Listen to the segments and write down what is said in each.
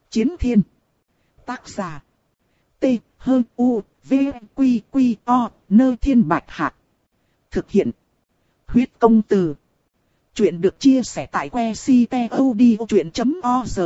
Chiến thiên. Tác giả. T-H-U-V-Q-Q-O, Thiên Bạch Hạc. Thực hiện. Huyết công từ. Chuyện được chia sẻ tại website.odchuyện.org.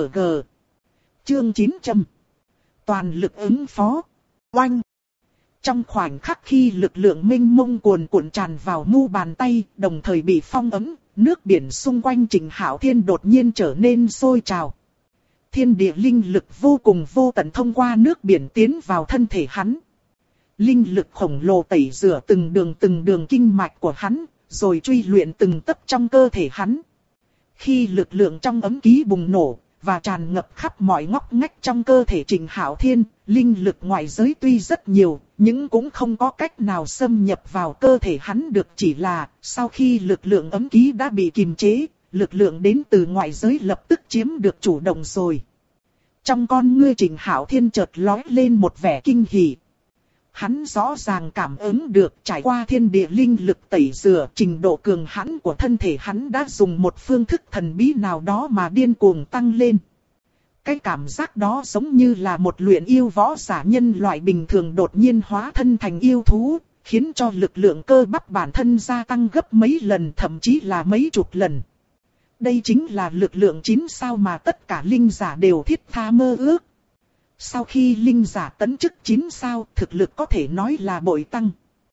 Chương 900. Toàn lực ứng phó. Oanh. Trong khoảnh khắc khi lực lượng mênh mông cuồn cuộn tràn vào mu bàn tay, đồng thời bị phong ấn, nước biển xung quanh Trịnh Hạo Thiên đột nhiên trở nên sôi trào. Thiên địa linh lực vô cùng vô tận thông qua nước biển tiến vào thân thể hắn. Linh lực khổng lồ tẩy rửa từng đường kinh mạch của hắn, rồi truy luyện từng tấc trong cơ thể hắn. Khi lực lượng trong ấm ký bùng nổ và tràn ngập khắp mọi ngóc ngách trong cơ thể Trịnh Hạo Thiên, linh lực ngoại giới tuy rất nhiều, nhưng cũng không có cách nào xâm nhập vào cơ thể hắn được, chỉ là sau khi lực lượng ấm ký đã bị kiềm chế, lực lượng đến từ ngoại giới lập tức chiếm được chủ động rồi. Trong con ngươi Trịnh Hạo Thiên chợt lóe lên một vẻ kinh hỉ. Hắn rõ ràng cảm ứng được trải qua thiên địa linh lực tẩy rửa, trình độ cường hãn của thân thể hắn đã dùng một phương thức thần bí nào đó mà điên cuồng tăng lên. Cái cảm giác đó giống như là một luyện yêu võ giả nhân loại bình thường đột nhiên hóa thân thành yêu thú, khiến cho lực lượng cơ bắp bản thân gia tăng gấp mấy lần, thậm chí là mấy chục lần. Đây chính là lực lượng 9 sao mà tất cả linh giả đều thiết tha mơ ước. Sau khi linh giả tấn chức 9 sao, thực lực có thể nói là bội tăng.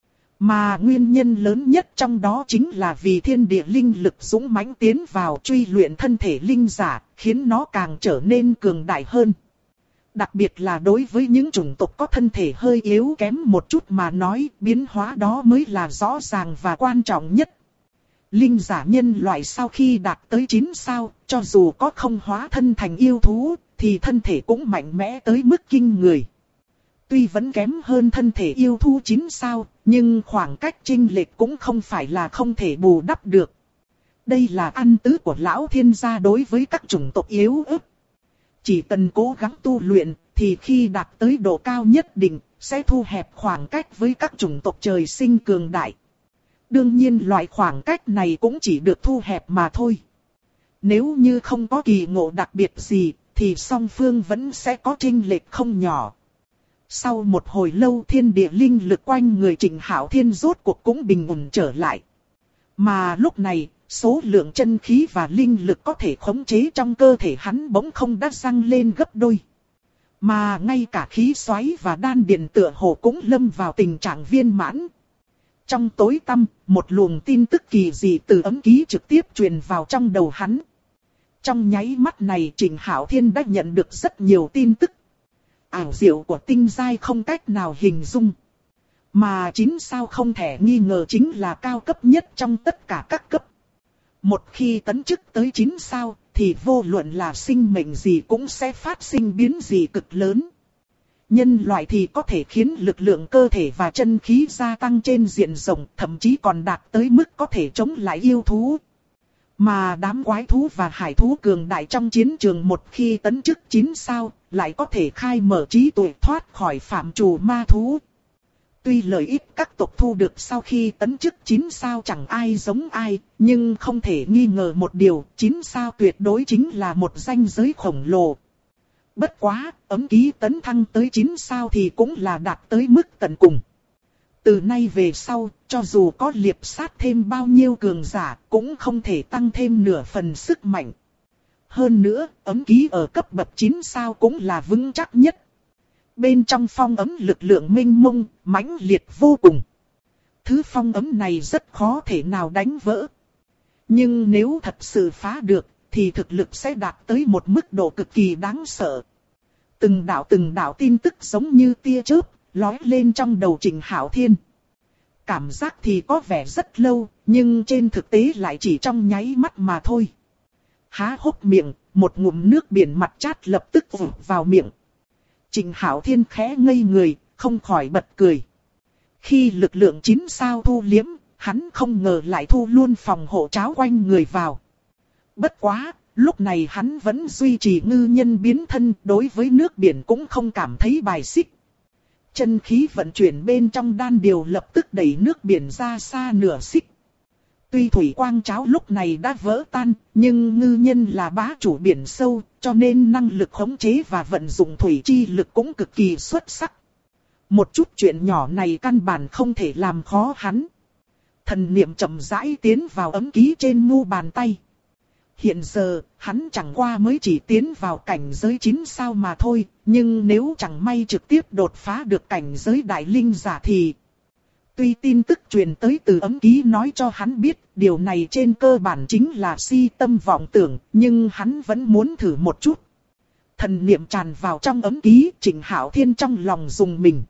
Mà nguyên nhân lớn nhất trong đó chính là vì thiên địa linh lực dũng mãnh tiến vào truy luyện thân thể linh giả, khiến nó càng trở nên cường đại hơn. Đặc biệt là đối với những chủng tộc có thân thể hơi yếu kém một chút mà nói, biến hóa đó mới là rõ ràng và quan trọng nhất. Linh giả nhân loại sau khi đạt tới 9 sao, cho dù có không hóa thân thành yêu thú, thì thân thể cũng mạnh mẽ tới mức kinh người. Tuy vẫn kém hơn thân thể yêu thú 9 sao, nhưng khoảng cách chênh lệch cũng không phải là không thể bù đắp được. Đây là ăn tứ của lão thiên gia đối với các chủng tộc yếu ớt. Chỉ cần cố gắng tu luyện, thì khi đạt tới độ cao nhất định, sẽ thu hẹp khoảng cách với các chủng tộc trời sinh cường đại. Đương nhiên loại khoảng cách này cũng chỉ được thu hẹp mà thôi. Nếu như không có kỳ ngộ đặc biệt gì, thì song phương vẫn sẽ có chênh lệch không nhỏ. Sau một hồi lâu thiên địa linh lực quanh người Trịnh Hạo Thiên rốt cuộc cũng bình ổn trở lại. Mà lúc này, số lượng chân khí và linh lực có thể khống chế trong cơ thể hắn bỗng không đã tăng lên gấp đôi. Mà ngay cả khí xoáy và đan điền tựa hồ cũng lâm vào tình trạng viên mãn. Trong tối tăm, một luồng tin tức kỳ dị từ ấm ký trực tiếp truyền vào trong đầu hắn. Trong nháy mắt này Trịnh Hạo Thiên đã nhận được rất nhiều tin tức. Ảo diệu của tinh giai không cách nào hình dung. Mà 9 sao không thể nghi ngờ chính là cao cấp nhất trong tất cả các cấp. Một khi tấn chức tới 9 sao, thì vô luận là sinh mệnh gì cũng sẽ phát sinh biến dị cực lớn. Nhân loại thì có thể khiến lực lượng cơ thể và chân khí gia tăng trên diện rộng, thậm chí còn đạt tới mức có thể chống lại yêu thú. Mà đám quái thú và hải thú cường đại trong chiến trường một khi tấn chức 9 sao, lại có thể khai mở trí tuệ thoát khỏi phạm trù ma thú. Tuy lợi ích các tộc thu được sau khi tấn chức 9 sao chẳng ai giống ai, nhưng không thể nghi ngờ một điều, 9 sao tuyệt đối chính là một ranh giới khổng lồ. Bất quá, ấm ký tấn thăng tới 9 sao thì cũng là đạt tới mức tận cùng. Từ nay về sau, cho dù có liệp sát thêm bao nhiêu cường giả, cũng không thể tăng thêm nửa phần sức mạnh. Hơn nữa, ấm ký ở cấp bậc 9 sao cũng là vững chắc nhất. Bên trong phong ấm lực lượng mênh mông, mãnh liệt vô cùng. Thứ phong ấm này rất khó thể nào đánh vỡ. Nhưng nếu thật sự phá được, thì thực lực sẽ đạt tới một mức độ cực kỳ đáng sợ. Từng đạo tin tức giống như tia chớp, lóe lên trong đầu Trịnh Hạo Thiên. Cảm giác thì có vẻ rất lâu, nhưng trên thực tế lại chỉ trong nháy mắt mà thôi. Há hốc miệng, một ngụm nước biển mặt chát lập tức vụt vào miệng. Trịnh Hạo Thiên khẽ ngây người, không khỏi bật cười. Khi lực lượng 9 sao thu liếm, hắn không ngờ lại thu luôn phòng hộ tráo quanh người vào. Bất quá, lúc này hắn vẫn duy trì ngư nhân biến thân, đối với nước biển cũng không cảm thấy bài xích. Chân khí vận chuyển bên trong đan điền lập tức đẩy nước biển ra xa nửa xích. Tuy thủy quang cháo lúc này đã vỡ tan, nhưng ngư nhân là bá chủ biển sâu, cho nên năng lực khống chế và vận dụng thủy chi lực cũng cực kỳ xuất sắc. Một chút chuyện nhỏ này căn bản không thể làm khó hắn. Thần niệm chậm rãi tiến vào ấm ký trên mu bàn tay. Hiện giờ, hắn chẳng qua mới chỉ tiến vào cảnh giới 9 sao mà thôi, nhưng nếu chẳng may trực tiếp đột phá được cảnh giới đại linh giả thì... Tuy tin tức truyền tới từ ấm ký nói cho hắn biết, điều này trên cơ bản chính là si tâm vọng tưởng, nhưng hắn vẫn muốn thử một chút. Thần niệm tràn vào trong ấm ký, Trịnh Hạo Thiên trong lòng rùng mình.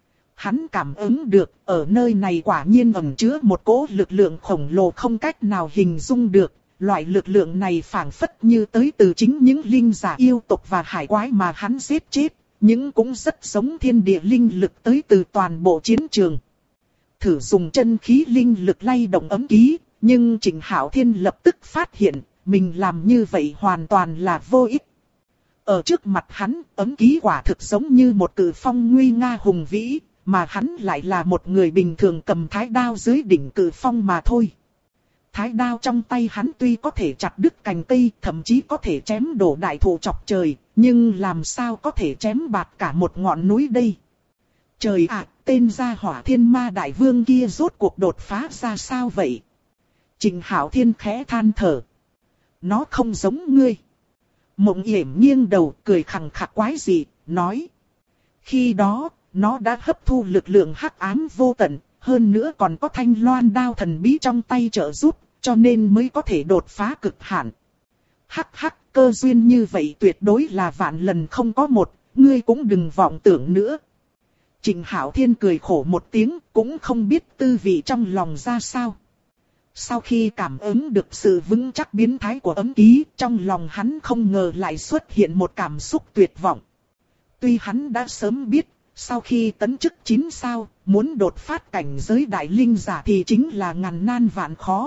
Hắn cảm ứng được, ở nơi này quả nhiên ẩn chứa một cỗ lực lượng khổng lồ không cách nào hình dung được. Loại lực lượng này phảng phất như tới từ chính những linh giả yêu tộc và hải quái mà hắn giết chết, nhưng cũng rất giống thiên địa linh lực tới từ toàn bộ chiến trường. Thử dùng chân khí linh lực lay động ấm ký, nhưng Trịnh Hạo Thiên lập tức phát hiện, mình làm như vậy hoàn toàn là vô ích. Ở trước mặt hắn, ấm ký quả thực giống như một cự phong nguy nga hùng vĩ, mà hắn lại là một người bình thường cầm thái đao dưới đỉnh cự phong mà thôi. Thái đao trong tay hắn tuy có thể chặt đứt cành cây, thậm chí có thể chém đổ đại thụ chọc trời, nhưng làm sao có thể chém bạt cả một ngọn núi đây? Trời ạ, tên gia hỏa thiên ma đại vương kia rốt cuộc đột phá ra sao vậy? Trịnh Hạo Thiên khẽ than thở. Nó không giống ngươi. Mộng Yểm nghiêng đầu cười khằng khặc quái dị, nói. Khi đó, nó đã hấp thu lực lượng hắc ám vô tận, hơn nữa còn có thanh loan đao thần bí trong tay trợ giúp, cho nên mới có thể đột phá cực hạn. Hắc hắc, cơ duyên như vậy tuyệt đối là vạn lần không có một, ngươi cũng đừng vọng tưởng nữa. Trịnh Hạo Thiên cười khổ một tiếng, cũng không biết tư vị trong lòng ra sao. Sau khi cảm ứng được sự vững chắc biến thái của ấm ký, trong lòng hắn không ngờ lại xuất hiện một cảm xúc tuyệt vọng. Tuy hắn đã sớm biết, sau khi tấn chức 9 sao, muốn đột phát cảnh giới đại linh giả thì chính là ngàn nan vạn khó.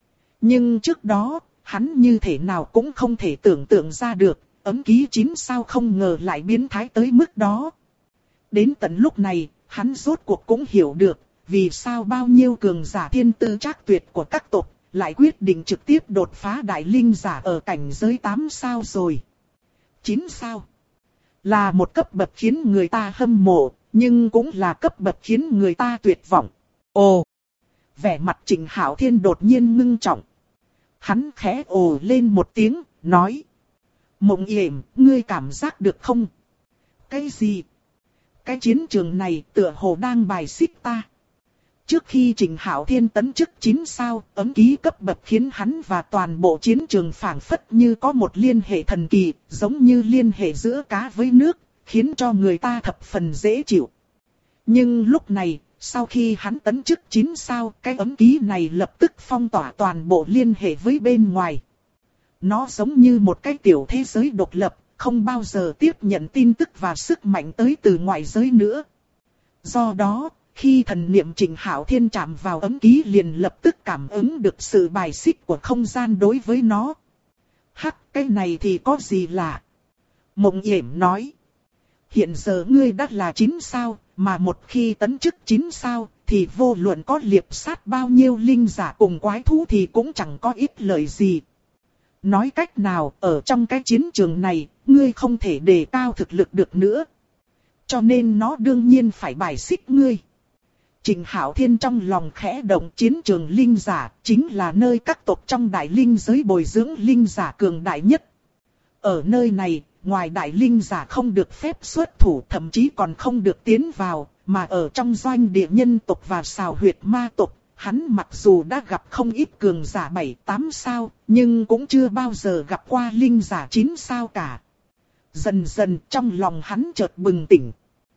Nhưng trước đó, hắn như thế nào cũng không thể tưởng tượng ra được, ấm ký 9 sao không ngờ lại biến thái tới mức đó. Đến tận lúc này, hắn rốt cuộc cũng hiểu được, vì sao bao nhiêu cường giả thiên tư trác tuyệt của các tộc, lại quyết định trực tiếp đột phá đại linh giả ở cảnh giới 8 sao rồi. 9 sao là một cấp bậc khiến người ta hâm mộ, nhưng cũng là cấp bậc khiến người ta tuyệt vọng. Ồ! Vẻ mặt Trịnh Hạo Thiên đột nhiên ngưng trọng. Hắn khẽ ồ lên một tiếng, nói. Mộng Yểm, ngươi cảm giác được không? Cái gì? Cái chiến trường này tựa hồ đang bài xích ta. Trước khi Trịnh Hạo Thiên tấn chức 9 sao, ấm ký cấp bậc khiến hắn và toàn bộ chiến trường phảng phất như có một liên hệ thần kỳ, giống như liên hệ giữa cá với nước, khiến cho người ta thập phần dễ chịu. Nhưng lúc này, sau khi hắn tấn chức 9 sao, cái ấm ký này lập tức phong tỏa toàn bộ liên hệ với bên ngoài. Nó giống như một cái tiểu thế giới độc lập, không bao giờ tiếp nhận tin tức và sức mạnh tới từ ngoại giới nữa. Do đó, khi thần niệm Trịnh Hạo Thiên chạm vào ấm ký liền lập tức cảm ứng được sự bài xích của không gian đối với nó. Hắc, cái này thì có gì lạ? Mộng Yểm nói. Hiện giờ ngươi đã là 9 sao, mà một khi tấn chức 9 sao, thì vô luận có liệp sát bao nhiêu linh giả cùng quái thú thì cũng chẳng có ích lợi gì. Nói cách nào, ở trong cái chiến trường này, ngươi không thể đề cao thực lực được nữa. Cho nên nó đương nhiên phải bài xích ngươi. Trịnh Hạo Thiên trong lòng khẽ động, chiến trường linh giả chính là nơi các tộc trong đại linh giới bồi dưỡng linh giả cường đại nhất. Ở nơi này, ngoài đại linh giả không được phép xuất thủ, thậm chí còn không được tiến vào, mà ở trong doanh địa nhân tộc và xào huyệt ma tộc, hắn mặc dù đã gặp không ít cường giả 7-8 sao, nhưng cũng chưa bao giờ gặp qua linh giả 9 sao cả. Dần dần trong lòng hắn chợt bừng tỉnh.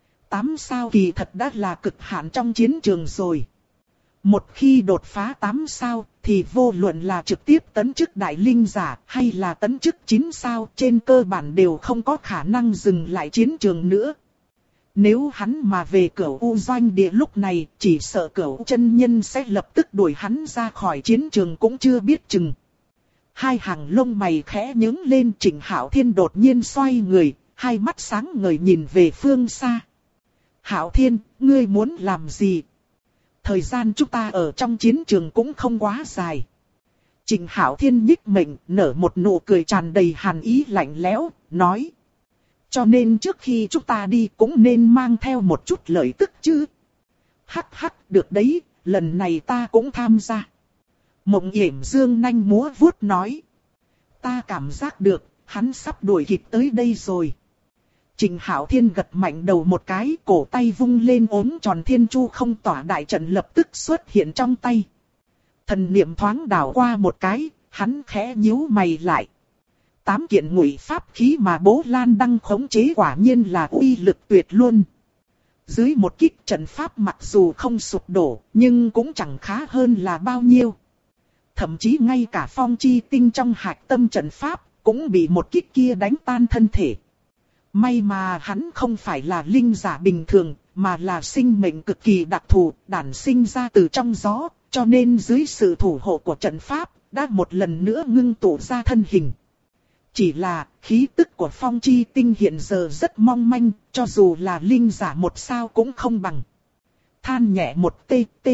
8 sao kỳ thật đã là cực hạn trong chiến trường rồi. Một khi đột phá 8 sao, thì vô luận là trực tiếp tấn chức đại linh giả hay là tấn chức 9 sao, trên cơ bản đều không có khả năng dừng lại chiến trường nữa. Nếu hắn mà về Cửu U doanh địa lúc này, chỉ sợ Cửu chân nhân sẽ lập tức đuổi hắn ra khỏi chiến trường cũng chưa biết chừng. Hai hàng lông mày khẽ nhướng lên, Trịnh Hạo Thiên đột nhiên xoay người, hai mắt sáng ngời nhìn về phương xa. Hạo Thiên, ngươi muốn làm gì? Thời gian chúng ta ở trong chiến trường cũng không quá dài. Trịnh Hạo Thiên nhích miệng, nở một nụ cười tràn đầy hàn ý lạnh lẽo, nói. Cho nên trước khi chúng ta đi cũng nên mang theo một chút lợi tức chứ. Hắc hắc, được đấy, lần này ta cũng tham gia. Mộng Yểm dương nanh múa vuốt nói. Ta cảm giác được, hắn sắp đuổi kịp tới đây rồi. Trịnh Hạo Thiên gật mạnh đầu một cái, cổ tay vung lên ốm tròn thiên chu không tỏa đại trận lập tức xuất hiện trong tay. Thần niệm thoáng đảo qua một cái, hắn khẽ nhíu mày lại. 8 kiện ngụy pháp khí mà Bố Lan Đăng khống chế quả nhiên là uy lực tuyệt luôn. Dưới một kích trận pháp mặc dù không sụp đổ, nhưng cũng chẳng khá hơn là bao nhiêu. Thậm chí ngay cả phong chi tinh trong hạch tâm trận pháp, cũng bị một kích kia đánh tan thân thể. May mà hắn không phải là linh giả bình thường, mà là sinh mệnh cực kỳ đặc thù, đản sinh ra từ trong gió, cho nên dưới sự thủ hộ của trận pháp, đã một lần nữa ngưng tụ ra thân hình. Chỉ là, khí tức của phong chi tinh hiện giờ rất mong manh, cho dù là linh giả một sao cũng không bằng. Than nhẹ một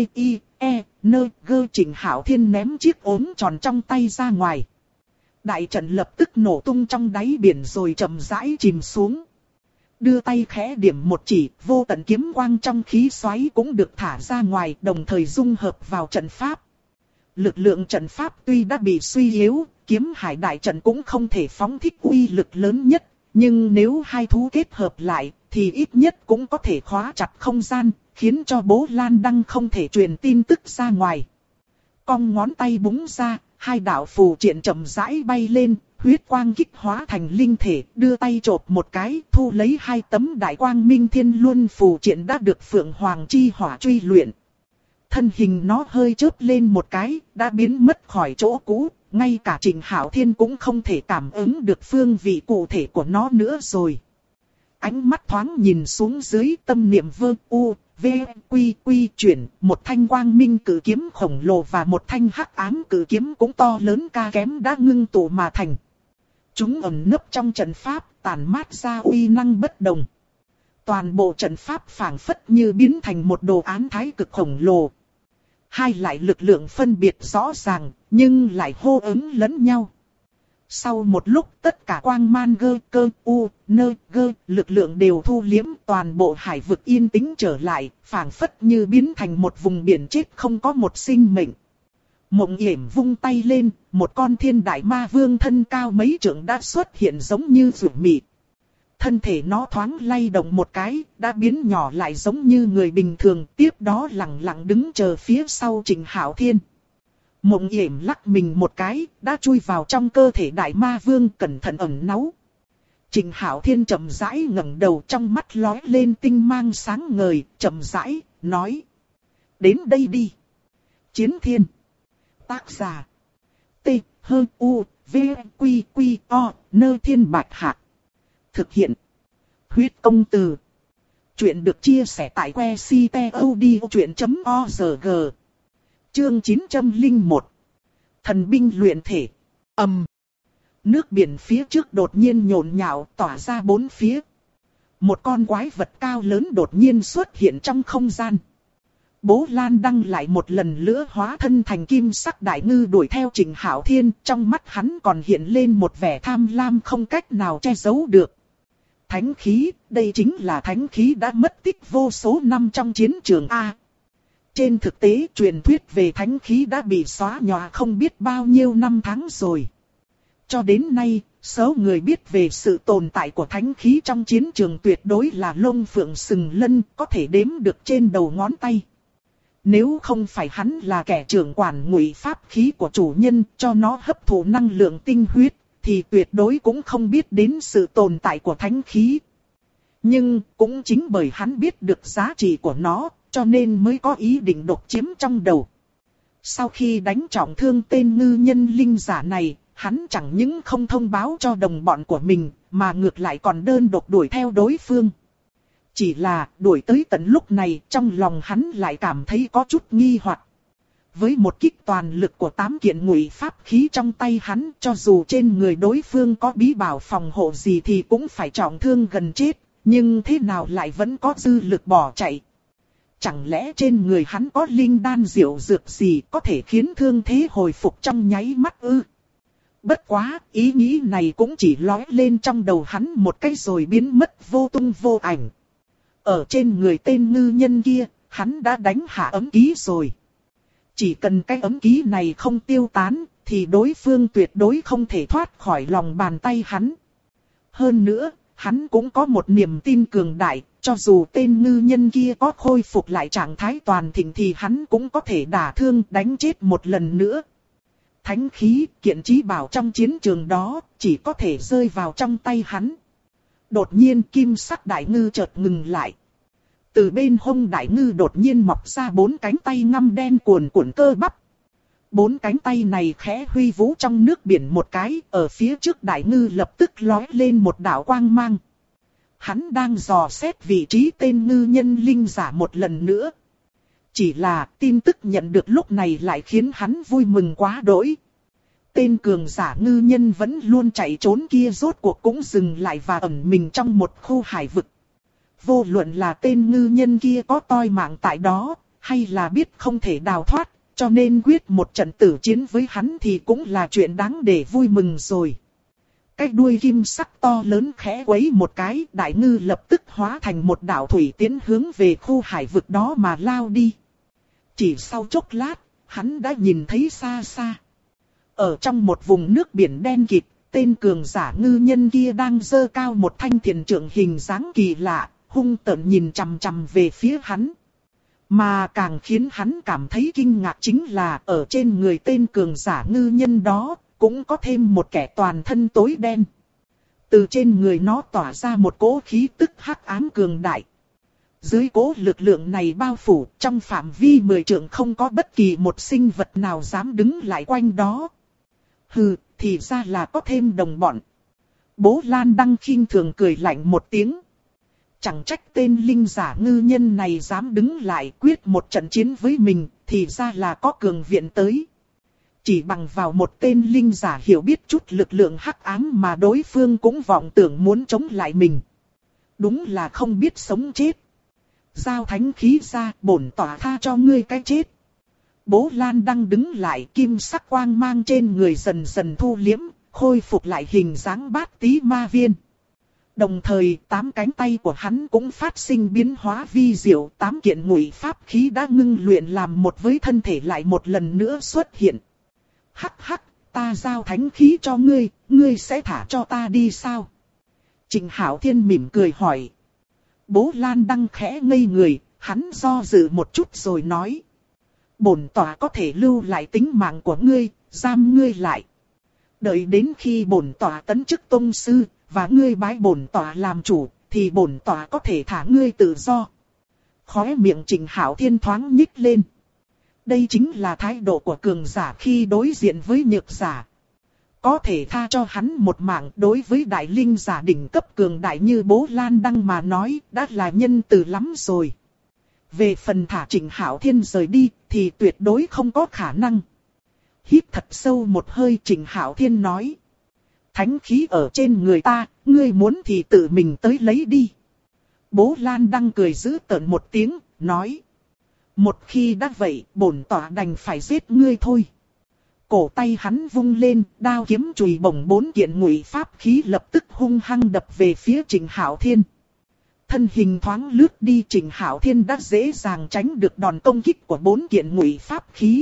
Trịnh Hạo Thiên ném chiếc ốm tròn trong tay ra ngoài. Đại trận lập tức nổ tung trong đáy biển rồi chậm rãi chìm xuống. Đưa tay khẽ điểm một chỉ, vô tận kiếm quang trong khí xoáy cũng được thả ra ngoài, đồng thời dung hợp vào trận pháp. Lực lượng trận pháp tuy đã bị suy yếu, kiếm hải đại trận cũng không thể phóng thích uy lực lớn nhất, nhưng nếu hai thú kết hợp lại, thì ít nhất cũng có thể khóa chặt không gian, khiến cho Bố Lan Đăng không thể truyền tin tức ra ngoài. Cong ngón tay búng ra, hai đạo phù triện chậm rãi bay lên, huyết quang kích hóa thành linh thể, đưa tay chộp một cái, thu lấy 2 tấm đại quang minh thiên luân phù triện đã được Phượng Hoàng chi hỏa truy luyện. Thân hình nó hơi chớp lên một cái, đã biến mất khỏi chỗ cũ, ngay cả Trịnh Hạo Thiên cũng không thể cảm ứng được phương vị cụ thể của nó nữa rồi. Ánh mắt thoáng nhìn xuống dưới, tâm niệm quy chuyển, một thanh quang minh cử kiếm khổng lồ và một thanh hắc ám cử kiếm cũng to lớn ca kém đã ngưng tụ mà thành. Chúng ẩn nấp trong trận pháp, tản mát ra uy năng bất đồng. Toàn bộ trận pháp phảng phất như biến thành một đồ án thái cực khổng lồ. Hai loại lực lượng phân biệt rõ ràng, nhưng lại hô ứng lẫn nhau. Sau một lúc tất cả quang man lực lượng đều thu liếm, toàn bộ hải vực yên tĩnh trở lại, phảng phất như biến thành một vùng biển chết không có một sinh mệnh. Mộng Yểm vung tay lên, một con thiên đại ma vương thân cao mấy trượng đã xuất hiện giống như rủ mị. Thân thể nó thoáng lay động một cái, đã biến nhỏ lại giống như người bình thường, tiếp đó lặng lặng đứng chờ phía sau Trịnh Hạo Thiên. Mộng Yểm lắc mình một cái, đã chui vào trong cơ thể đại ma vương cẩn thận ẩn náu. Trịnh Hạo Thiên chậm rãi ngẩng đầu, trong mắt lóe lên tinh mang sáng ngời, chậm rãi, nói. Đến đây đi. Chiến Thiên. Tác giả. Thiên Bạch Hạc. Thực hiện. Huyết Công Từ. Chuyện được chia sẻ tại website.odchuyện.org. Chương 901. Thần binh luyện thể. Nước biển phía trước đột nhiên nhộn nhạo tỏa ra bốn phía. Một con quái vật cao lớn đột nhiên xuất hiện trong không gian. Bố Lan Đăng lại một lần nữa hóa thân thành kim sắc đại ngư đuổi theo Trịnh Hạo Thiên, trong mắt hắn còn hiện lên một vẻ tham lam không cách nào che giấu được. Thánh khí, đây chính là thánh khí đã mất tích vô số năm trong chiến trường A. Trên thực tế truyền thuyết về thánh khí đã bị xóa nhòa không biết bao nhiêu năm tháng rồi. Cho đến nay, số người biết về sự tồn tại của thánh khí trong chiến trường tuyệt đối là lông phượng sừng lân, có thể đếm được trên đầu ngón tay. Nếu không phải hắn là kẻ trưởng quản ngụy pháp khí của chủ nhân cho nó hấp thụ năng lượng tinh huyết, thì tuyệt đối cũng không biết đến sự tồn tại của thánh khí. Nhưng cũng chính bởi hắn biết được giá trị của nó, cho nên mới có ý định độc chiếm trong đầu. Sau khi đánh trọng thương tên ngư nhân linh giả này, hắn chẳng những không thông báo cho đồng bọn của mình, mà ngược lại còn đơn độc đuổi theo đối phương. Chỉ là đuổi tới tận lúc này, trong lòng hắn lại cảm thấy có chút nghi hoặc. Với một kích toàn lực của 8 kiện ngụy pháp khí trong tay hắn, cho dù trên người đối phương có bí bảo phòng hộ gì thì cũng phải trọng thương gần chết, nhưng thế nào lại vẫn có dư lực bỏ chạy. Chẳng lẽ trên người hắn có linh đan diệu dược gì có thể khiến thương thế hồi phục trong nháy mắt ư? Bất quá, ý nghĩ này cũng chỉ lóe lên trong đầu hắn một cái rồi biến mất vô tung vô ảnh. Ở trên người tên ngư nhân kia, hắn đã đánh hạ ấm ký rồi. Chỉ cần cái ấm ký này không tiêu tán, thì đối phương tuyệt đối không thể thoát khỏi lòng bàn tay hắn. Hơn nữa, hắn cũng có một niềm tin cường đại, cho dù tên ngư nhân kia có khôi phục lại trạng thái toàn thịnh thì hắn cũng có thể đả thương đánh chết một lần nữa. Thánh khí, kiện chí bảo trong chiến trường đó, chỉ có thể rơi vào trong tay hắn. Đột nhiên kim sắc đại ngư chợt ngừng lại. Từ bên hông đại ngư đột nhiên mọc ra 4 cánh tay ngăm đen cuồn cuộn cơ bắp. 4 cánh tay này khẽ huy vũ trong nước biển một cái, ở phía trước đại ngư lập tức lóe lên một đạo quang mang. Hắn đang dò xét vị trí tên ngư nhân linh giả một lần nữa. Chỉ là tin tức nhận được lúc này lại khiến hắn vui mừng quá đỗi. Tên cường giả ngư nhân vẫn luôn chạy trốn kia rốt cuộc cũng dừng lại và ẩn mình trong một khu hải vực. Vô luận là tên ngư nhân kia có toi mạng tại đó, hay là biết không thể đào thoát, cho nên quyết một trận tử chiến với hắn thì cũng là chuyện đáng để vui mừng rồi. Cái đuôi kim sắc to lớn khẽ quấy một cái, đại ngư lập tức hóa thành một đạo thủy tiến hướng về khu hải vực đó mà lao đi. Chỉ sau chốc lát, hắn đã nhìn thấy xa xa. Ở trong một vùng nước biển đen kịt, tên cường giả ngư nhân kia đang giơ cao một thanh thiền trượng hình dáng kỳ lạ, hung tợn nhìn chằm chằm về phía hắn. Mà càng khiến hắn cảm thấy kinh ngạc chính là ở trên người tên cường giả ngư nhân đó, cũng có thêm một kẻ toàn thân tối đen. Từ trên người nó tỏa ra một cỗ khí tức hắc ám cường đại. Dưới cỗ lực lượng này bao phủ, trong phạm vi 10 trượng không có bất kỳ một sinh vật nào dám đứng lại quanh đó. Hừ, thì ra là có thêm đồng bọn. Bố Lan Đăng khinh thường cười lạnh một tiếng. Chẳng trách tên linh giả ngư nhân này dám đứng lại quyết một trận chiến với mình, thì ra là có cường viện tới. Chỉ bằng vào một tên linh giả hiểu biết chút lực lượng hắc ám mà đối phương cũng vọng tưởng muốn chống lại mình. Đúng là không biết sống chết. Giao thánh khí ra, bổn tỏa tha cho ngươi cái chết. Bố Lan Đăng đứng lại, kim sắc quang mang trên người dần dần thu liễm, khôi phục lại hình dáng bát tí ma viên. Đồng thời 8 cánh tay của hắn cũng phát sinh biến hóa vi diệu, 8 kiện ngụy pháp khí đã ngưng luyện làm một với thân thể lại một lần nữa xuất hiện. Hắc hắc, ta giao thánh khí cho ngươi, ngươi sẽ thả cho ta đi sao? Trịnh Hạo Thiên mỉm cười hỏi. Bố Lan Đăng khẽ ngây người, hắn do dự một chút rồi nói. Bổn tỏa có thể lưu lại tính mạng của ngươi, giam ngươi lại. Đợi đến khi bổn tỏa tấn chức tông sư, và ngươi bái bổn tỏa làm chủ, thì bổn tỏa có thể thả ngươi tự do. Khóe miệng Trịnh Hạo Thiên thoáng nhích lên. Đây chính là thái độ của cường giả khi đối diện với nhược giả. Có thể tha cho hắn một mạng đối với đại linh giả đỉnh cấp cường đại như Bố Lan Đăng mà nói đã là nhân từ lắm rồi. Về phần thả Trịnh Hạo Thiên rời đi thì tuyệt đối không có khả năng. Hít thật sâu một hơi, Trịnh Hạo Thiên nói. Thánh khí ở trên người ta, ngươi muốn thì tự mình tới lấy đi. Bố Lan Đăng cười giữ tợn một tiếng, nói. Một khi đã vậy, bổn tỏa đành phải giết ngươi thôi. Cổ tay hắn vung lên, đao kiếm chùy bổng 4 kiện ngụy pháp khí lập tức hung hăng đập về phía Trịnh Hạo Thiên. Thân hình thoáng lướt đi, Trịnh Hạo Thiên đã dễ dàng tránh được đòn công kích của 4 kiện ngụy pháp khí.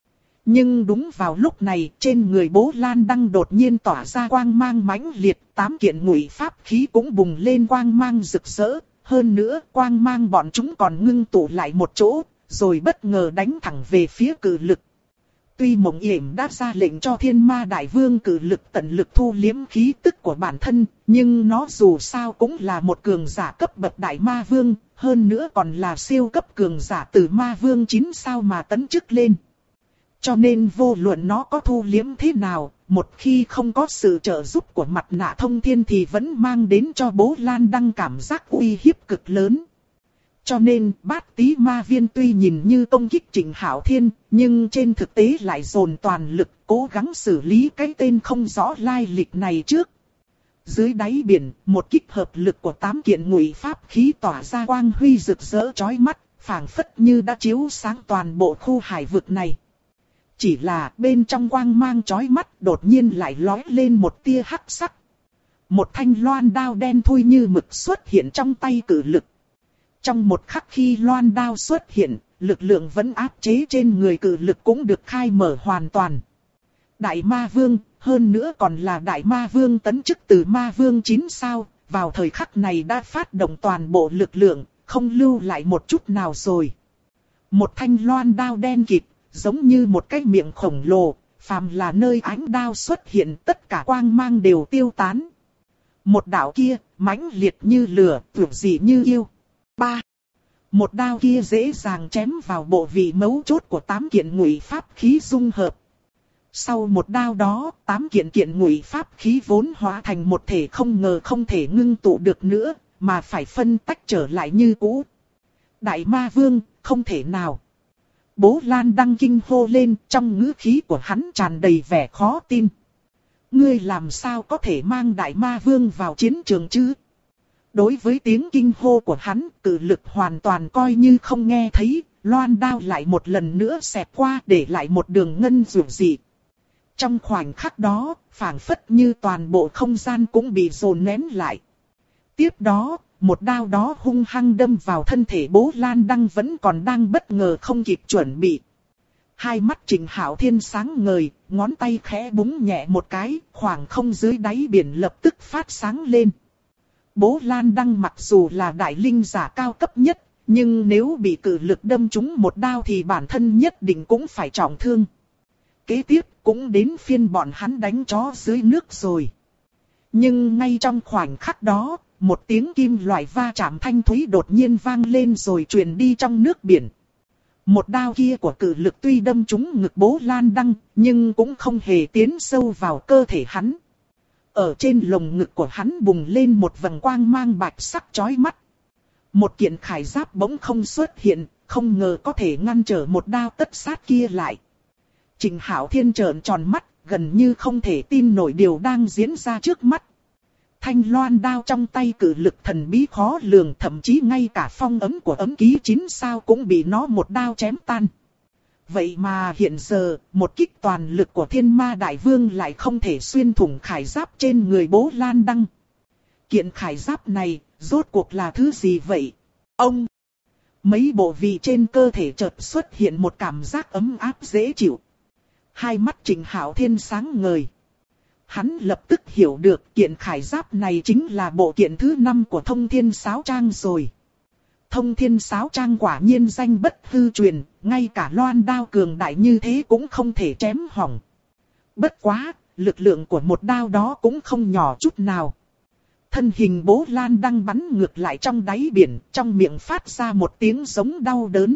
Nhưng đúng vào lúc này, trên người Bố Lan Đăng đột nhiên tỏa ra quang mang mãnh liệt, 8 kiện ngụy pháp khí cũng bùng lên quang mang rực rỡ. Hơn nữa, quang mang bọn chúng còn ngưng tụ lại một chỗ, rồi bất ngờ đánh thẳng về phía cự lực. Tuy Mộng Yểm đã ra lệnh cho Thiên Ma Đại Vương cự lực tận lực thu liếm khí tức của bản thân, nhưng nó dù sao cũng là một cường giả cấp bậc Đại Ma Vương, hơn nữa còn là siêu cấp cường giả từ Ma Vương 9 sao mà tấn chức lên. Cho nên vô luận nó có thu liếm thế nào, một khi không có sự trợ giúp của mặt nạ thông thiên thì vẫn mang đến cho Bố Lan Đăng cảm giác uy hiếp cực lớn. Cho nên bát tí ma viên tuy nhìn như công kích Trịnh Hạo Thiên, nhưng trên thực tế lại dồn toàn lực cố gắng xử lý cái tên không rõ lai lịch này trước. Dưới đáy biển, một kích hợp lực của 8 kiện ngụy pháp khí tỏa ra quang huy rực rỡ chói mắt, phảng phất như đã chiếu sáng toàn bộ khu hải vực này. Chỉ là bên trong quang mang chói mắt đột nhiên lại lóe lên một tia hắc sắc. Một thanh loan đao đen thui như mực xuất hiện trong tay cự lực. Trong một khắc khi loan đao xuất hiện, lực lượng vẫn áp chế trên người cự lực cũng được khai mở hoàn toàn. Đại ma vương, hơn nữa còn là đại ma vương tấn chức từ ma vương 9 sao, vào thời khắc này đã phát động toàn bộ lực lượng, không lưu lại một chút nào rồi. Một thanh loan đao đen kịt, giống như một cái miệng khổng lồ, phàm là nơi ánh đao xuất hiện tất cả quang mang đều tiêu tán. Một đạo kia, mãnh liệt như lửa, tuyệt dị như yêu. 3. Một đao kia dễ dàng chém vào bộ vị mấu chốt của 8 kiện ngụy pháp khí dung hợp. Sau một đao đó, 8 kiện ngụy pháp khí vốn hóa thành một thể không ngờ không thể ngưng tụ được nữa, mà phải phân tách trở lại như cũ. Đại ma vương, không thể nào. Bố Lan Đăng kinh hô lên, trong ngữ khí của hắn tràn đầy vẻ khó tin. Ngươi làm sao có thể mang đại ma vương vào chiến trường chứ? Đối với tiếng kinh hô của hắn, cự lực hoàn toàn coi như không nghe thấy, loan đao lại một lần nữa xẹt qua để lại một đường ngân rực dị. Trong khoảnh khắc đó, phảng phất như toàn bộ không gian cũng bị dồn nén lại. Tiếp đó, một đao đó hung hăng đâm vào thân thể Bố Lan Đăng vẫn còn đang bất ngờ không kịp chuẩn bị. Hai mắt Trịnh Hạo Thiên sáng ngời, ngón tay khẽ búng nhẹ một cái, khoảng không dưới đáy biển lập tức phát sáng lên. Bố Lan Đăng mặc dù là đại linh giả cao cấp nhất, nhưng nếu bị cự lực đâm trúng một đao thì bản thân nhất định cũng phải trọng thương. Kế tiếp cũng đến phiên bọn hắn đánh chó dưới nước rồi. Nhưng ngay trong khoảnh khắc đó, một tiếng kim loại va chạm thanh thúy đột nhiên vang lên rồi truyền đi trong nước biển. Một đao kia của cự lực tuy đâm trúng ngực Bố Lan Đăng, nhưng cũng không hề tiến sâu vào cơ thể hắn. Ở trên lồng ngực của hắn bùng lên một vầng quang mang bạch sắc chói mắt. Một kiện khải giáp bỗng không xuất hiện, không ngờ có thể ngăn trở một đao tất sát kia lại. Trịnh Hạo Thiên trợn tròn mắt, gần như không thể tin nổi điều đang diễn ra trước mắt. Thanh loan đao trong tay cự lực thần bí khó lường, thậm chí ngay cả phong ấm của ấm ký 9 sao cũng bị nó một đao chém tan. Vậy mà hiện giờ, một kích toàn lực của Thiên Ma Đại Vương lại không thể xuyên thủng khải giáp trên người Bố Lan Đăng. Kiện khải giáp này, rốt cuộc là thứ gì vậy? Ông! Mấy bộ vị trên cơ thể chợt xuất hiện một cảm giác ấm áp dễ chịu. Hai mắt Trịnh Hạo Thiên sáng ngời. Hắn lập tức hiểu được kiện khải giáp này chính là bộ kiện thứ 5 của Thông Thiên Sáo Trang rồi. Thông Thiên Sáo Trang quả nhiên danh bất hư truyền, ngay cả loan đao cường đại như thế cũng không thể chém hỏng. Bất quá, lực lượng của một đao đó cũng không nhỏ chút nào. Thân hình Bố Lan Đăng bắn ngược lại trong đáy biển, trong miệng phát ra một tiếng giống đau đớn.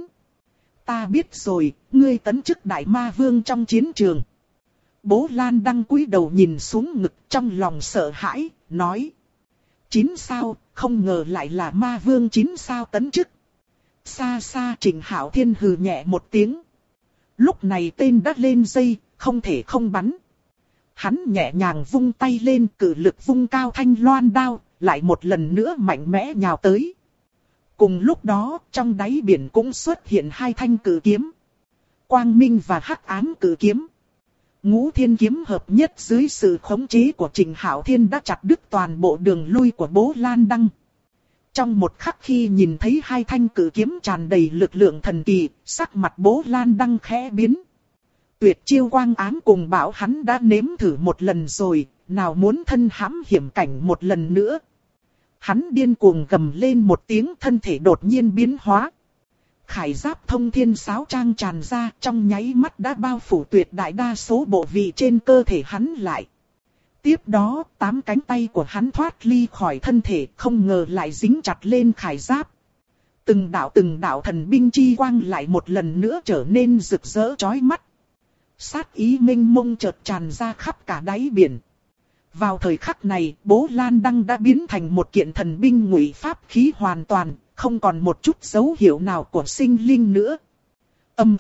Ta biết rồi, ngươi tấn chức đại ma vương trong chiến trường. Bố Lan Đăng cúi đầu nhìn xuống ngực trong lòng sợ hãi, nói. 9 sao, không ngờ lại là ma vương 9 sao tấn chức. Xa xa Trịnh Hạo Thiên hừ nhẹ một tiếng. Lúc này tên đã lên dây, không thể không bắn. Hắn nhẹ nhàng vung tay lên, cự lực vung cao thanh loan đao, lại một lần nữa mạnh mẽ nhào tới. Cùng lúc đó, trong đáy biển cũng xuất hiện hai thanh cự kiếm. Quang Minh và Hắc Ám cự kiếm. Ngũ Thiên kiếm hợp nhất dưới sự khống chế của Trịnh Hạo Thiên đã chặt đứt toàn bộ đường lui của Bố Lan Đăng. Trong một khắc khi nhìn thấy hai thanh cự kiếm tràn đầy lực lượng thần kỳ, sắc mặt Bố Lan Đăng khẽ biến. Tuyệt chiêu quang ám cùng bảo hắn đã nếm thử một lần rồi, nào muốn thân hãm hiểm cảnh một lần nữa. Hắn điên cuồng gầm lên một tiếng, thân thể đột nhiên biến hóa. Khải giáp Thông Thiên Sáo Trang tràn ra, trong nháy mắt đã bao phủ tuyệt đại đa số bộ vị trên cơ thể hắn lại. Tiếp đó, 8 cánh tay của hắn thoát ly khỏi thân thể, không ngờ lại dính chặt lên khải giáp. Từng đạo thần binh chi quang lại một lần nữa trở nên rực rỡ chói mắt. Sát ý mênh mông chợt tràn ra khắp cả đáy biển. Vào thời khắc này, Bố Lan Đăng đã biến thành một kiện thần binh ngụy pháp khí hoàn toàn, không còn một chút dấu hiệu nào của sinh linh nữa. Ầm.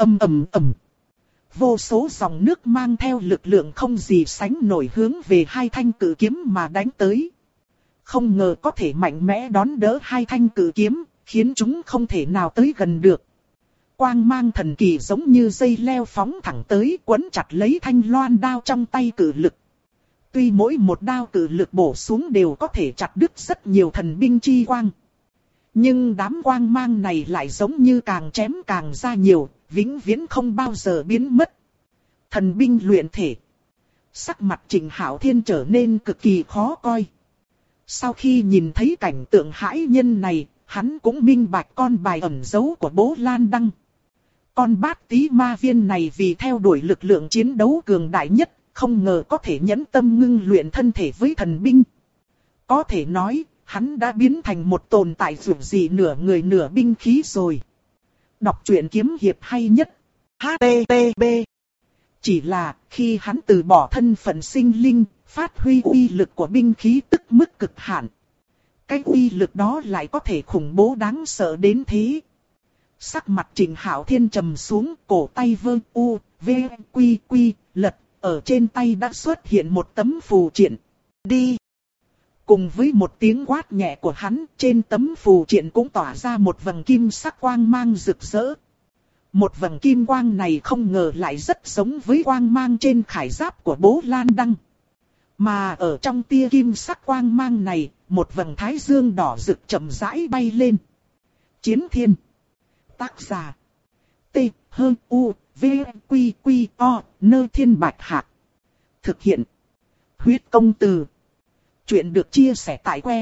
Vô số dòng nước mang theo lực lượng không gì sánh nổi hướng về hai thanh cự kiếm mà đánh tới. Không ngờ có thể mạnh mẽ đón đỡ hai thanh cự kiếm, khiến chúng không thể nào tới gần được. Quang mang thần kỳ giống như dây leo phóng thẳng tới, quấn chặt lấy thanh loan đao trong tay cử lực. Tuy mỗi một đao cử lực bổ xuống đều có thể chặt đứt rất nhiều thần binh chi quang, nhưng đám quang mang này lại giống như càng chém càng ra nhiều, vĩnh viễn không bao giờ biến mất. Thần binh luyện thể. Sắc mặt Trịnh Hạo Thiên trở nên cực kỳ khó coi. Sau khi nhìn thấy cảnh tượng hãi nhân này, hắn cũng minh bạch con bài ẩn giấu của Bố Lan Đăng. Con bát tí ma viên này vì theo đuổi lực lượng chiến đấu cường đại nhất, không ngờ có thể nhẫn tâm ngưng luyện thân thể với thần binh. Có thể nói, hắn đã biến thành một tồn tại dù gì nửa người nửa binh khí rồi. Đọc truyện kiếm hiệp hay nhất. HTTP. Chỉ là, khi hắn từ bỏ thân phận sinh linh, phát huy uy lực của binh khí tức mức cực hạn. Cái uy lực đó lại có thể khủng bố đáng sợ đến thế. Sắc mặt Trịnh Hạo Thiên trầm xuống, cổ tay vơ u, v, quy quy, lật, ở trên tay đã xuất hiện một tấm phù triện. Đi! Cùng với một tiếng quát nhẹ của hắn, trên tấm phù triện cũng tỏa ra một vầng kim sắc quang mang rực rỡ. Một vầng kim quang này không ngờ lại rất giống với quang mang trên khải giáp của Bố Lan Đăng. Mà ở trong tia kim sắc quang mang này, một vầng thái dương đỏ rực chậm rãi bay lên. Chiến Thiên. Tác giả. T, H, U, V, Quy, Quy, O, Nơ Thiên Bạch Hạc. Thực hiện. Huyết công từ. Chuyện được chia sẻ tại que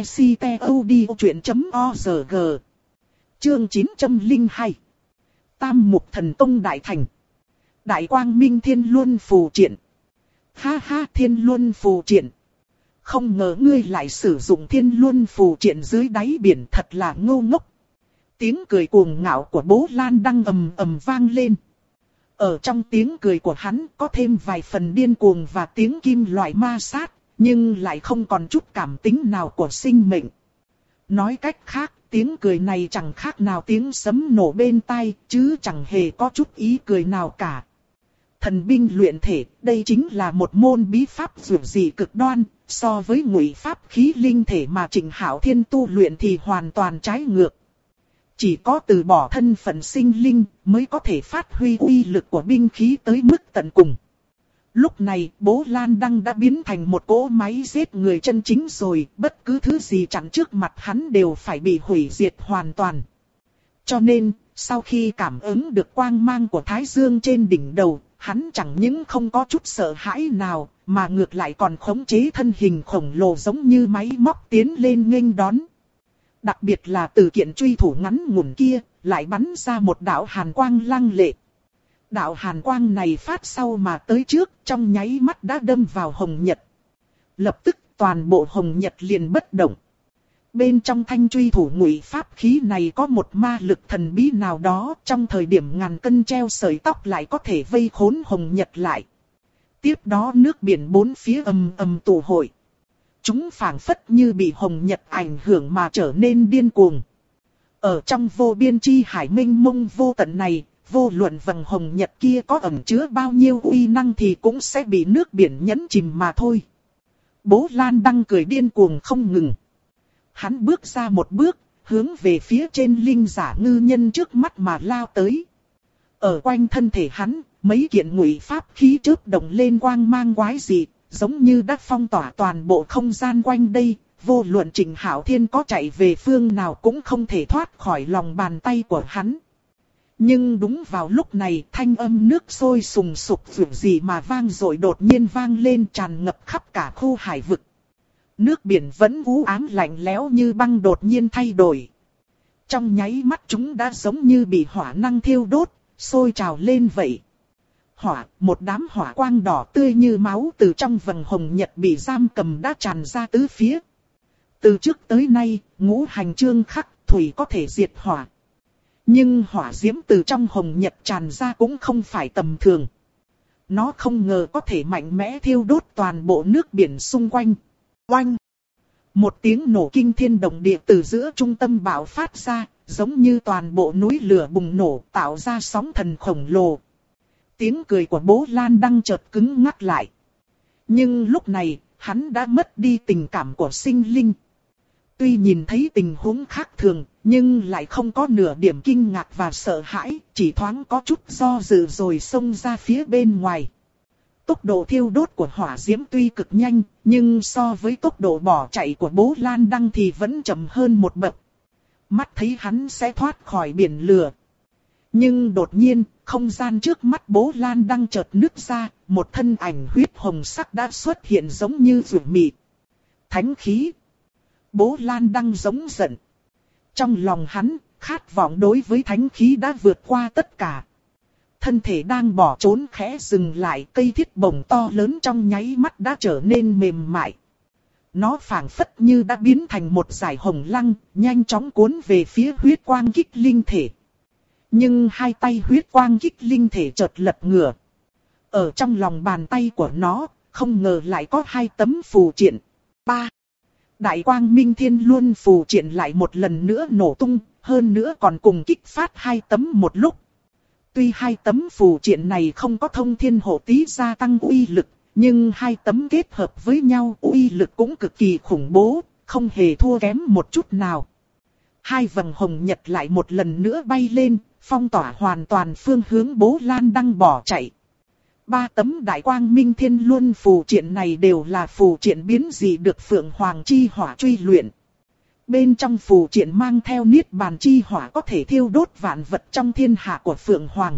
ctod.org. Chương 902. Tam Mục Thần Tông Đại Thành. Đại Quang Minh Thiên Luân Phù Triện. Ha ha, Thiên Luân Phù Triện. Không ngờ ngươi lại sử dụng Thiên Luân Phù Triện dưới đáy biển, thật là ngu ngốc. Tiếng cười cuồng ngạo của Bố Lan Đăng ầm ầm vang lên. Ở trong tiếng cười của hắn có thêm vài phần điên cuồng và tiếng kim loại ma sát, nhưng lại không còn chút cảm tính nào của sinh mệnh. Nói cách khác, tiếng cười này chẳng khác nào tiếng sấm nổ bên tai, chứ chẳng hề có chút ý cười nào cả. Thần binh luyện thể, đây chính là một môn bí pháp dù gì cực đoan, so với ngụy pháp khí linh thể mà Trịnh Hạo Thiên tu luyện thì hoàn toàn trái ngược. Chỉ có từ bỏ thân phận sinh linh mới có thể phát huy uy lực của binh khí tới mức tận cùng. Lúc này, Bố Lan Đăng đã biến thành một cỗ máy giết người chân chính rồi, bất cứ thứ gì chặn trước mặt hắn đều phải bị hủy diệt hoàn toàn. Cho nên, sau khi cảm ứng được quang mang của Thái Dương trên đỉnh đầu, hắn chẳng những không có chút sợ hãi nào, mà ngược lại còn khống chế thân hình khổng lồ giống như máy móc tiến lên nghênh đón. Đặc biệt là từ kiện truy thủ ngắn ngủn kia, lại bắn ra một đạo hàn quang lăng lệ. Đạo hàn quang này phát sau mà tới trước, trong nháy mắt đã đâm vào Hồng Nhật. Lập tức toàn bộ Hồng Nhật liền bất động. Bên trong thanh truy thủ ngụy pháp khí này có một ma lực thần bí nào đó, trong thời điểm ngàn cân treo sợi tóc lại có thể vây khốn Hồng Nhật lại. Tiếp đó nước biển bốn phía ầm ầm tụ hội. Chúng phảng phất như bị Hồng Nhật ảnh hưởng mà trở nên điên cuồng. Ở trong vô biên chi hải mênh mông vô tận này, vô luận vầng Hồng Nhật kia có ẩn chứa bao nhiêu uy năng thì cũng sẽ bị nước biển nhấn chìm mà thôi. Bố Lan Đăng cười điên cuồng không ngừng. Hắn bước ra một bước, hướng về phía trên linh giả ngư nhân trước mắt mà lao tới. Ở quanh thân thể hắn, mấy kiện ngụy pháp khí chớp động lên quang mang quái dị, giống như đã phong tỏa toàn bộ không gian quanh đây. Vô luận Trịnh Hạo Thiên có chạy về phương nào cũng không thể thoát khỏi lòng bàn tay của hắn. Nhưng đúng vào lúc này, thanh âm nước sôi sùng sục dù gì mà vang dội đột nhiên vang lên, tràn ngập khắp cả khu hải vực. Nước biển vẫn u ám lạnh lẽo như băng đột nhiên thay đổi. Trong nháy mắt chúng đã giống như bị hỏa năng thiêu đốt, sôi trào lên vậy. Một đám hỏa quang đỏ tươi như máu từ trong vầng Hồng Nhật bị giam cầm đã tràn ra tứ phía. Từ trước tới nay, ngũ hành chương khắc, thủy có thể diệt hỏa. Nhưng hỏa diễm từ trong Hồng Nhật tràn ra cũng không phải tầm thường. Nó không ngờ có thể mạnh mẽ thiêu đốt toàn bộ nước biển xung quanh. Oanh! Một tiếng nổ kinh thiên động địa từ giữa trung tâm bạo phát ra, giống như toàn bộ núi lửa bùng nổ tạo ra sóng thần khổng lồ. Tiếng cười của Bố Lan Đăng chợt cứng ngắc lại. Nhưng lúc này, hắn đã mất đi tình cảm của sinh linh. Tuy nhìn thấy tình huống khác thường, nhưng lại không có nửa điểm kinh ngạc và sợ hãi, chỉ thoáng có chút do dự rồi xông ra phía bên ngoài. Tốc độ thiêu đốt của hỏa diễm tuy cực nhanh, nhưng so với tốc độ bỏ chạy của Bố Lan Đăng thì vẫn chậm hơn một bậc. Mắt thấy hắn sẽ thoát khỏi biển lửa. Nhưng đột nhiên, không gian trước mắt Bố Lan Đăng chợt nứt ra, một thân ảnh huyết hồng sắc đã xuất hiện giống như rượu mị. Thánh khí. Bố Lan Đăng giống giận. Trong lòng hắn, khát vọng đối với thánh khí đã vượt qua tất cả. Thân thể đang bỏ trốn khẽ dừng lại, cây thiết bổng to lớn trong nháy mắt đã trở nên mềm mại. Nó phảng phất như đã biến thành một dải hồng lăng, nhanh chóng cuốn về phía huyết quang kích linh thể. Nhưng hai tay huyết quang kích linh thể chợt lật ngửa. Ở trong lòng bàn tay của nó, không ngờ lại có hai tấm phù triện. 3. Đại quang minh thiên luân phù triện lại một lần nữa nổ tung, hơn nữa còn cùng kích phát hai tấm một lúc. Tuy hai tấm phù triện này không có thông thiên hộ tí gia tăng uy lực, nhưng hai tấm kết hợp với nhau uy lực cũng cực kỳ khủng bố, không hề thua kém một chút nào. Hai vầng hồng nhật lại một lần nữa bay lên, phong tỏa hoàn toàn phương hướng Bố Lan Đăng bỏ chạy. 3 tấm đại quang minh thiên luân phù triện này đều là phù triện biến dị được Phượng Hoàng chi hỏa truy luyện. Bên trong phù triện mang theo niết bàn chi hỏa có thể thiêu đốt vạn vật trong thiên hạ của Phượng Hoàng.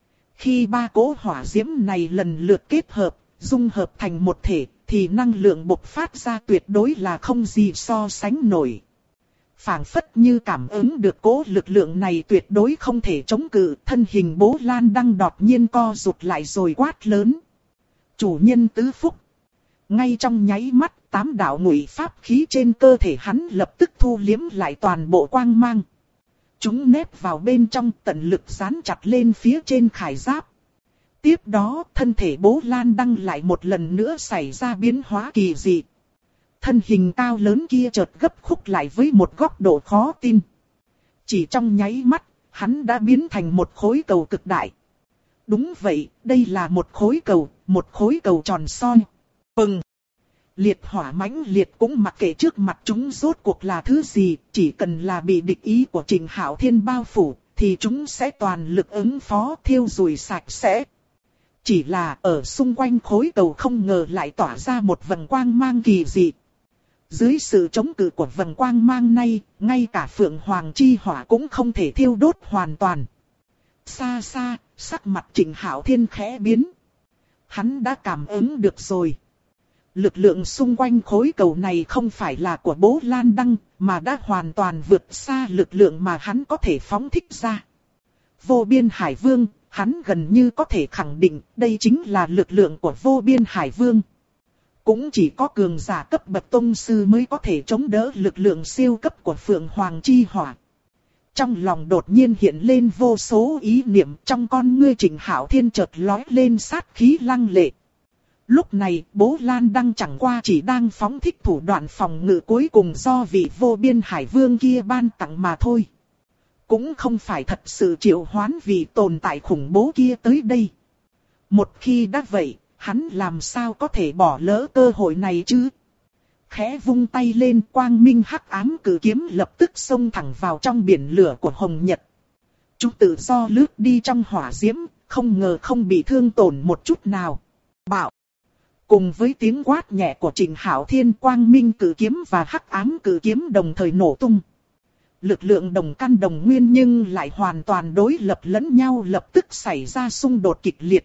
Khi ba cỗ hỏa diễm này lần lượt kết hợp, dung hợp thành một thể, thì năng lượng bộc phát ra tuyệt đối là không gì so sánh nổi. Phảng phất như cảm ứng được cỗ lực lượng này tuyệt đối không thể chống cự, thân hình Bố Lan Đăng đột nhiên co rụt lại rồi quát lớn. Chủ nhân tứ phúc. Ngay trong nháy mắt, 8 đạo ngụy pháp khí trên cơ thể hắn lập tức thu liếm lại toàn bộ quang mang. Chúng nép vào bên trong, tận lực dán chặt lên phía trên khải giáp. Tiếp đó, thân thể Bố Lan Đăng lại một lần nữa xảy ra biến hóa kỳ dị. Thân hình cao lớn kia chợt gấp khúc lại với một góc độ khó tin. Chỉ trong nháy mắt, hắn đã biến thành một khối cầu cực đại. Đúng vậy, đây là một khối cầu tròn soi. Pừng! Liệt hỏa mãnh liệt cũng mặc kệ trước mặt chúng rốt cuộc là thứ gì, chỉ cần là bị địch ý của Trình Hạo Thiên bao phủ, thì chúng sẽ toàn lực ứng phó thiêu rụi sạch sẽ. Chỉ là ở xung quanh khối cầu không ngờ lại tỏa ra một vầng quang mang kỳ dị. Dưới sự chống cự của vầng quang mang này, ngay cả Phượng Hoàng chi hỏa cũng không thể thiêu đốt hoàn toàn. Xa xa, sắc mặt Trình Hạo Thiên khẽ biến. Hắn đã cảm ứng được rồi. Lực lượng xung quanh khối cầu này không phải là của Bố Lan Đăng, mà đã hoàn toàn vượt xa lực lượng mà hắn có thể phóng thích ra. Vô Biên Hải Vương, hắn gần như có thể khẳng định đây chính là lực lượng của Vô Biên Hải Vương. Cũng chỉ có cường giả cấp bậc tông sư mới có thể chống đỡ lực lượng siêu cấp của Phượng Hoàng chi hỏa. Trong lòng đột nhiên hiện lên vô số ý niệm, trong con ngươi Trình Hạo Thiên chợt lóe lên sát khí lăng lệ. Lúc này, Bố Lan Đăng chẳng qua chỉ đang phóng thích thủ đoạn phòng ngự cuối cùng do vị Vô Biên Hải Vương kia ban tặng mà thôi. Cũng không phải thật sự triệu hoán vị tồn tại khủng bố kia tới đây. Một khi đã vậy, hắn làm sao có thể bỏ lỡ cơ hội này chứ? Khẽ vung tay lên, quang minh hắc ám cử kiếm lập tức xông thẳng vào trong biển lửa của Hồng Nhật. Chúng tự do lướt đi trong hỏa diễm, không ngờ không bị thương tổn một chút nào. Bạo! Cùng với tiếng quát nhẹ của Trình Hạo Thiên, quang minh cử kiếm và hắc ám cử kiếm đồng thời nổ tung. Lực lượng đồng căn đồng nguyên nhưng lại hoàn toàn đối lập lẫn nhau, lập tức xảy ra xung đột kịch liệt.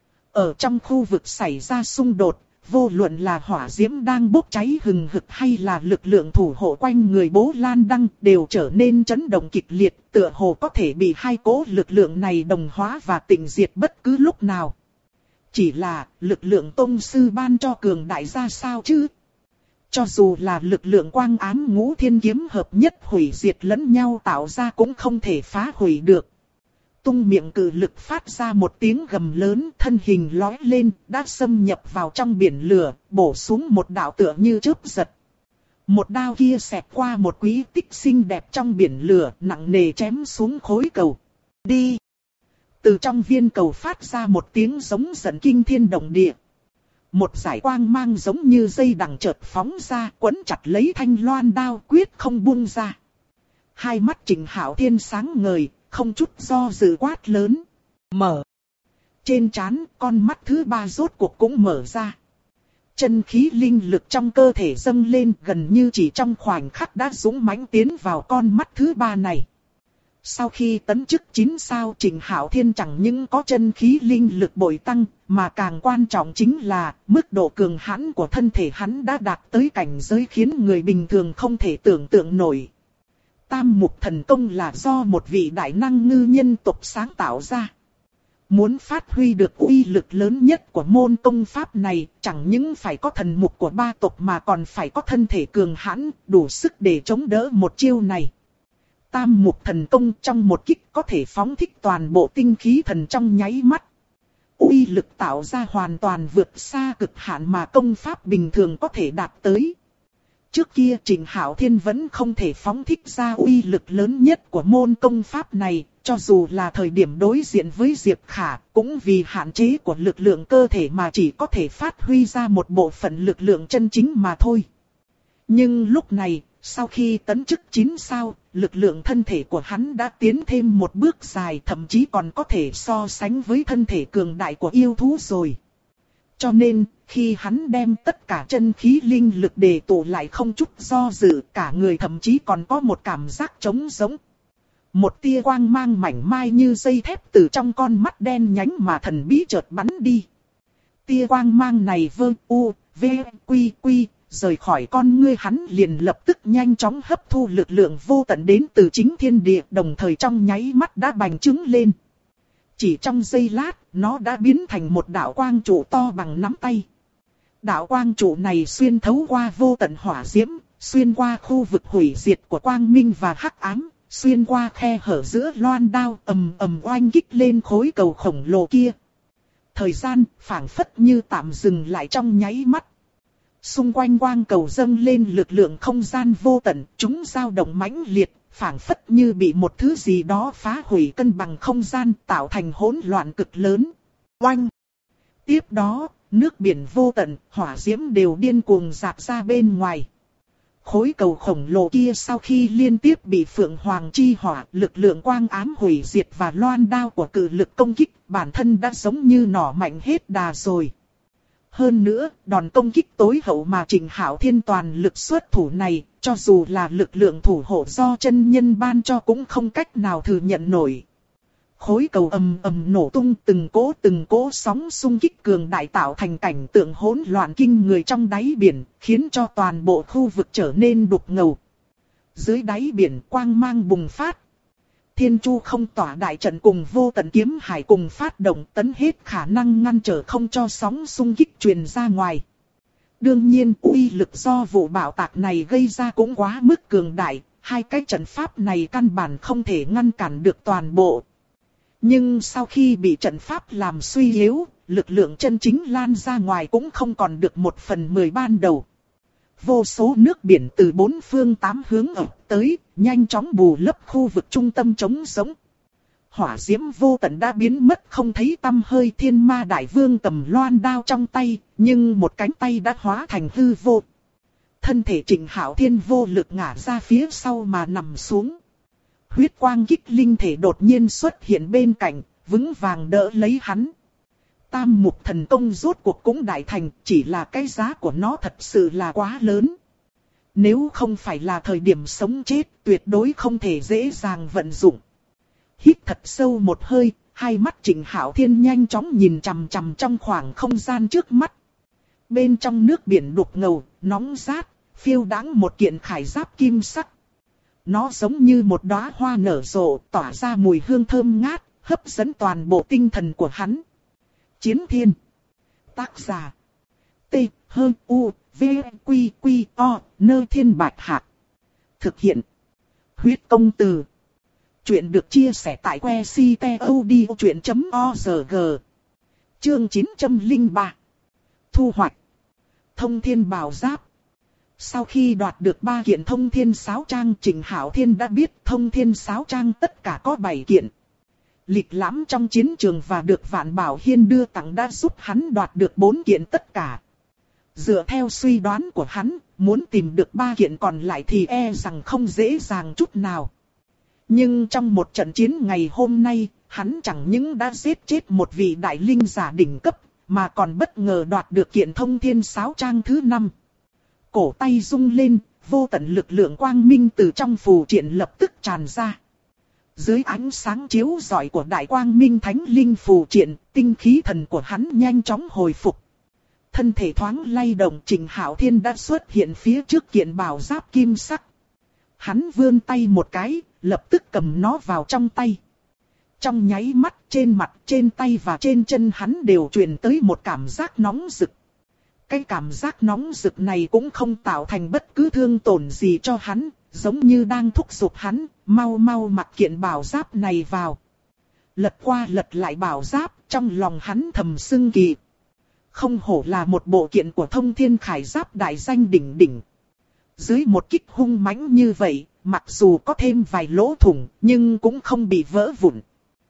Ở trong khu vực xảy ra xung đột, vô luận là hỏa diễm đang bốc cháy hừng hực hay là lực lượng thủ hộ quanh người Bố Lan Đăng đều trở nên chấn động kịch liệt, tựa hồ có thể bị hai cỗ lực lượng này đồng hóa và tịnh diệt bất cứ lúc nào. Chỉ là lực lượng tông sư ban cho cường đại ra sao chứ? Cho dù là lực lượng quang ám ngũ thiên kiếm hợp nhất hủy diệt lẫn nhau tạo ra cũng không thể phá hủy được. Tung miệng cử lực phát ra một tiếng gầm lớn, thân hình lói lên, đã xâm nhập vào trong biển lửa, bổ xuống một đạo tựa như chớp giật. Một đao kia xẹt qua một quý tích xinh đẹp trong biển lửa, nặng nề chém xuống khối cầu. Đi! Từ trong viên cầu phát ra một tiếng giống giận kinh thiên động địa. Một dải quang mang giống như dây đằng chợt phóng ra, quấn chặt lấy thanh loan đao, quyết không buông ra. Hai mắt Trịnh Hạo Thiên sáng ngời, không chút do dự quát lớn. Mở. Trên trán, con mắt thứ ba rốt cuộc cũng mở ra. Chân khí linh lực trong cơ thể dâng lên, gần như chỉ trong khoảnh khắc đã dũng mãnh tiến vào con mắt thứ ba này. Sau khi tấn chức 9 sao, Trịnh Hạo Thiên chẳng những có chân khí linh lực bội tăng, mà càng quan trọng chính là mức độ cường hãn của thân thể hắn đã đạt tới cảnh giới khiến người bình thường không thể tưởng tượng nổi. Tam mục thần công là do một vị đại năng ngư nhân tộc sáng tạo ra. Muốn phát huy được uy lực lớn nhất của môn công pháp này, chẳng những phải có thần mục của ba tộc mà còn phải có thân thể cường hãn, đủ sức để chống đỡ một chiêu này. Tam mục thần công trong một kích có thể phóng thích toàn bộ tinh khí thần trong nháy mắt. Uy lực tạo ra hoàn toàn vượt xa cực hạn mà công pháp bình thường có thể đạt tới. Trước kia Trịnh Hạo Thiên vẫn không thể phóng thích ra uy lực lớn nhất của môn công pháp này, cho dù là thời điểm đối diện với Diệp Khả, cũng vì hạn chế của lực lượng cơ thể mà chỉ có thể phát huy ra một bộ phận lực lượng chân chính mà thôi. Nhưng lúc này, sau khi tấn chức 9 sao, lực lượng thân thể của hắn đã tiến thêm một bước dài, thậm chí còn có thể so sánh với thân thể cường đại của yêu thú rồi. Cho nên, khi hắn đem tất cả chân khí linh lực để tụ lại không chút do dự, cả người thậm chí còn có một cảm giác trống rỗng. Một tia quang mang mảnh mai như dây thép từ trong con mắt đen nhánh mà thần bí chợt bắn đi. Tia quang mang này vơ u, v, quy quy, rời khỏi con ngươi hắn liền lập tức nhanh chóng hấp thu lực lượng vô tận đến từ chính thiên địa, đồng thời trong nháy mắt đã bành trướng lên. Chỉ trong giây lát, nó đã biến thành một đạo quang trụ to bằng nắm tay. Đạo quang trụ này xuyên thấu qua vô tận hỏa diễm, xuyên qua khu vực hủy diệt của quang minh và hắc ám, xuyên qua khe hở giữa loan đao, ầm ầm oanh kích lên khối cầu khổng lồ kia. Thời gian phảng phất như tạm dừng lại trong nháy mắt. Xung quanh quang cầu dâng lên lực lượng không gian vô tận, chúng dao động mãnh liệt, phảng phất như bị một thứ gì đó phá hủy cân bằng không gian, tạo thành hỗn loạn cực lớn. Oanh! Tiếp đó, nước biển vô tận, hỏa diễm đều điên cuồng rạc ra bên ngoài. Khối cầu khổng lồ kia sau khi liên tiếp bị Phượng Hoàng chi hỏa, lực lượng quang ám hủy diệt và loan đao của cự lực công kích, bản thân đã giống như nỏ mạnh hết đà rồi. Hơn nữa, đòn công kích tối hậu mà Trịnh Hạo Thiên toàn lực xuất thủ này, cho dù là lực lượng thủ hộ do chân nhân ban cho cũng không cách nào thừa nhận nổi. Khối cầu ầm ầm nổ tung, từng cỗ sóng xung kích cường đại tạo thành cảnh tượng hỗn loạn kinh người trong đáy biển, khiến cho toàn bộ khu vực trở nên đục ngầu. Dưới đáy biển quang mang bùng phát. Thiên Chu không tỏa đại trận cùng vô tận kiếm hải cùng phát động, tấn hết khả năng ngăn trở không cho sóng xung kích truyền ra ngoài. Đương nhiên uy lực do vụ bạo tạc này gây ra cũng quá mức cường đại, hai cái trận pháp này căn bản không thể ngăn cản được toàn bộ. Nhưng sau khi bị trận pháp làm suy yếu, lực lượng chân chính lan ra ngoài cũng không còn được 1/10 ban đầu. Vô số nước biển từ bốn phương tám hướng ập tới, nhanh chóng bù lấp khu vực trung tâm trống rỗng. Hỏa diễm vô tận đã biến mất không thấy tăm hơi. Thiên Ma Đại Vương cầm loan đao trong tay, nhưng một cánh tay đã hóa thành hư vô. Thân thể Trịnh Hạo Thiên vô lực ngã ra phía sau mà nằm xuống. Huyết quang kích linh thể đột nhiên xuất hiện bên cạnh, vững vàng đỡ lấy hắn. Tam mục thần công rốt cuộc cũng đại thành, chỉ là cái giá của nó thật sự là quá lớn. Nếu không phải là thời điểm sống chết, tuyệt đối không thể dễ dàng vận dụng. Hít thật sâu một hơi, hai mắt Trịnh Hạo Thiên nhanh chóng nhìn chằm chằm trong khoảng không gian trước mắt. Bên trong nước biển đục ngầu, nóng rát, phiêu đãng một kiện khải giáp kim sắc. Nó giống như một đóa hoa nở rộ, tỏa ra mùi hương thơm ngát, hấp dẫn toàn bộ tinh thần của hắn. Chiến Thiên. Tác giả. T, H, U, V, Quy, Quy, O, Nơ Thiên Bạch Hạc. Thực hiện. Huyết công từ. Chuyện được chia sẻ tại que ctod.org. Chương 903. Thu hoạch. Thông Thiên Bảo Giáp. Sau khi đoạt được 3 kiện Thông Thiên Sáo Trang, Trịnh Hạo Thiên đã biết Thông Thiên Sáo Trang tất cả có 7 kiện. lịch lãm trong chiến trường và được Vạn Bảo Hiên đưa tặng đã giúp hắn đoạt được 4 kiện tất cả. Dựa theo suy đoán của hắn, muốn tìm được 3 kiện còn lại thì e rằng không dễ dàng chút nào. Nhưng trong một trận chiến ngày hôm nay, hắn chẳng những đã giết chết một vị đại linh giả đỉnh cấp, mà còn bất ngờ đoạt được kiện thông thiên sáo trang thứ 5. Cổ tay rung lên, vô tận lực lượng quang minh từ trong phù triện lập tức tràn ra. Dưới ánh sáng chiếu rọi của đại quang minh thánh linh phù triện, tinh khí thần của hắn nhanh chóng hồi phục. Thân thể thoáng lay động, Trình Hạo Thiên đã xuất hiện phía trước kiện bảo giáp kim sắc. Hắn vươn tay một cái, lập tức cầm nó vào trong tay. Trong nháy mắt, trên mặt, trên tay và trên chân hắn đều truyền tới một cảm giác nóng rực. Cái cảm giác nóng rực này cũng không tạo thành bất cứ thương tổn gì cho hắn, giống như đang thúc giục hắn, mau mau mặc kiện bảo giáp này vào. Lật qua lật lại bảo giáp, trong lòng hắn thầm xưng kỳ. Không hổ là một bộ kiện của Thông Thiên Khải Giáp đại danh đỉnh đỉnh. Dưới một kích hung mãnh như vậy, mặc dù có thêm vài lỗ thủng, nhưng cũng không bị vỡ vụn.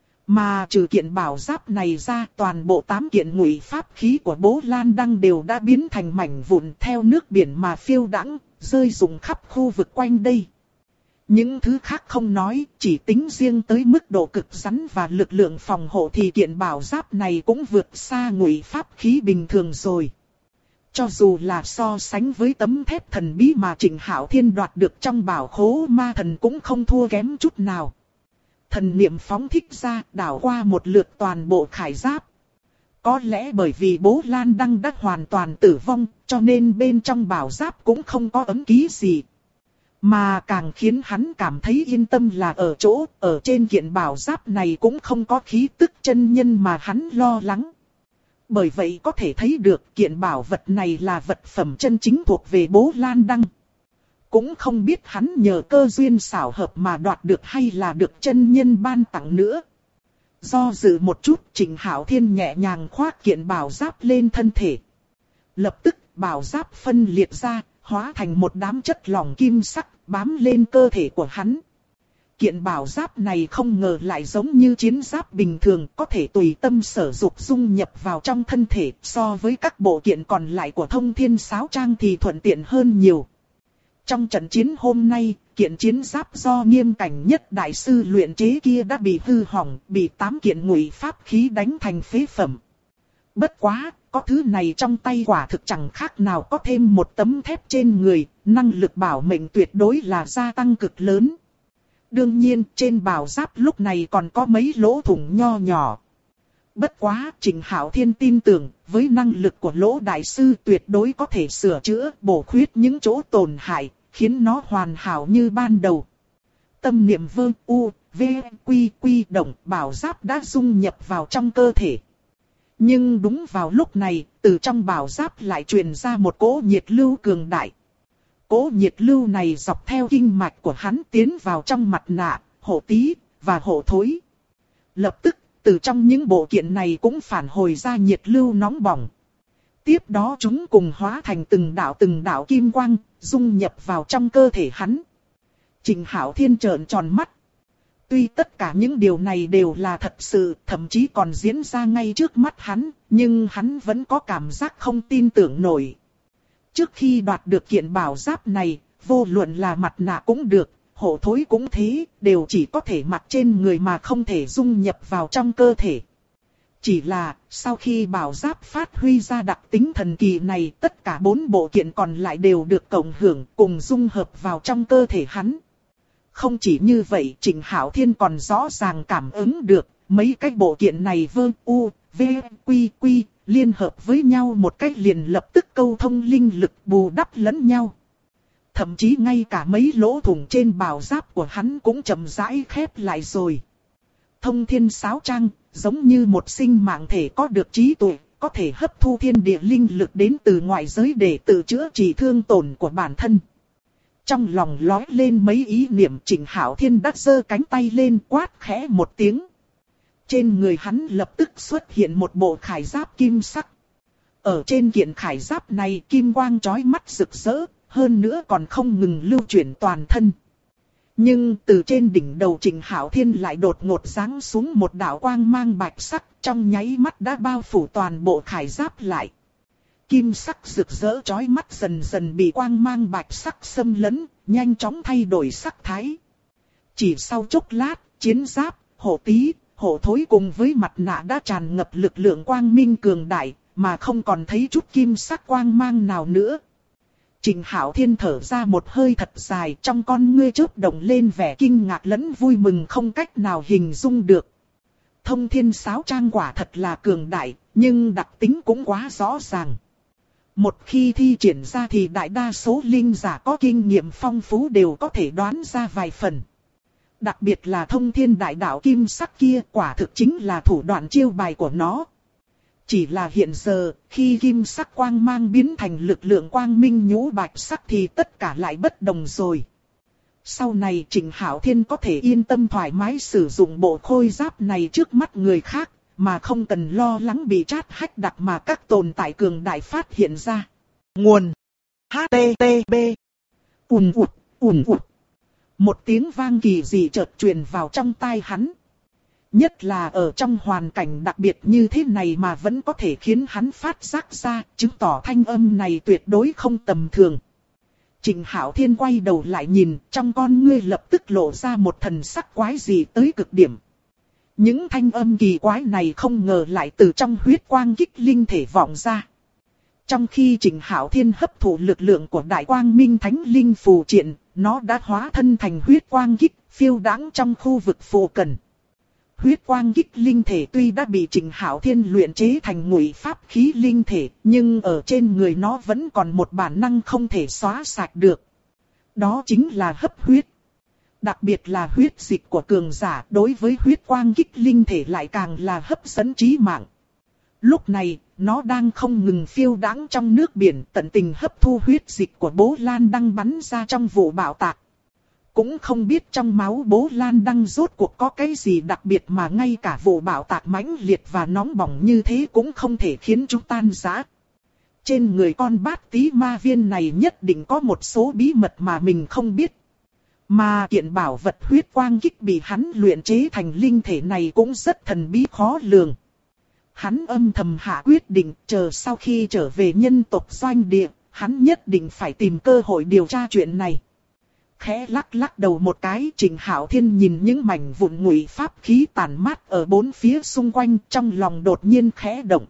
Mà trừ kiện bảo giáp này ra, toàn bộ 8 kiện ngụy pháp khí của Bố Lan Đăng đều đã biến thành mảnh vụn theo nước biển mà phiêu đãng, rơi rụng khắp khu vực quanh đây. Những thứ khác không nói, chỉ tính riêng tới mức độ cực rắn và lực lượng phòng hộ thì kiện bảo giáp này cũng vượt xa ngụy pháp khí bình thường rồi. Cho dù là so sánh với tấm thép thần bí mà Trình Hạo Thiên đoạt được trong bảo khố ma thần cũng không thua kém chút nào. Thần niệm phóng thích ra, đảo qua một lượt toàn bộ khải giáp. Có lẽ bởi vì Bố Lan Đăng đã hoàn toàn tử vong, cho nên bên trong bảo giáp cũng không có ấn ký gì. Mà càng khiến hắn cảm thấy yên tâm là ở chỗ, ở trên kiện bảo giáp này cũng không có khí tức chân nhân mà hắn lo lắng. Bởi vậy có thể thấy được kiện bảo vật này là vật phẩm chân chính thuộc về Bố Lan Đăng. Cũng không biết hắn nhờ cơ duyên xảo hợp mà đoạt được hay là được chân nhân ban tặng nữa. Do dự một chút, Trình Hạo Thiên nhẹ nhàng khoác kiện bảo giáp lên thân thể. Lập tức bảo giáp phân liệt ra, hóa thành một đám chất lỏng kim sắc bám lên cơ thể của hắn. Kiện bảo giáp này không ngờ lại giống như chiến giáp bình thường, có thể tùy tâm sở dục dung nhập vào trong thân thể, so với các bộ kiện còn lại của Thông Thiên Sáo Trang thì thuận tiện hơn nhiều. Trong trận chiến hôm nay, kiện chiến giáp do Nghiêm Cảnh Nhất đại sư luyện chế kia đã bị hư hỏng, bị 8 kiện ngụy pháp khí đánh thành phế phẩm. Bất quá, có thứ này trong tay quả thực chẳng khác nào có thêm một tấm thép trên người, năng lực bảo mệnh tuyệt đối là gia tăng cực lớn. Đương nhiên, trên bảo giáp lúc này còn có mấy lỗ thủng nho nhỏ. Bất quá, Trình Hạo Thiên tin tưởng, với năng lực của Lỗ đại sư tuyệt đối có thể sửa chữa, bổ khuyết những chỗ tổn hại, khiến nó hoàn hảo như ban đầu. Tâm niệm vơ u, v, quy quy động, bảo giáp đã dung nhập vào trong cơ thể. Nhưng đúng vào lúc này, từ trong bảo giáp lại truyền ra một cỗ nhiệt lưu cường đại. Cỗ nhiệt lưu này dọc theo kinh mạch của hắn tiến vào trong mặt nạ, hộ tí và hộ thối. Lập tức, từ trong những bộ kiện này cũng phản hồi ra nhiệt lưu nóng bỏng. Tiếp đó chúng cùng hóa thành từng đạo kim quang, dung nhập vào trong cơ thể hắn. Trình Hạo Thiên trợn tròn mắt. Tuy tất cả những điều này đều là thật sự, thậm chí còn diễn ra ngay trước mắt hắn, nhưng hắn vẫn có cảm giác không tin tưởng nổi. Trước khi đoạt được kiện bảo giáp này, vô luận là mặt nạ cũng được, hộ thối cũng thế, đều chỉ có thể mặc trên người mà không thể dung nhập vào trong cơ thể. Chỉ là, sau khi bảo giáp phát huy ra đặc tính thần kỳ này, tất cả 4 bộ kiện còn lại đều được cộng hưởng cùng dung hợp vào trong cơ thể hắn. Không chỉ như vậy, Trình Hạo Thiên còn rõ ràng cảm ứng được, mấy cái bộ kiện này vơ u, v, quy quy, liên hợp với nhau một cách liền lập tức câu thông linh lực bù đắp lẫn nhau. Thậm chí ngay cả mấy lỗ thủng trên bảo giáp của hắn cũng chậm rãi khép lại rồi. Thông Thiên Sáo Trang, giống như một sinh mạng thể có được trí tuệ, có thể hấp thu thiên địa linh lực đến từ ngoại giới để tự chữa trị thương tổn của bản thân. Trong lòng lóe lên mấy ý niệm, Trình Hạo Thiên đắc giơ cánh tay lên quát khẽ một tiếng. Trên người hắn lập tức xuất hiện một bộ khải giáp kim sắc. Ở trên kiện khải giáp này kim quang chói mắt rực rỡ, hơn nữa còn không ngừng lưu chuyển toàn thân. Nhưng từ trên đỉnh đầu Trịnh Hạo Thiên lại đột ngột giáng xuống một đạo quang mang bạch sắc, trong nháy mắt đã bao phủ toàn bộ khải giáp lại. Kim sắc rực rỡ chói mắt dần dần bị quang mang bạch sắc xâm lấn, nhanh chóng thay đổi sắc thái. Chỉ sau chốc lát, chiến giáp, hộ tí, hộ thối cùng với mặt nạ đã tràn ngập lực lượng quang minh cường đại, mà không còn thấy chút kim sắc quang mang nào nữa. Trịnh Hạo Thiên thở ra một hơi thật dài, trong con ngươi chớp động lên vẻ kinh ngạc lẫn vui mừng không cách nào hình dung được. Thông thiên sáo trang quả thật là cường đại, nhưng đặc tính cũng quá rõ ràng. Một khi thi triển ra thì đại đa số linh giả có kinh nghiệm phong phú đều có thể đoán ra vài phần. Đặc biệt là thông thiên đại đạo kim sắc kia quả thực chính là thủ đoạn chiêu bài của nó. Chỉ là hiện giờ, khi kim sắc quang mang biến thành lực lượng quang minh nhũ bạch sắc thì tất cả lại bất đồng rồi. Sau này Trịnh Hạo Thiên có thể yên tâm thoải mái sử dụng bộ khôi giáp này trước mắt người khác, mà không cần lo lắng bị trát hách đặc mà các tồn tại cường đại phát hiện ra. Nguồn HTTP ùn ụt. Một tiếng vang kỳ dị chợt truyền vào trong tai hắn. Nhất là ở trong hoàn cảnh đặc biệt như thế này mà vẫn có thể khiến hắn phát giác ra, chứng tỏ thanh âm này tuyệt đối không tầm thường. Trịnh Hạo Thiên quay đầu lại nhìn, trong con ngươi lập tức lộ ra một thần sắc quái dị tới cực điểm. Những thanh âm kỳ quái này không ngờ lại từ trong huyết quang kích linh thể vọng ra. Trong khi Trịnh Hạo Thiên hấp thụ lực lượng của Đại Quang Minh Thánh Linh phù triện, nó đã hóa thân thành huyết quang kích, phiêu đãng trong khu vực phù cận. Huyết quang kích linh thể tuy đã bị Trịnh Hạo Thiên luyện chế thành ngụy pháp khí linh thể, nhưng ở trên người nó vẫn còn một bản năng không thể xóa sạch được. Đó chính là hấp huyết. Đặc biệt là huyết dịch của cường giả đối với huyết quang kích linh thể lại càng là hấp dẫn chí mạng. Lúc này, nó đang không ngừng phiêu đãng trong nước biển tận tình hấp thu huyết dịch của Bố Lan Đăng bắn ra trong vụ bạo tạc. Cũng không biết trong máu Bố Lan Đăng rốt cuộc có cái gì đặc biệt mà ngay cả vụ bạo tạc mãnh liệt và nóng bỏng như thế cũng không thể khiến chúng tan rã. Trên người con bát tí ma viên này nhất định có một số bí mật mà mình không biết. Mà kiện bảo vật huyết quang kích bị hắn luyện chế thành linh thể này cũng rất thần bí khó lường. Hắn âm thầm hạ quyết định chờ sau khi trở về nhân tộc doanh địa, hắn nhất định phải tìm cơ hội điều tra chuyện này. Khẽ lắc đầu một cái, Trịnh Hạo Thiên nhìn những mảnh vụn ngụy pháp khí tàn mát ở bốn phía xung quanh, trong lòng đột nhiên khẽ động.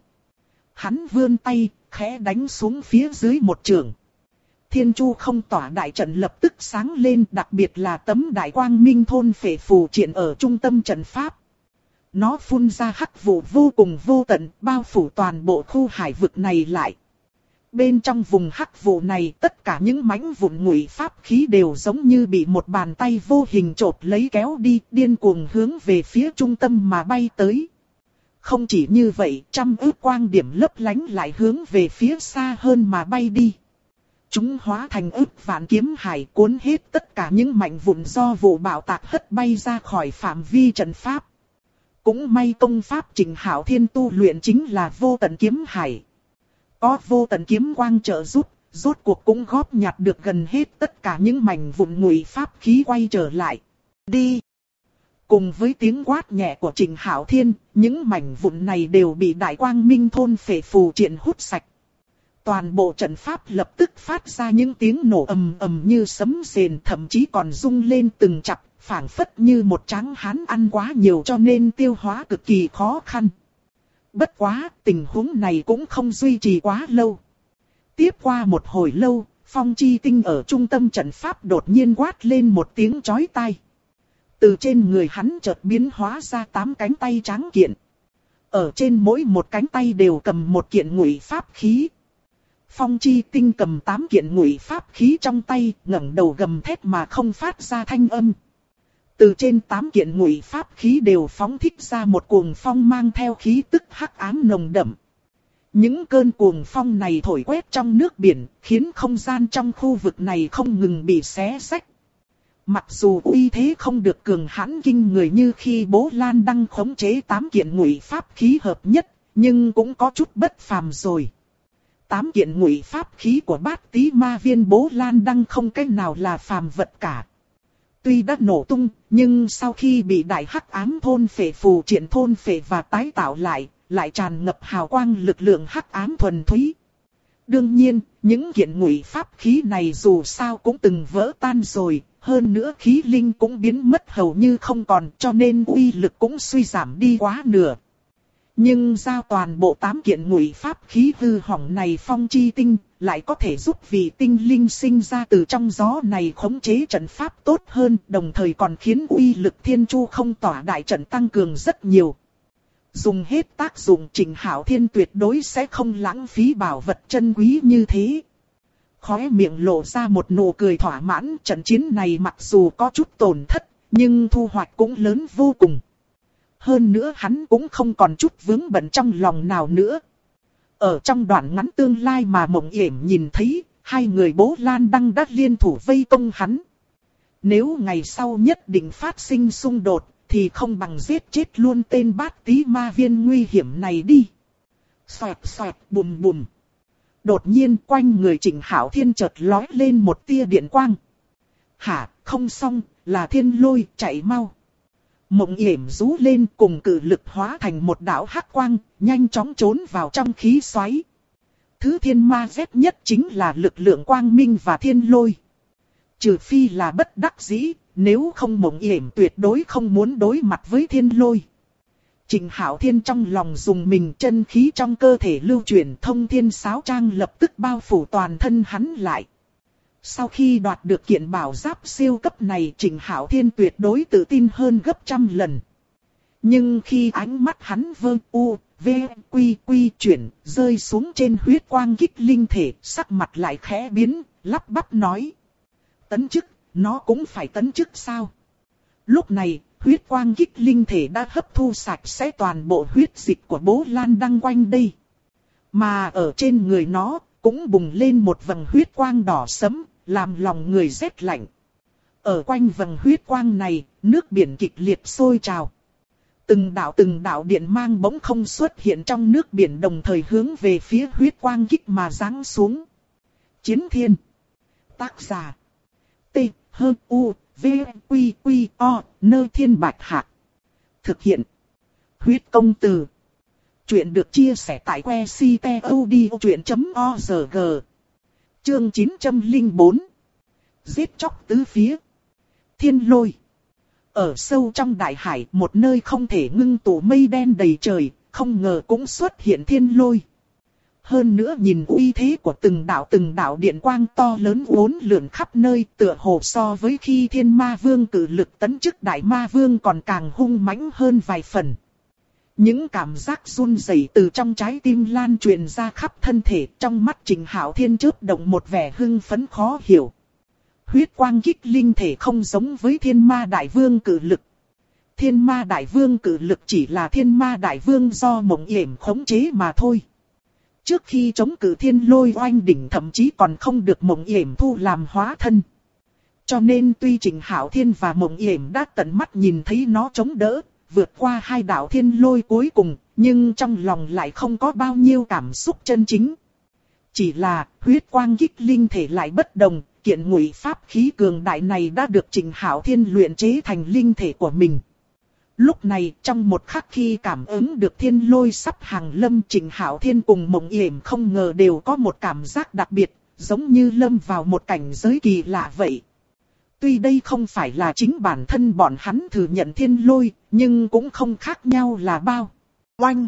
Hắn vươn tay, khẽ đánh xuống phía dưới một trường. Thiên Chu không tỏa đại trận lập tức sáng lên, đặc biệt là tấm đại quang minh thôn phệ phù triện ở trung tâm trận pháp. Nó phun ra hắc vụ vô cùng vô tận, bao phủ toàn bộ khu hải vực này lại. Bên trong vùng hắc vụ này, tất cả những mảnh vụn ngụy pháp khí đều giống như bị một bàn tay vô hình chộp lấy kéo đi, điên cuồng hướng về phía trung tâm mà bay tới. Không chỉ như vậy, trăm ức quang điểm lấp lánh lại hướng về phía xa hơn mà bay đi. Chúng hóa thành ức vạn kiếm hải cuốn hết tất cả những mảnh vụn do vụ bạo tạc hất bay ra khỏi phạm vi trận pháp. Cũng may công pháp Trịnh Hạo Thiên tu luyện chính là vô tận kiếm hải. Có vô tận kiếm quang trợ giúp, rốt cuộc cũng góp nhặt được gần hết tất cả những mảnh vụn ngụy pháp khí quay trở lại. Đi! Cùng với tiếng quát nhẹ của Trịnh Hạo Thiên, những mảnh vụn này đều bị Đại Quang Minh thôn phệ phù triện hút sạch. Toàn bộ trận pháp lập tức phát ra những tiếng nổ ầm ầm như sấm rền, thậm chí còn rung lên từng chập, phảng phất như một tráng hán ăn quá nhiều cho nên tiêu hóa cực kỳ khó khăn. Bất quá, tình huống này cũng không duy trì quá lâu. Tiếp qua một hồi lâu, Phong Chi Tinh ở trung tâm trận pháp đột nhiên quát lên một tiếng chói tai. Từ trên người hắn chợt biến hóa ra 8 cánh tay trắng kiện. Ở trên mỗi một cánh tay đều cầm một kiện ngụy pháp khí. Phong Chi Tinh cầm 8 kiện ngụy pháp khí trong tay, ngẩng đầu gầm thét mà không phát ra thanh âm. Từ trên 8 kiện ngụy pháp khí đều phóng thích ra một cuồng phong mang theo khí tức hắc ám nồng đậm. Những cơn cuồng phong này thổi quét trong nước biển, khiến không gian trong khu vực này không ngừng bị xé rách. Mặc dù uy thế không được cường hãn kinh người như khi Bố Lan Đăng khống chế 8 kiện ngụy pháp khí hợp nhất, nhưng cũng có chút bất phàm rồi. 8 kiện ngụy pháp khí của bát tí ma viên Bố Lan Đăng không cách nào là phàm vật cả. Tuy đã nổ tung, nhưng sau khi bị đại hắc ám thôn phệ phù triện thôn phệ và tái tạo lại tràn ngập hào quang lực lượng hắc ám thuần túy. Đương nhiên, những kiện ngụy pháp khí này dù sao cũng từng vỡ tan rồi, hơn nữa khí linh cũng biến mất hầu như không còn, cho nên uy lực cũng suy giảm đi quá nửa. Nhưng giao toàn bộ 8 kiện ngụy pháp khí hư hỏng này phong chi tinh, lại có thể giúp vị tinh linh sinh ra từ trong gió này khống chế trận pháp tốt hơn, đồng thời còn khiến uy lực thiên chu không tỏa đại trận tăng cường rất nhiều. Dùng hết tác dụng, Trịnh Hạo Thiên tuyệt đối sẽ không lãng phí bảo vật chân quý như thế. Khóe miệng lộ ra một nụ cười thỏa mãn, trận chiến này mặc dù có chút tổn thất, nhưng thu hoạch cũng lớn vô cùng. Hơn nữa hắn cũng không còn chút vướng bận trong lòng nào nữa. Ở trong đoạn ngắn tương lai mà Mộng Yểm nhìn thấy, hai người Bố Lan Đăng đã liên thủ vây công hắn. Nếu ngày sau nhất định phát sinh xung đột, thì không bằng giết chết luôn tên bát tí ma viên nguy hiểm này đi. Xoẹt xoẹt bùm bùm. Đột nhiên quanh người Trịnh Hạo Thiên chợt lói lên một tia điện quang. Hả, không xong, là thiên lôi, chạy mau. Mộng Yểm rú lên cùng cự lực hóa thành một đạo hắc quang, nhanh chóng trốn vào trong khí xoáy. Thứ thiên ma ghét nhất chính là lực lượng quang minh và thiên lôi. Trừ phi là bất đắc dĩ, nếu không Mộng Yểm tuyệt đối không muốn đối mặt với thiên lôi. Trịnh Hạo Thiên trong lòng dùng mình, chân khí trong cơ thể lưu chuyển, thông thiên sáo trang lập tức bao phủ toàn thân hắn lại. Sau khi đoạt được kiện bảo giáp siêu cấp này, Trịnh Hạo Thiên tuyệt đối tự tin hơn gấp trăm lần. Nhưng khi ánh mắt hắn quy chuyển, rơi xuống trên huyết quang kích linh thể, sắc mặt lại khẽ biến, lắp bắp nói. Tấn chức, nó cũng phải tấn chức sao? Lúc này, huyết quang kích linh thể đã hấp thu sạch sẽ toàn bộ huyết dịch của Bố Lan Đăng quanh đây. Mà ở trên người nó, cũng bùng lên một vầng huyết quang đỏ sẫm, làm lòng người rét lạnh. Ở quanh vầng huyết quang này, nước biển kịch liệt sôi trào. Từng đạo điện mang bỗng không xuất hiện trong nước biển, đồng thời hướng về phía huyết quang kích mà giáng xuống. Chiến Thiên. Tác giả. T-H-U-V-Q-Q-O, nơi Thiên Bạch Hạc. Thực hiện. Huyết Công Từ. Chuyện được chia sẻ tại website.odchuyện.org. Chương 904. Giết chóc tứ phía. Thiên lôi. Ở sâu trong đại hải, một nơi không thể ngưng tụ mây đen đầy trời, không ngờ cũng xuất hiện thiên lôi. Hơn nữa nhìn uy thế của từng đạo điện quang to lớn uốn lượn khắp nơi, tựa hồ so với khi Thiên Ma Vương cử lực tấn chức Đại Ma Vương còn càng hung mãnh hơn vài phần. Những cảm giác run rẩy từ trong trái tim lan truyền ra khắp thân thể, trong mắt Trịnh Hạo Thiên chớp động một vẻ hưng phấn khó hiểu. Huyết quang kích linh thể không giống với Thiên Ma Đại Vương cử lực. Thiên Ma Đại Vương cử lực chỉ là Thiên Ma Đại Vương do Mộng Yểm khống chế mà thôi. Trước khi chống cự thiên lôi oanh đỉnh thậm chí còn không được Mộng Yểm thu làm hóa thân. Cho nên tuy Trịnh Hạo Thiên và Mộng Yểm đã tận mắt nhìn thấy nó chống đỡ, vượt qua hai đạo thiên lôi cuối cùng, nhưng trong lòng lại không có bao nhiêu cảm xúc chân chính. Chỉ là huyết quang kích linh thể lại bất đồng, kiện ngụy pháp khí cường đại này đã được Trịnh Hạo Thiên luyện chế thành linh thể của mình. Lúc này trong một khắc khi cảm ứng được thiên lôi sắp hàng lâm, Trịnh Hạo Thiên cùng Mộng Yểm không ngờ đều có một cảm giác đặc biệt, giống như lâm vào một cảnh giới kỳ lạ vậy. Tuy đây không phải là chính bản thân bọn hắn thừa nhận thiên lôi, nhưng cũng không khác nhau là bao. Oanh!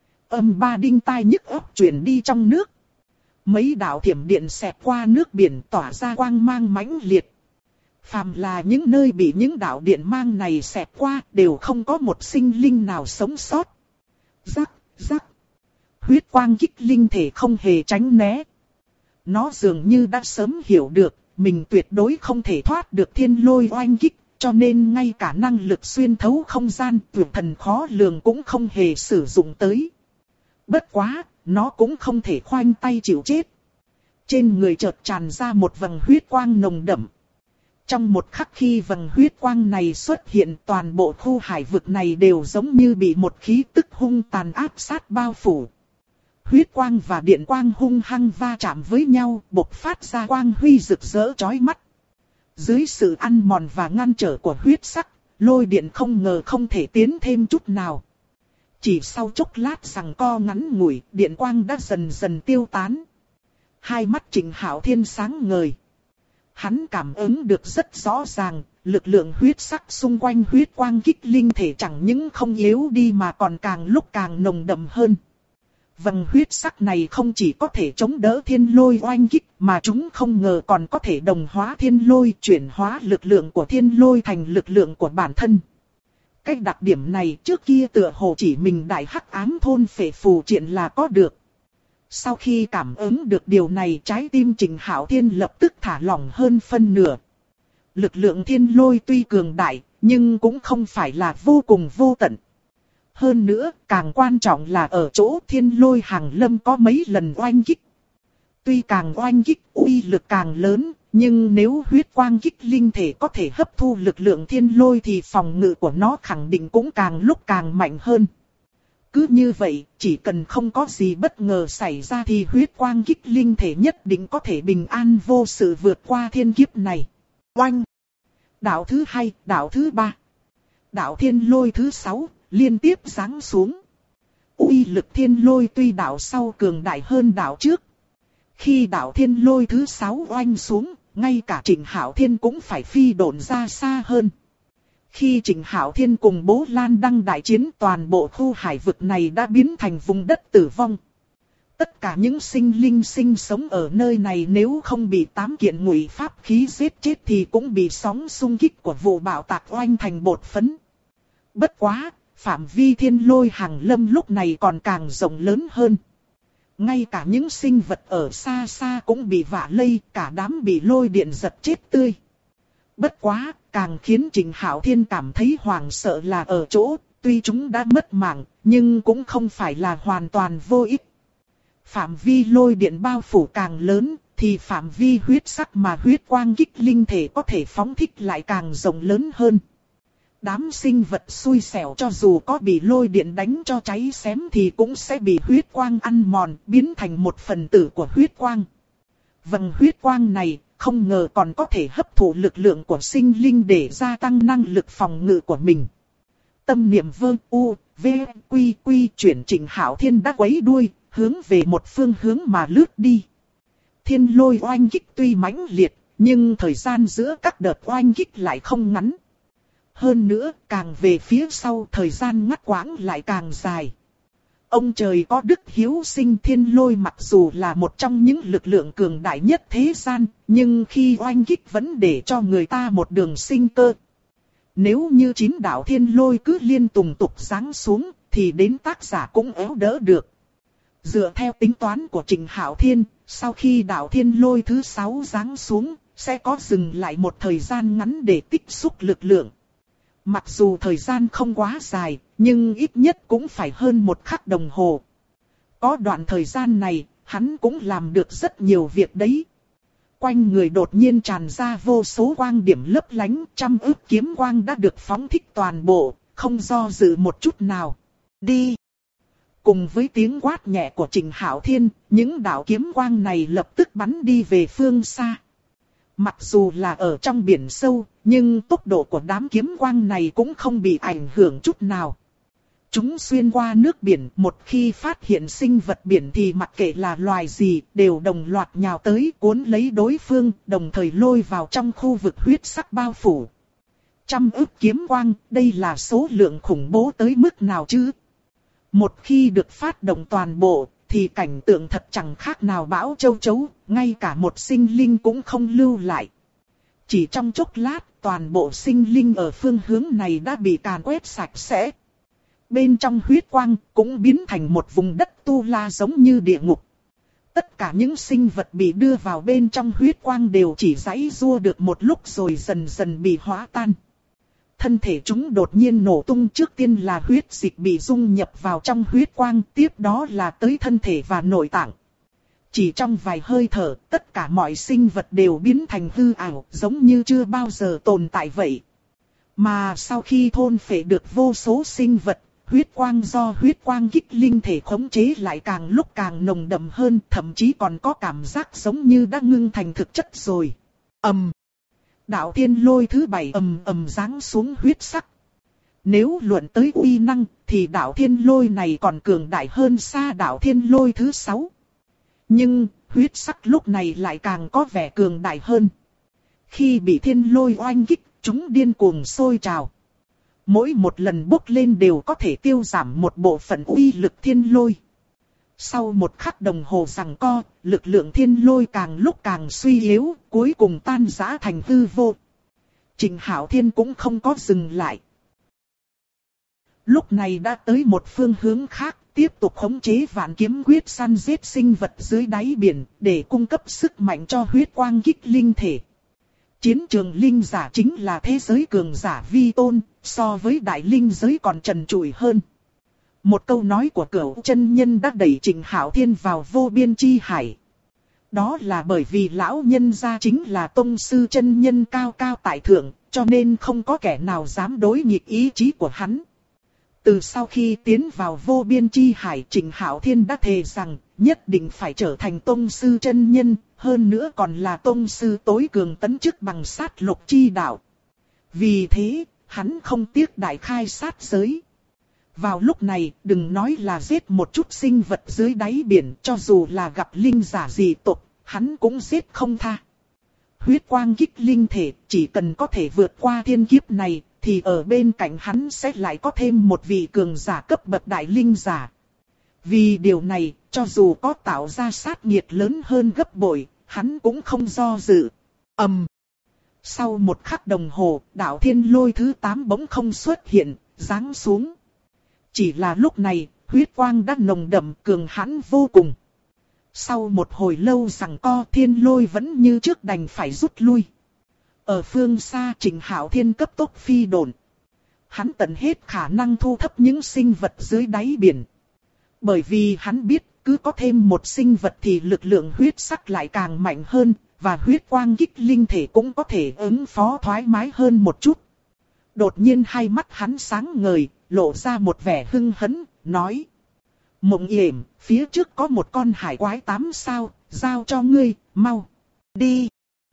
Âm ba đinh tai nhức óc truyền đi trong nước. Mấy đạo thiểm điện xẹt qua nước biển tỏa ra quang mang mãnh liệt. Phàm là những nơi bị những đạo điện mang này xẹt qua đều không có một sinh linh nào sống sót. Rắc, rắc. Huyết quang kích linh thể không hề tránh né. Nó dường như đã sớm hiểu được, mình tuyệt đối không thể thoát được thiên lôi oanh kích, cho nên ngay cả năng lực xuyên thấu không gian tuyệt thần khó lường cũng không hề sử dụng tới. Bất quá, nó cũng không thể khoanh tay chịu chết. Trên người chợt tràn ra một vầng huyết quang nồng đậm. Trong một khắc khi vầng huyết quang này xuất hiện, toàn bộ khu hải vực này đều giống như bị một khí tức hung tàn áp sát bao phủ. Huyết quang và điện quang hung hăng va chạm với nhau, bộc phát ra quang huy rực rỡ chói mắt. Dưới sự ăn mòn và ngăn trở của huyết sắc, lôi điện không ngờ không thể tiến thêm chút nào. Chỉ sau chốc lát giằng co ngắn ngủi, điện quang đã dần dần tiêu tán. Hai mắt Trịnh Hạo Thiên sáng ngời. Hắn cảm ứng được rất rõ ràng, lực lượng huyết sắc xung quanh huyết quang kích linh thể chẳng những không yếu đi mà còn càng lúc càng nồng đậm hơn. Vầng huyết sắc này không chỉ có thể chống đỡ thiên lôi oanh kích mà chúng không ngờ còn có thể đồng hóa thiên lôi, chuyển hóa lực lượng của thiên lôi thành lực lượng của bản thân. Cái đặc điểm này trước kia tựa hồ chỉ mình đại hắc ám thôn phệ phù triện là có được. Sau khi cảm ứng được điều này, trái tim Trịnh Hạo Thiên lập tức thả lỏng hơn phân nửa. Lực lượng thiên lôi tuy cường đại, nhưng cũng không phải là vô cùng vô tận. Hơn nữa, càng quan trọng là ở chỗ thiên lôi hàng lâm có mấy lần oanh kích. Tuy càng oanh kích uy lực càng lớn, nhưng nếu huyết quang kích linh thể có thể hấp thu lực lượng thiên lôi thì phòng ngự của nó khẳng định cũng càng lúc càng mạnh hơn. Cứ như vậy, chỉ cần không có gì bất ngờ xảy ra thì huyết quang kích linh thể nhất định có thể bình an vô sự vượt qua thiên kiếp này. Oanh! Đạo thứ 2, đạo thứ 3, đạo thiên lôi thứ 6, liên tiếp giáng xuống. Uy lực thiên lôi tuy đạo sau cường đại hơn đạo trước. Khi đạo thiên lôi thứ 6 oanh xuống, ngay cả Trịnh Hạo Thiên cũng phải phi độn ra xa hơn. Khi Trịnh Hạo Thiên cùng Bố Lan Đăng đại chiến, toàn bộ khu hải vực này đã biến thành vùng đất tử vong. Tất cả những sinh linh sinh sống ở nơi này nếu không bị 8 kiện ngụy pháp khí giết chết thì cũng bị sóng xung kích của vụ bạo tạc oanh thành bột phấn. Bất quá, phạm vi thiên lôi hàng lâm lúc này còn càng rộng lớn hơn. Ngay cả những sinh vật ở xa xa cũng bị vạ lây, cả đám bị lôi điện giật chết tươi. Bất quá, càng khiến Trịnh Hạo Thiên cảm thấy hoảng sợ là ở chỗ, tuy chúng đã mất mạng, nhưng cũng không phải là hoàn toàn vô ích. Phạm vi lôi điện bao phủ càng lớn, thì phạm vi huyết sắc mà huyết quang kích linh thể có thể phóng thích lại càng rộng lớn hơn. Đám sinh vật xui xẻo cho dù có bị lôi điện đánh cho cháy xém thì cũng sẽ bị huyết quang ăn mòn, biến thành một phần tử của huyết quang. Vầng huyết quang này không ngờ còn có thể hấp thụ lực lượng của sinh linh để gia tăng năng lực phòng ngự của mình. Tâm niệm vương u, v, quy quy chuyển Trịnh Hạo Thiên đã quấy đuôi, hướng về một phương hướng mà lướt đi. Thiên lôi oanh kích tuy mãnh liệt, nhưng thời gian giữa các đợt oanh kích lại không ngắn. Hơn nữa, càng về phía sau thời gian ngắt quãng lại càng dài. Ông trời có đức hiếu sinh, thiên lôi mặc dù là một trong những lực lượng cường đại nhất thế gian, nhưng khi oanh kích vẫn để cho người ta một đường sinh cơ. Nếu như 9 đạo thiên lôi cứ liên tục giáng xuống, thì đến tác giả cũng éo đỡ được. Dựa theo tính toán của Trịnh Hạo Thiên, sau khi đạo thiên lôi thứ 6 giáng xuống, sẽ có dừng lại một thời gian ngắn để tích xúc lực lượng. Mặc dù thời gian không quá dài, nhưng ít nhất cũng phải hơn 1 khắc đồng hồ. Có đoạn thời gian này, hắn cũng làm được rất nhiều việc đấy. Quanh người đột nhiên tràn ra vô số quang điểm lấp lánh, trăm ức kiếm quang đã được phóng thích toàn bộ, không do dự một chút nào. Đi! Cùng với tiếng quát nhẹ của Trịnh Hạo Thiên, những đạo kiếm quang này lập tức bắn đi về phương xa. Mặc dù là ở trong biển sâu, nhưng tốc độ của đám kiếm quang này cũng không bị ảnh hưởng chút nào. Chúng xuyên qua nước biển, một khi phát hiện sinh vật biển thì mặc kệ là loài gì, đều đồng loạt nhào tới cuốn lấy đối phương, đồng thời lôi vào trong khu vực huyết sắc bao phủ. Trăm ức kiếm quang, đây là số lượng khủng bố tới mức nào chứ? Một khi được phát động toàn bộ, thì cảnh tượng thật chẳng khác nào bão châu chấu, ngay cả một sinh linh cũng không lưu lại. Chỉ trong chốc lát, toàn bộ sinh linh ở phương hướng này đã bị càn quét sạch sẽ. Bên trong huyết quang cũng biến thành một vùng đất tu la giống như địa ngục. Tất cả những sinh vật bị đưa vào bên trong huyết quang đều chỉ giãy giụa được một lúc rồi dần dần bị hóa tan. Thân thể chúng đột nhiên nổ tung, trước tiên là huyết dịch bị dung nhập vào trong huyết quang, tiếp đó là tới thân thể và nội tạng. Chỉ trong vài hơi thở, tất cả mọi sinh vật đều biến thành hư ảo, giống như chưa bao giờ tồn tại vậy. Mà sau khi thôn phệ được vô số sinh vật, huyết quang do huyết quang kích linh thể khống chế lại càng lúc càng nồng đậm hơn, thậm chí còn có cảm giác giống như đã ngưng thành thực chất rồi. Đạo thiên lôi thứ 7 ầm ầm giáng xuống huyết sắc. Nếu luận tới uy năng thì đạo thiên lôi này còn cường đại hơn xa đạo thiên lôi thứ 6. Nhưng huyết sắc lúc này lại càng có vẻ cường đại hơn. Khi bị thiên lôi oanh kích, chúng điên cuồng sôi trào. Mỗi một lần bốc lên đều có thể tiêu giảm một bộ phận uy lực thiên lôi. Sau một khắc đồng hồ giằng co, lực lượng thiên lôi càng lúc càng suy yếu, cuối cùng tan rã thành hư vô. Trịnh Hạo Thiên cũng không có dừng lại. Lúc này đã tới một phương hướng khác, tiếp tục khống chế vạn kiếm quyết săn giết sinh vật dưới đáy biển, để cung cấp sức mạnh cho huyết quang kích linh thể. Chiến trường linh giả chính là thế giới cường giả vi tôn, so với đại linh giới còn trần trụi hơn. Một câu nói của Cửu chân nhân đã đẩy Trịnh Hạo Thiên vào vô biên chi hải. Đó là bởi vì lão nhân gia chính là tông sư chân nhân cao cao tại thượng, cho nên không có kẻ nào dám đối nghịch ý chí của hắn. Từ sau khi tiến vào vô biên chi hải, Trịnh Hạo Thiên đã thề rằng nhất định phải trở thành tông sư chân nhân, hơn nữa còn là tông sư tối cường tấn chức bằng sát lục chi đạo. Vì thế, hắn không tiếc đại khai sát giới. Vào lúc này, đừng nói là giết một chút sinh vật dưới đáy biển, cho dù là gặp linh giả dị tộc, hắn cũng giết không tha. Huyết quang kích linh thể, chỉ cần có thể vượt qua thiên kiếp này, thì ở bên cạnh hắn sẽ lại có thêm một vị cường giả cấp bậc đại linh giả. Vì điều này, cho dù có tạo ra sát nhiệt lớn hơn gấp bội, hắn cũng không do dự. Sau một khắc đồng hồ, đạo thiên lôi thứ 8 bỗng không xuất hiện, giáng xuống. Chỉ là lúc này, huyết quang đã nồng đậm cường hãn vô cùng. Sau một hồi lâu giằng co, thiên lôi vẫn như trước đành phải rút lui. Ở phương xa, Trịnh Hạo Thiên cấp tốc phi độn. Hắn tận hết khả năng thu thập những sinh vật dưới đáy biển. Bởi vì hắn biết, cứ có thêm một sinh vật thì lực lượng huyết sắc lại càng mạnh hơn, và huyết quang kích linh thể cũng có thể ứng phó thoải mái hơn một chút. Đột nhiên hai mắt hắn sáng ngời, lộ ra một vẻ hưng hấn, nói: Mộng Yểm, phía trước có một con hải quái 8 sao, giao cho ngươi, mau, đi.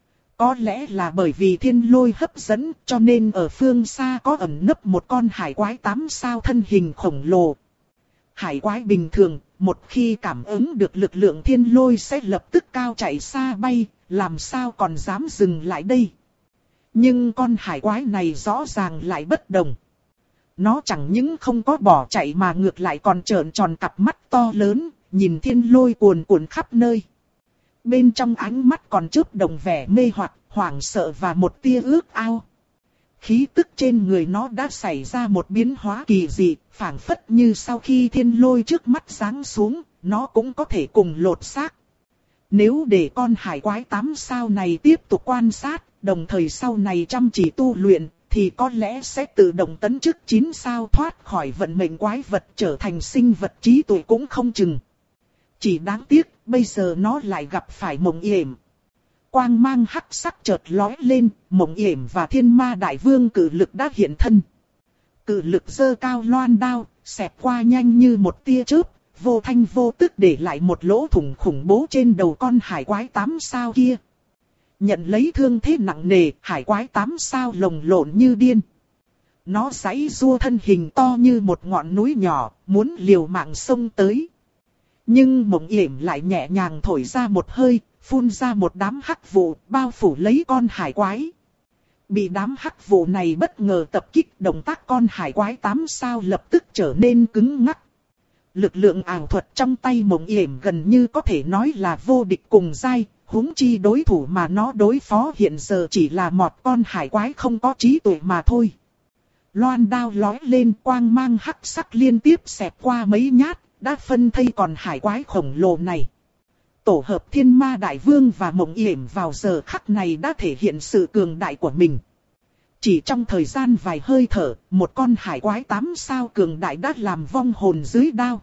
Có lẽ là bởi vì thiên lôi hấp dẫn, cho nên ở phương xa có ẩn nấp một con hải quái 8 sao thân hình khổng lồ. Hải quái bình thường, một khi cảm ứng được lực lượng thiên lôi sẽ lập tức cao chạy xa bay, làm sao còn dám dừng lại đây. Nhưng con hải quái này rõ ràng lại bất đồng. Nó chẳng những không có bỏ chạy mà ngược lại còn trợn tròn cặp mắt to lớn, nhìn thiên lôi cuồn cuộn khắp nơi. Bên trong ánh mắt còn chớp động vẻ mê hoặc, hoảng sợ và một tia ước ao. Khí tức trên người nó đã xảy ra một biến hóa kỳ dị, phảng phất như sau khi thiên lôi trước mắt giáng xuống, nó cũng có thể cùng lột xác. Nếu để con hải quái 8 sao này tiếp tục quan sát, đồng thời sau này chăm chỉ tu luyện, thì có lẽ sẽ tự động tấn chức 9 sao thoát khỏi vận mệnh quái vật trở thành sinh vật trí tuệ cũng không chừng. Chỉ đáng tiếc, bây giờ nó lại gặp phải Mộng Yểm. Quang mang hắc sắc chợt lóe lên, Mộng Yểm và Thiên Ma Đại Vương cử lực đã hiện thân. Cử lực giơ cao loan đao, xẹt qua nhanh như một tia chớp, vô thanh vô tức để lại một lỗ thủng khủng bố trên đầu con hải quái 8 sao kia. Nhận lấy thương thế nặng nề, hải quái 8 sao lồng lộn như điên. Nó giãy giụa thân hình to như một ngọn núi nhỏ, muốn liều mạng xông tới. Nhưng Mộng Yểm lại nhẹ nhàng thổi ra một hơi, phun ra một đám hắc vụ, bao phủ lấy con hải quái. Bị đám hắc vụ này bất ngờ tập kích, động tác con hải quái 8 sao lập tức trở nên cứng ngắc. Lực lượng ảo thuật trong tay Mộng Yểm gần như có thể nói là vô địch cùng giai, huống chi đối thủ mà nó đối phó hiện giờ chỉ là một con hải quái không có trí tuệ mà thôi. Loan đao lói lên, quang mang hắc sắc liên tiếp xẹt qua mấy nhát, đã phân thây còn hải quái khổng lồ này. Tổ hợp Thiên Ma Đại Vương và Mộng Yểm vào giờ khắc này đã thể hiện sự cường đại của mình. Chỉ trong thời gian vài hơi thở, một con hải quái 8 sao cường đại đã làm vong hồn dưới đao.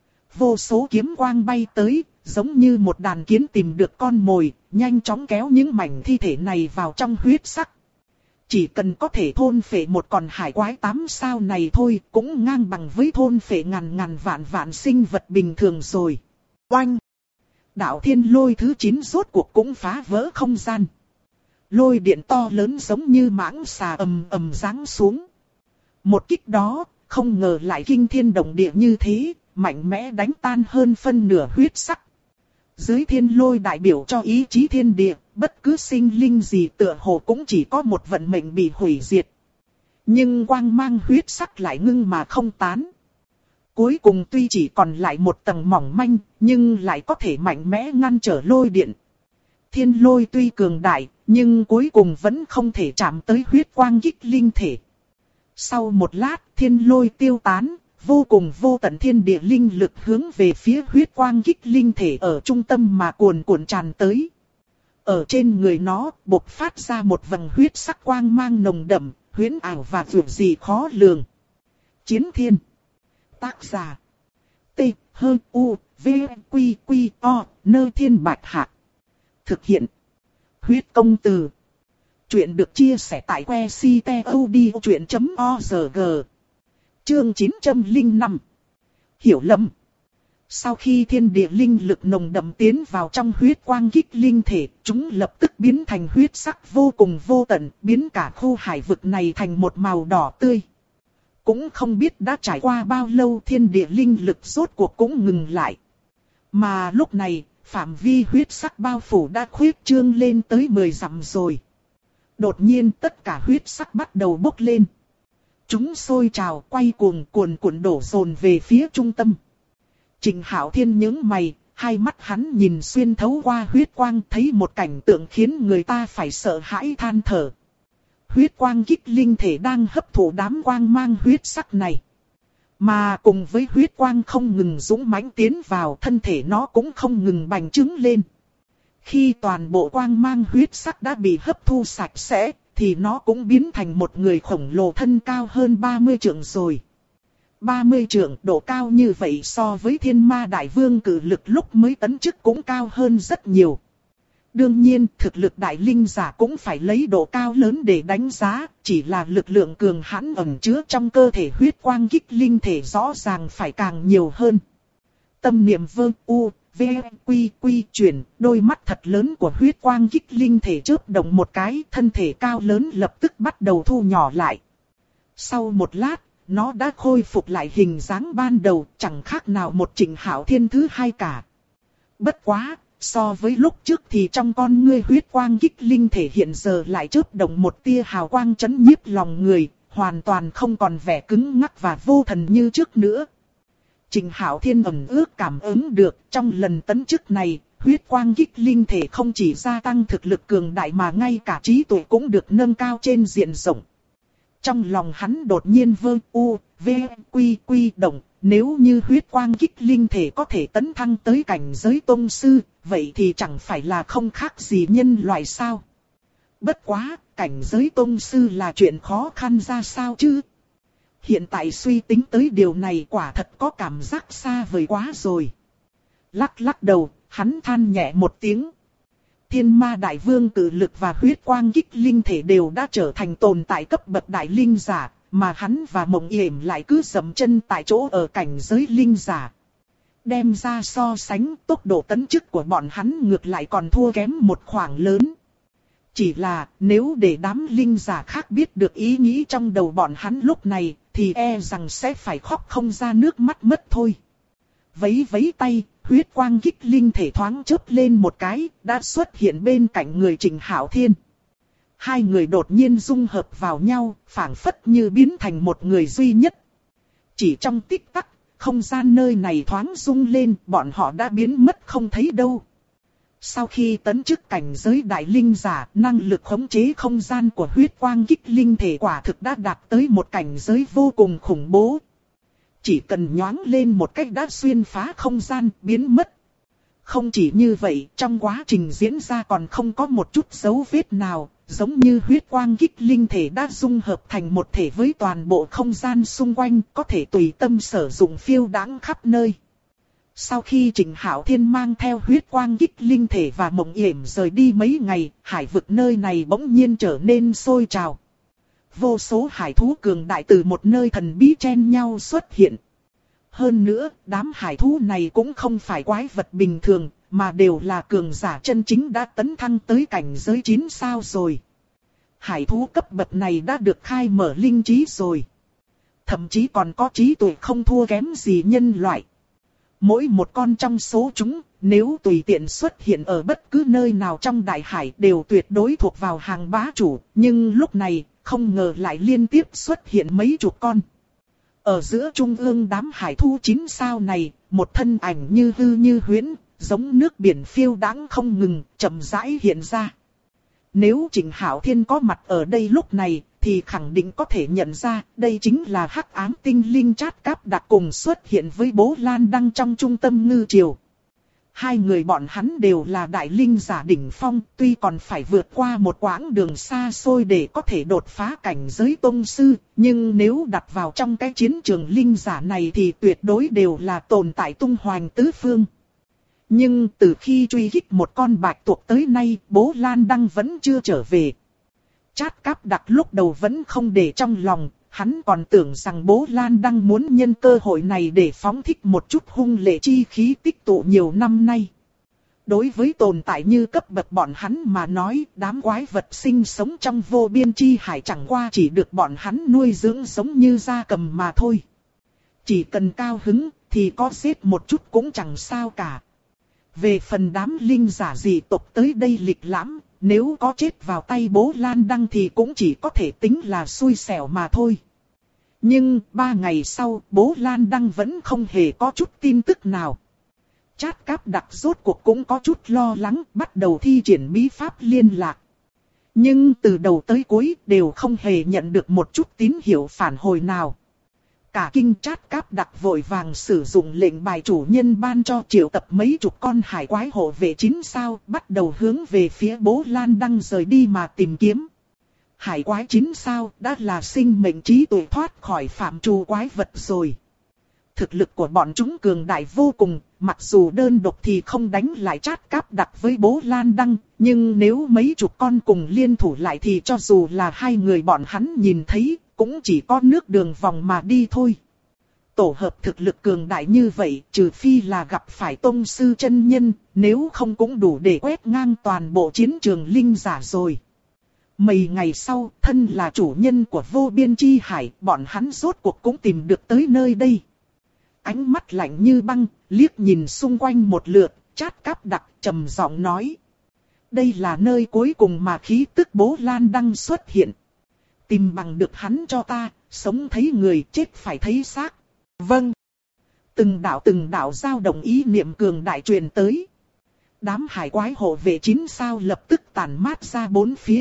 Vô số kiếm quang bay tới, giống như một đàn kiến tìm được con mồi, nhanh chóng kéo những mảnh thi thể này vào trong huyết sắc. Chỉ cần có thể thôn phệ một con hải quái 8 sao này thôi, cũng ngang bằng với thôn phệ ngàn vạn sinh vật bình thường rồi. Oanh! Đạo thiên lôi thứ 9 rốt cuộc cũng phá vỡ không gian. Lôi điện to lớn giống như mãng xà ầm ầm giáng xuống. Một kích đó, không ngờ lại kinh thiên động địa như thế, mạnh mẽ đánh tan hơn phân nửa huyết sắc. Dưới thiên lôi đại biểu cho ý chí thiên địa, bất cứ sinh linh gì tựa hồ cũng chỉ có một vận mệnh bị hủy diệt. Nhưng quang mang huyết sắc lại ngưng mà không tán. Cuối cùng tuy chỉ còn lại một tầng mỏng manh, nhưng lại có thể mạnh mẽ ngăn trở lôi điện. Thiên lôi tuy cường đại, nhưng cuối cùng vẫn không thể chạm tới huyết quang kích linh thể. Sau một lát, thiên lôi tiêu tán, vô cùng vô tận thiên địa linh lực hướng về phía huyết quang kích linh thể ở trung tâm mà cuồn cuộn tràn tới. Ở trên người nó, bộc phát ra một vầng huyết sắc quang mang nồng đậm, huyễn ảo và vượt gì khó lường. Chiến thiên. Tác giả. T. H. U. V. Q. Q. O. Nơ Thiên Bạch Hạc. Thực hiện. Huyết công từ. Chuyện được chia sẻ tại website.odchuyện.org. Chương 905. Hiểu lầm. Sau khi thiên địa linh lực nồng đậm tiến vào trong huyết quang kích linh thể, chúng lập tức biến thành huyết sắc vô cùng vô tận, biến cả khu hải vực này thành một màu đỏ tươi. Cũng không biết đã trải qua bao lâu thiên địa linh lực rốt cuộc cũng ngừng lại. Mà lúc này, phạm vi huyết sắc bao phủ đã khuyết trương lên tới 10 dặm rồi. Đột nhiên tất cả huyết sắc bắt đầu bốc lên. Chúng sôi trào quay cuồng cuồn cuộn đổ dồn về phía trung tâm. Trình Hạo Thiên nhướng mày, hai mắt hắn nhìn xuyên thấu qua huyết quang thấy một cảnh tượng khiến người ta phải sợ hãi than thở. Huyết quang kích linh thể đang hấp thụ đám quang mang huyết sắc này. Mà cùng với huyết quang không ngừng dũng mãnh tiến vào, thân thể nó cũng không ngừng bành trướng lên. Khi toàn bộ quang mang huyết sắc đã bị hấp thu sạch sẽ, thì nó cũng biến thành một người khổng lồ thân cao hơn 30 trượng rồi. 30 trượng độ cao như vậy so với Thiên Ma Đại Vương cử lực lúc mới tấn chức cũng cao hơn rất nhiều. Đương nhiên, thực lực đại linh giả cũng phải lấy độ cao lớn để đánh giá, chỉ là lực lượng cường hãn ẩn chứa trong cơ thể huyết quang kích linh thể rõ ràng phải càng nhiều hơn. Tâm niệm vơ u, v, quy quy chuyển, đôi mắt thật lớn của huyết quang kích linh thể chớp động một cái, thân thể cao lớn lập tức bắt đầu thu nhỏ lại. Sau một lát, nó đã khôi phục lại hình dáng ban đầu, chẳng khác nào một Trình Hạo Thiên thứ hai cả. Bất quá, so với lúc trước thì trong con ngươi huyết quang kích linh thể hiện giờ lại chớp động một tia hào quang chấn nhiếp lòng người, hoàn toàn không còn vẻ cứng ngắc và vô thần như trước nữa. Trình Hạo Thiên ẩn ước cảm ứng được trong lần tấn chức này, huyết quang kích linh thể không chỉ gia tăng thực lực cường đại mà ngay cả trí tuệ cũng được nâng cao trên diện rộng. Trong lòng hắn đột nhiên vơ u, v, quy quy động, nếu như huyết quang kích linh thể có thể tấn thăng tới cảnh giới tông sư, vậy thì chẳng phải là không khác gì nhân loại sao. Bất quá, cảnh giới tông sư là chuyện khó khăn ra sao chứ? Hiện tại suy tính tới điều này quả thật có cảm giác xa vời quá rồi. Lắc lắc đầu, hắn than nhẹ một tiếng. Thiên Ma Đại Vương cử lực và huyết quang kích linh thể đều đã trở thành tồn tại cấp bậc đại linh giả, mà hắn và Mộng Yểm lại cứ dậm chân tại chỗ ở cảnh giới linh giả. Đem ra so sánh, tốc độ tấn chức của bọn hắn ngược lại còn thua kém một khoảng lớn. Chỉ là nếu để đám linh giả khác biết được ý nghĩ trong đầu bọn hắn lúc này, thì e rằng sẽ phải khóc không ra nước mắt mất thôi. Vấy vấy tay, huyết quang kích linh thể thoáng chớp lên một cái, đã xuất hiện bên cạnh người Trình Hạo Thiên. Hai người đột nhiên dung hợp vào nhau, phảng phất như biến thành một người duy nhất. Chỉ trong tích tắc, không gian nơi này thoáng rung lên, bọn họ đã biến mất không thấy đâu. Sau khi tấn chức cảnh giới đại linh giả, năng lực khống chế không gian của huyết quang kích linh thể quả thực đã đạt tới một cảnh giới vô cùng khủng bố. Chỉ cần nhoáng lên một cách đã xuyên phá không gian, biến mất. Không chỉ như vậy, trong quá trình diễn ra còn không có một chút dấu vết nào, giống như huyết quang kích linh thể đã dung hợp thành một thể với toàn bộ không gian xung quanh, có thể tùy tâm sử dụng phiêu đãng khắp nơi. Sau khi Trình Hạo Thiên mang theo huyết quang kích linh thể và Mộng Yểm rời đi mấy ngày, hải vực nơi này bỗng nhiên trở nên sôi trào. Vô số hải thú cường đại từ một nơi thần bí chen nhau xuất hiện. Hơn nữa, đám hải thú này cũng không phải quái vật bình thường, mà đều là cường giả chân chính đã tấn thăng tới cảnh giới 9 sao rồi. hải thú cấp bậc này đã được khai mở linh trí rồi. Thậm chí còn có trí tuệ không thua kém gì nhân loại. Mỗi một con trong số chúng, nếu tùy tiện xuất hiện ở bất cứ nơi nào trong đại hải đều tuyệt đối thuộc vào hàng bá chủ. Nhưng lúc này, không ngờ lại liên tiếp xuất hiện mấy chục con. Ở giữa trung ương đám hải thú 9 sao này, một thân ảnh như hư như huyễn, giống nước biển phiêu đãng không ngừng, chậm rãi hiện ra. Nếu Trịnh Hạo Thiên có mặt ở đây lúc này, thì khẳng định có thể nhận ra, đây chính là hắc ám tinh linh Trát Cáp Đặc cùng xuất hiện với Bố Lan Đăng trong trung tâm ngư triều. Hai người bọn hắn đều là đại linh giả đỉnh phong, tuy còn phải vượt qua một quãng đường xa xôi để có thể đột phá cảnh giới tông sư, nhưng nếu đặt vào trong cái chiến trường linh giả này thì tuyệt đối đều là tồn tại tung hoành tứ phương. Nhưng từ khi truy kích một con bạch tuộc tới nay, Bố Lan Đăng vẫn chưa trở về. Trát Cáp Đặc lúc đầu vẫn không để trong lòng, hắn còn tưởng rằng Bố Lan Đăng muốn nhân cơ hội này để phóng thích một chút hung lệ chi khí tích tụ nhiều năm nay. Đối với tồn tại như cấp bậc bọn hắn mà nói, đám quái vật sinh sống trong vô biên chi hải chẳng qua chỉ được bọn hắn nuôi dưỡng giống như gia cầm mà thôi. Chỉ cần cao hứng thì có giết một chút cũng chẳng sao cả. Về phần đám linh giả dị tộc tới đây lịch lãm, nếu có chết vào tay Bố Lan Đăng thì cũng chỉ có thể tính là xui xẻo mà thôi. Nhưng 3 ngày sau, Bố Lan Đăng vẫn không hề có chút tin tức nào. Trát Cáp Đặc rốt cuộc cũng có chút lo lắng, bắt đầu thi triển bí pháp liên lạc. Nhưng từ đầu tới cuối đều không hề nhận được một chút tín hiệu phản hồi nào. Cả kinh Trát Cáp Đặc vội vàng sử dụng lệnh bài chủ nhân ban cho triệu tập mấy chục con hải quái hộ vệ 9 sao, bắt đầu hướng về phía Bố Lan Đăng rời đi mà tìm kiếm. Hải quái 9 sao đã là sinh mệnh trí tuệ thoát khỏi phạm trù quái vật rồi. Thực lực của bọn chúng cường đại vô cùng, mặc dù đơn độc thì không đánh lại Trát Cáp Đặc với Bố Lan Đăng, nhưng nếu mấy chục con cùng liên thủ lại thì cho dù là hai người bọn hắn nhìn thấy, cũng chỉ có nước đường vòng mà đi thôi. Tổ hợp thực lực cường đại như vậy, trừ phi là gặp phải tông sư chân nhân, nếu không cũng đủ để quét ngang toàn bộ chiến trường linh giả rồi. Mấy ngày sau, thân là chủ nhân của vô biên chi hải, bọn hắn rốt cuộc cũng tìm được tới nơi đây. Ánh mắt lạnh như băng, liếc nhìn xung quanh một lượt, Trát Cáp Đặc trầm giọng nói. Đây là nơi cuối cùng mà khí tức Bố Lan Đăng xuất hiện. Tìm bằng được hắn cho ta, sống thấy người, chết phải thấy xác. Vâng. Từng đạo dao động ý niệm cường đại truyền tới. Đám hải quái hộ vệ 9 sao lập tức tản mát ra bốn phía.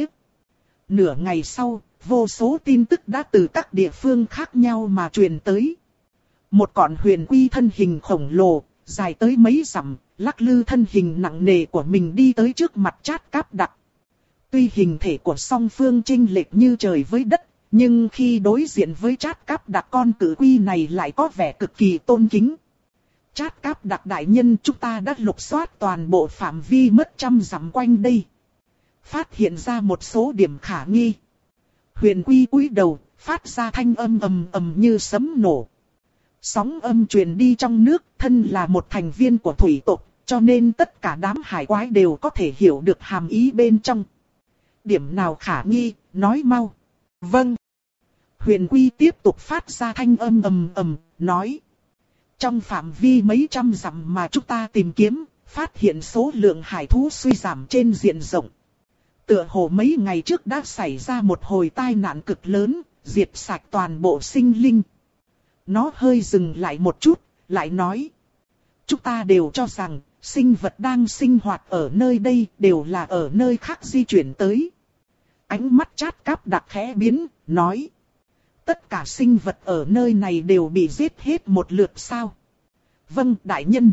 Nửa ngày sau, vô số tin tức đã từ các địa phương khác nhau mà truyền tới. Một con huyền quy thân hình khổng lồ, dài tới mấy dặm, lắc lư thân hình nặng nề của mình đi tới trước mặt Trát Cáp Đặc. Tuy hình thể của song phương chênh lệch như trời với đất, nhưng khi đối diện với Trát Cáp Đặc con cử quy này lại có vẻ cực kỳ tôn kính. Trát Cáp Đặc đại nhân, chúng ta đã lục soát toàn bộ phạm vi mất 100 dặm quanh đây. Phát hiện ra một số điểm khả nghi. Huyền quy cúi đầu, phát ra thanh âm ầm ầm như sấm nổ. Sóng âm truyền đi trong nước, thân là một thành viên của thủy tộc, cho nên tất cả đám hải quái đều có thể hiểu được hàm ý bên trong. Điểm nào khả nghi, nói mau. Vâng. Huyền quy tiếp tục phát ra thanh âm ầm ầm, nói. Trong phạm vi mấy trăm dặm mà chúng ta tìm kiếm, phát hiện số lượng hải thú suy giảm trên diện rộng. Tựa hồ mấy ngày trước đã xảy ra một hồi tai nạn cực lớn, diệt sạch toàn bộ sinh linh. Nó hơi dừng lại một chút, lại nói. Chúng ta đều cho rằng, sinh vật đang sinh hoạt ở nơi đây đều là ở nơi khác di chuyển tới. Ánh mắt Trát Cáp Đặc khẽ biến, nói. Tất cả sinh vật ở nơi này đều bị giết hết một lượt sao? Vâng, đại nhân.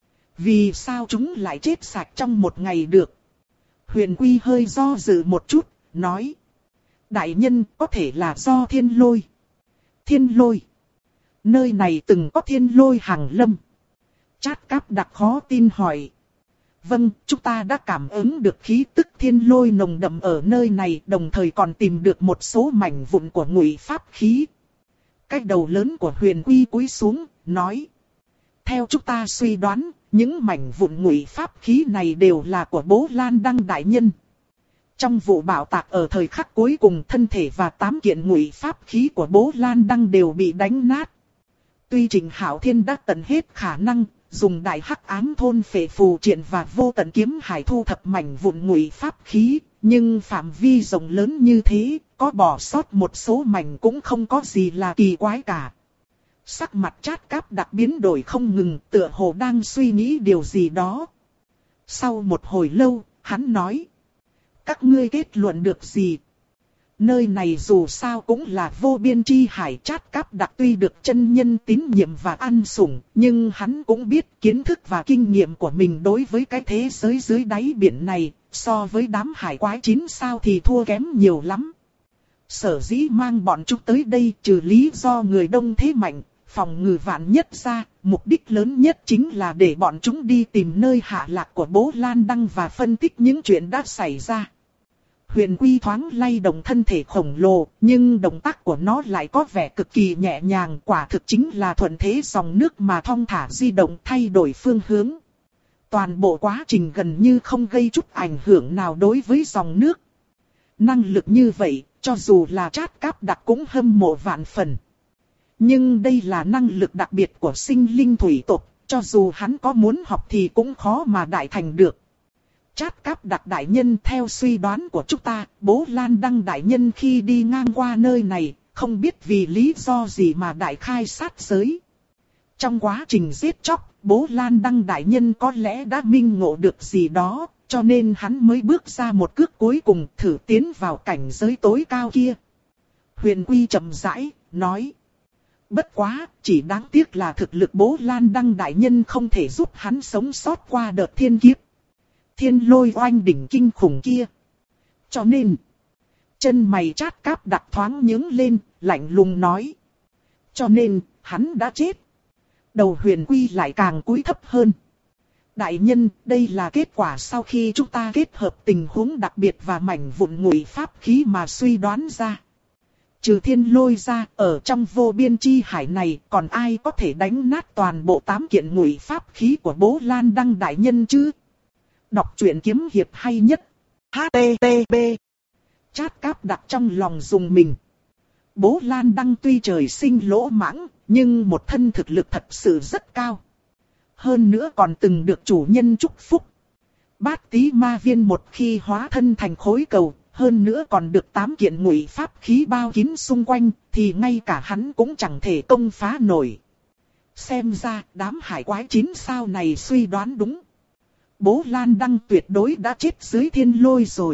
Vì sao chúng lại chết sạch trong một ngày được? Huyền quy hơi do dự một chút, nói. Đại nhân, có thể là do thiên lôi. Thiên lôi. Nơi này từng có thiên lôi hàng lâm. Trát Cáp Đặc khó tin hỏi. Vâng, chúng ta đã cảm ứng được khí tức thiên lôi nồng đậm ở nơi này, đồng thời còn tìm được một số mảnh vụn của ngụy pháp khí. Cái đầu lớn của huyền quy cúi xuống, nói. Theo chúng ta suy đoán, những mảnh vụn ngụy pháp khí này đều là của Bố Lan Đăng đại nhân. Trong vụ bạo tạc ở thời khắc cuối cùng, thân thể và 8 kiện ngụy pháp khí của Bố Lan Đăng đều bị đánh nát. Tuy Trình Hạo Thiên đã tận hết khả năng, dùng đại hắc ám thôn phệ phù triện và vô tận kiếm hải thu thập mảnh vụn ngụy pháp khí, nhưng phạm vi rộng lớn như thế, có bỏ sót một số mảnh cũng không có gì là kỳ quái cả. Sắc mặt Trát Cáp Đặc biến đổi không ngừng, tựa hồ đang suy nghĩ điều gì đó. Sau một hồi lâu, hắn nói: các ngươi kết luận được gì? Nơi này dù sao cũng là vô biên chi hải. Trát Cáp Đặc tuy được chân nhân tín nhiệm và ăn sủng, nhưng hắn cũng biết kiến thức và kinh nghiệm của mình đối với cái thế giới dưới đáy biển này, so với đám hải quái 9 sao thì thua kém nhiều lắm. Sở dĩ mang bọn chúng tới đây trừ lý do người đông thế mạnh, phòng ngự vạn nhất ra, mục đích lớn nhất chính là để bọn chúng đi tìm nơi hạ lạc của Bố Lan Đăng và phân tích những chuyện đã xảy ra. Huyền Quy thoáng lay động thân thể khổng lồ, nhưng động tác của nó lại có vẻ cực kỳ nhẹ nhàng, quả thực chính là thuận thế dòng nước mà thong thả di động thay đổi phương hướng. Toàn bộ quá trình gần như không gây chút ảnh hưởng nào đối với dòng nước. Năng lực như vậy, cho dù là Trát Cáp Đặc cũng hâm mộ vạn phần. Nhưng đây là năng lực đặc biệt của sinh linh thủy tộc, cho dù hắn có muốn học thì cũng khó mà đại thành được. Trát Cáp Đặc đại nhân, theo suy đoán của chúng ta, Bố Lan Đăng đại nhân khi đi ngang qua nơi này, không biết vì lý do gì mà đại khai sát giới. Trong quá trình giết chóc, Bố Lan Đăng đại nhân có lẽ đã minh ngộ được gì đó, cho nên hắn mới bước ra một cước cuối cùng thử tiến vào cảnh giới tối cao kia. Huyền Quy chậm rãi, nói: bất quá, chỉ đáng tiếc là thực lực Bố Lan Đăng đại nhân không thể giúp hắn sống sót qua đợt thiên kiếp. Thiên lôi oanh đỉnh kinh khủng kia. Cho nên, chân mày Trát Cáp Đặc thoáng nhướng lên, lạnh lùng nói: cho nên, hắn đã chết. Đầu Huyền Quy lại càng cúi thấp hơn. Đại nhân, đây là kết quả sau khi chúng ta kết hợp tình huống đặc biệt và mảnh vụn ngụy pháp khí mà suy đoán ra. Trừ thiên lôi ra, ở trong vô biên chi hải này còn ai có thể đánh nát toàn bộ 8 kiện ngụy pháp khí của Bố Lan Đăng đại nhân chứ? Đọc truyện kiếm hiệp hay nhất. HTTP. Trát Cáp Đặc trong lòng dùng mình. Bố Lan Đăng tuy trời sinh lỗ mãng, nhưng một thân thực lực thật sự rất cao. Hơn nữa còn từng được chủ nhân chúc phúc. Bát Tí Ma Viên một khi hóa thân thành khối cầu, hơn nữa còn được 8 kiện ngụy pháp khí bao kín xung quanh, thì ngay cả hắn cũng chẳng thể công phá nổi. Xem ra đám hải quái 9 sao này suy đoán đúng. Bố Lan Đăng tuyệt đối đã chết dưới thiên lôi rồi.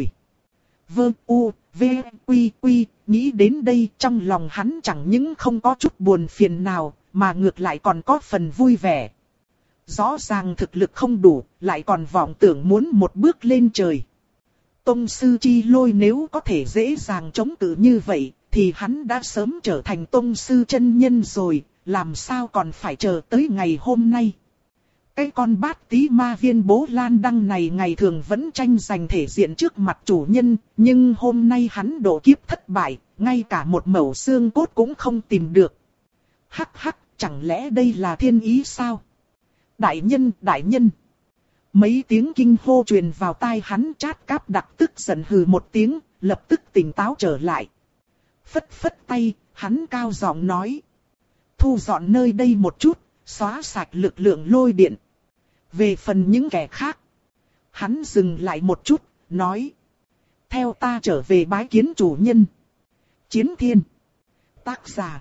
Quy, nghĩ đến đây trong lòng hắn chẳng những không có chút buồn phiền nào, mà ngược lại còn có phần vui vẻ. Rõ ràng thực lực không đủ, lại còn vọng tưởng muốn một bước lên trời. Tông sư chi lôi nếu có thể dễ dàng chống cự như vậy, thì hắn đã sớm trở thành tông sư chân nhân rồi, làm sao còn phải chờ tới ngày hôm nay. Cái con Bát Tí Ma Viên Bố Lan Đăng này ngày thường vẫn tranh giành thể diện trước mặt chủ nhân, nhưng hôm nay hắn độ kiếp thất bại, ngay cả một mẩu xương cốt cũng không tìm được. Hắc hắc, chẳng lẽ đây là thiên ý sao? Đại nhân. Mấy tiếng kinh hô truyền vào tai hắn. Trát Cáp Đặc tức giận hừ một tiếng, lập tức tỉnh táo trở lại. Phất phất tay, hắn cao giọng nói: thu dọn nơi đây một chút, xóa sạch lực lượng lôi điện. Về phần những kẻ khác, hắn dừng lại một chút, nói: theo ta trở về bái kiến chủ nhân. Chiến Thiên. Tác giả: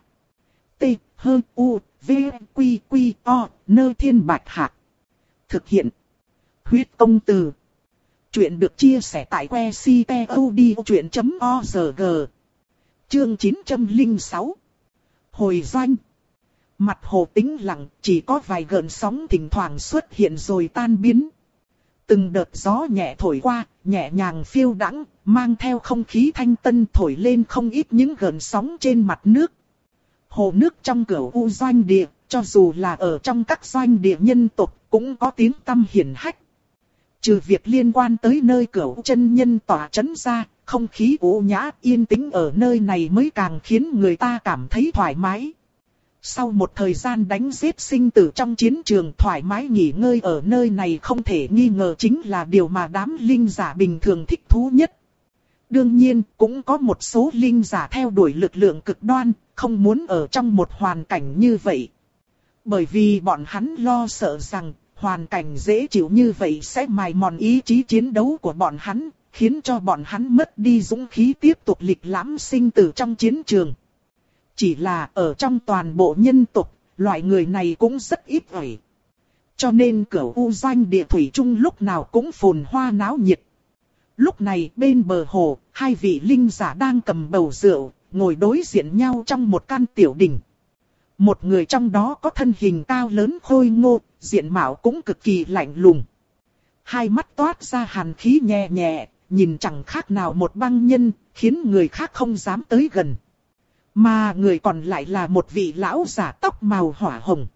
T-H-U-V-Q-Q-O, Nơ Thiên Bạch Hạc. Thực hiện: Huyết Công Từ. Chuyện được chia sẻ tại website.odchuyện.org. Chương 906. Hồi doanh. Mặt hồ tĩnh lặng, chỉ có vài gợn sóng thỉnh thoảng xuất hiện rồi tan biến. Từng đợt gió nhẹ thổi qua, nhẹ nhàng phiêu đãng, mang theo không khí thanh tân thổi lên không ít những gợn sóng trên mặt nước. Hồ nước trong Cửu U doanh địa, cho dù là ở trong các doanh địa nhân tộc, cũng có tiếng tăm hiển hách. Trừ việc liên quan tới nơi Cửu chân nhân tỏa trấn ra, không khí u nhã yên tĩnh ở nơi này mới càng khiến người ta cảm thấy thoải mái. Sau một thời gian đánh giết sinh tử trong chiến trường, thoải mái nghỉ ngơi ở nơi này không thể nghi ngờ chính là điều mà đám linh giả bình thường thích thú nhất. Đương nhiên, cũng có một số linh giả theo đuổi lực lượng cực đoan, không muốn ở trong một hoàn cảnh như vậy. Bởi vì bọn hắn lo sợ rằng, hoàn cảnh dễ chịu như vậy sẽ mài mòn ý chí chiến đấu của bọn hắn, khiến cho bọn hắn mất đi dũng khí tiếp tục lịch lãm sinh tử trong chiến trường. Chỉ là ở trong toàn bộ nhân tộc, loại người này cũng rất ít ỏi. Cho nên Cửu U Doanh Địa thủy chung lúc nào cũng phồn hoa náo nhiệt. Lúc này bên bờ hồ, hai vị linh giả đang cầm bầu rượu, ngồi đối diện nhau trong một căn tiểu đình. Một người trong đó có thân hình cao lớn khôi ngô, diện mạo cũng cực kỳ lạnh lùng. Hai mắt toát ra hàn khí nhẹ nhẹ, nhìn chẳng khác nào một băng nhân, khiến người khác không dám tới gần. Mà người còn lại là một vị lão giả tóc màu hỏa hồng.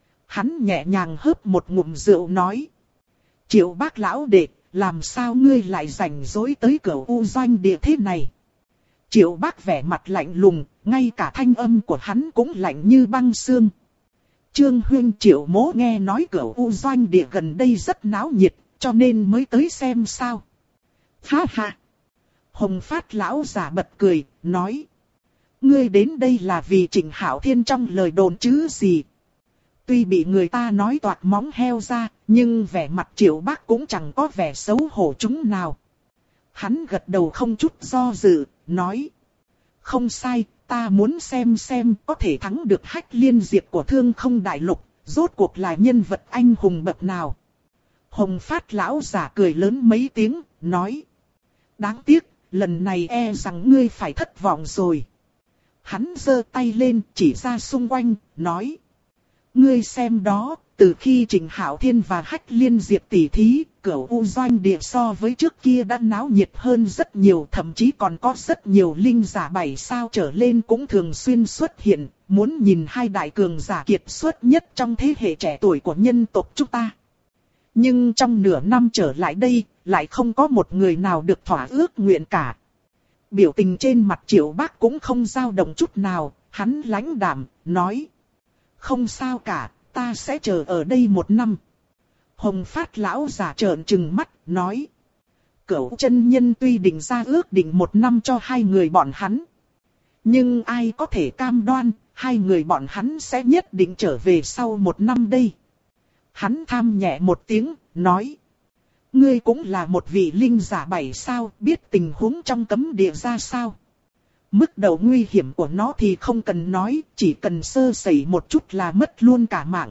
Hắn nhẹ nhàng hớp một ngụm rượu nói: Triệu Bác lão đệ, làm sao ngươi lại rảnh rỗi tới Cửu U Doanh Địa thế này? Triệu Bác vẻ mặt lạnh lùng, ngay cả thanh âm của hắn cũng lạnh như băng xương. Trương huynh, Triệu mỗ nghe nói Cửu U Doanh Địa gần đây rất náo nhiệt, cho nên mới tới xem sao. Ha ha! Hồng Phát lão giả bật cười, nói: Ngươi đến đây là vì Trịnh Hạo Thiên trong lời đồn chứ gì? Tuy bị người ta nói toạc móng heo ra, nhưng vẻ mặt Triệu Bác cũng chẳng có vẻ xấu hổ chúng nào. Hắn gật đầu không chút do dự, nói: Không sai, ta muốn xem có thể thắng được Hách Liên Diệp của Thương Không Đại Lục, rốt cuộc là nhân vật anh hùng bậc nào. Hồng Phát lão giả cười lớn mấy tiếng, nói: Đáng tiếc, lần này e rằng ngươi phải thất vọng rồi. Hắn giơ tay lên chỉ ra xung quanh, nói: Ngươi xem đó, từ khi Trịnh Hạo Thiên và Hách Liên Diệp tỉ thí, Cửu U Doanh Địa so với trước kia đã náo nhiệt hơn rất nhiều, thậm chí còn có rất nhiều linh giả 7 sao trở lên cũng thường xuyên xuất hiện, muốn nhìn hai đại cường giả kiệt xuất nhất trong thế hệ trẻ tuổi của nhân tộc chúng ta. Nhưng trong nửa năm trở lại đây, lại không có một người nào được thỏa ước nguyện cả. Biểu tình trên mặt Triệu Bác cũng không dao động chút nào, hắn lãnh đạm, nói: Không sao cả, ta sẽ chờ ở đây 1 năm. Hồng Phát lão giả trợn trừng mắt, nói: Cửu chân nhân tuy định ra ước định 1 năm cho hai người bọn hắn. Nhưng ai có thể cam đoan, hai người bọn hắn sẽ nhất định trở về sau 1 năm đây. Hắn than nhẹ một tiếng, nói: Ngươi cũng là một vị linh giả 7 sao, biết tình huống trong cấm địa ra sao. Mức độ nguy hiểm của nó thì không cần nói, chỉ cần sơ sẩy một chút là mất luôn cả mạng.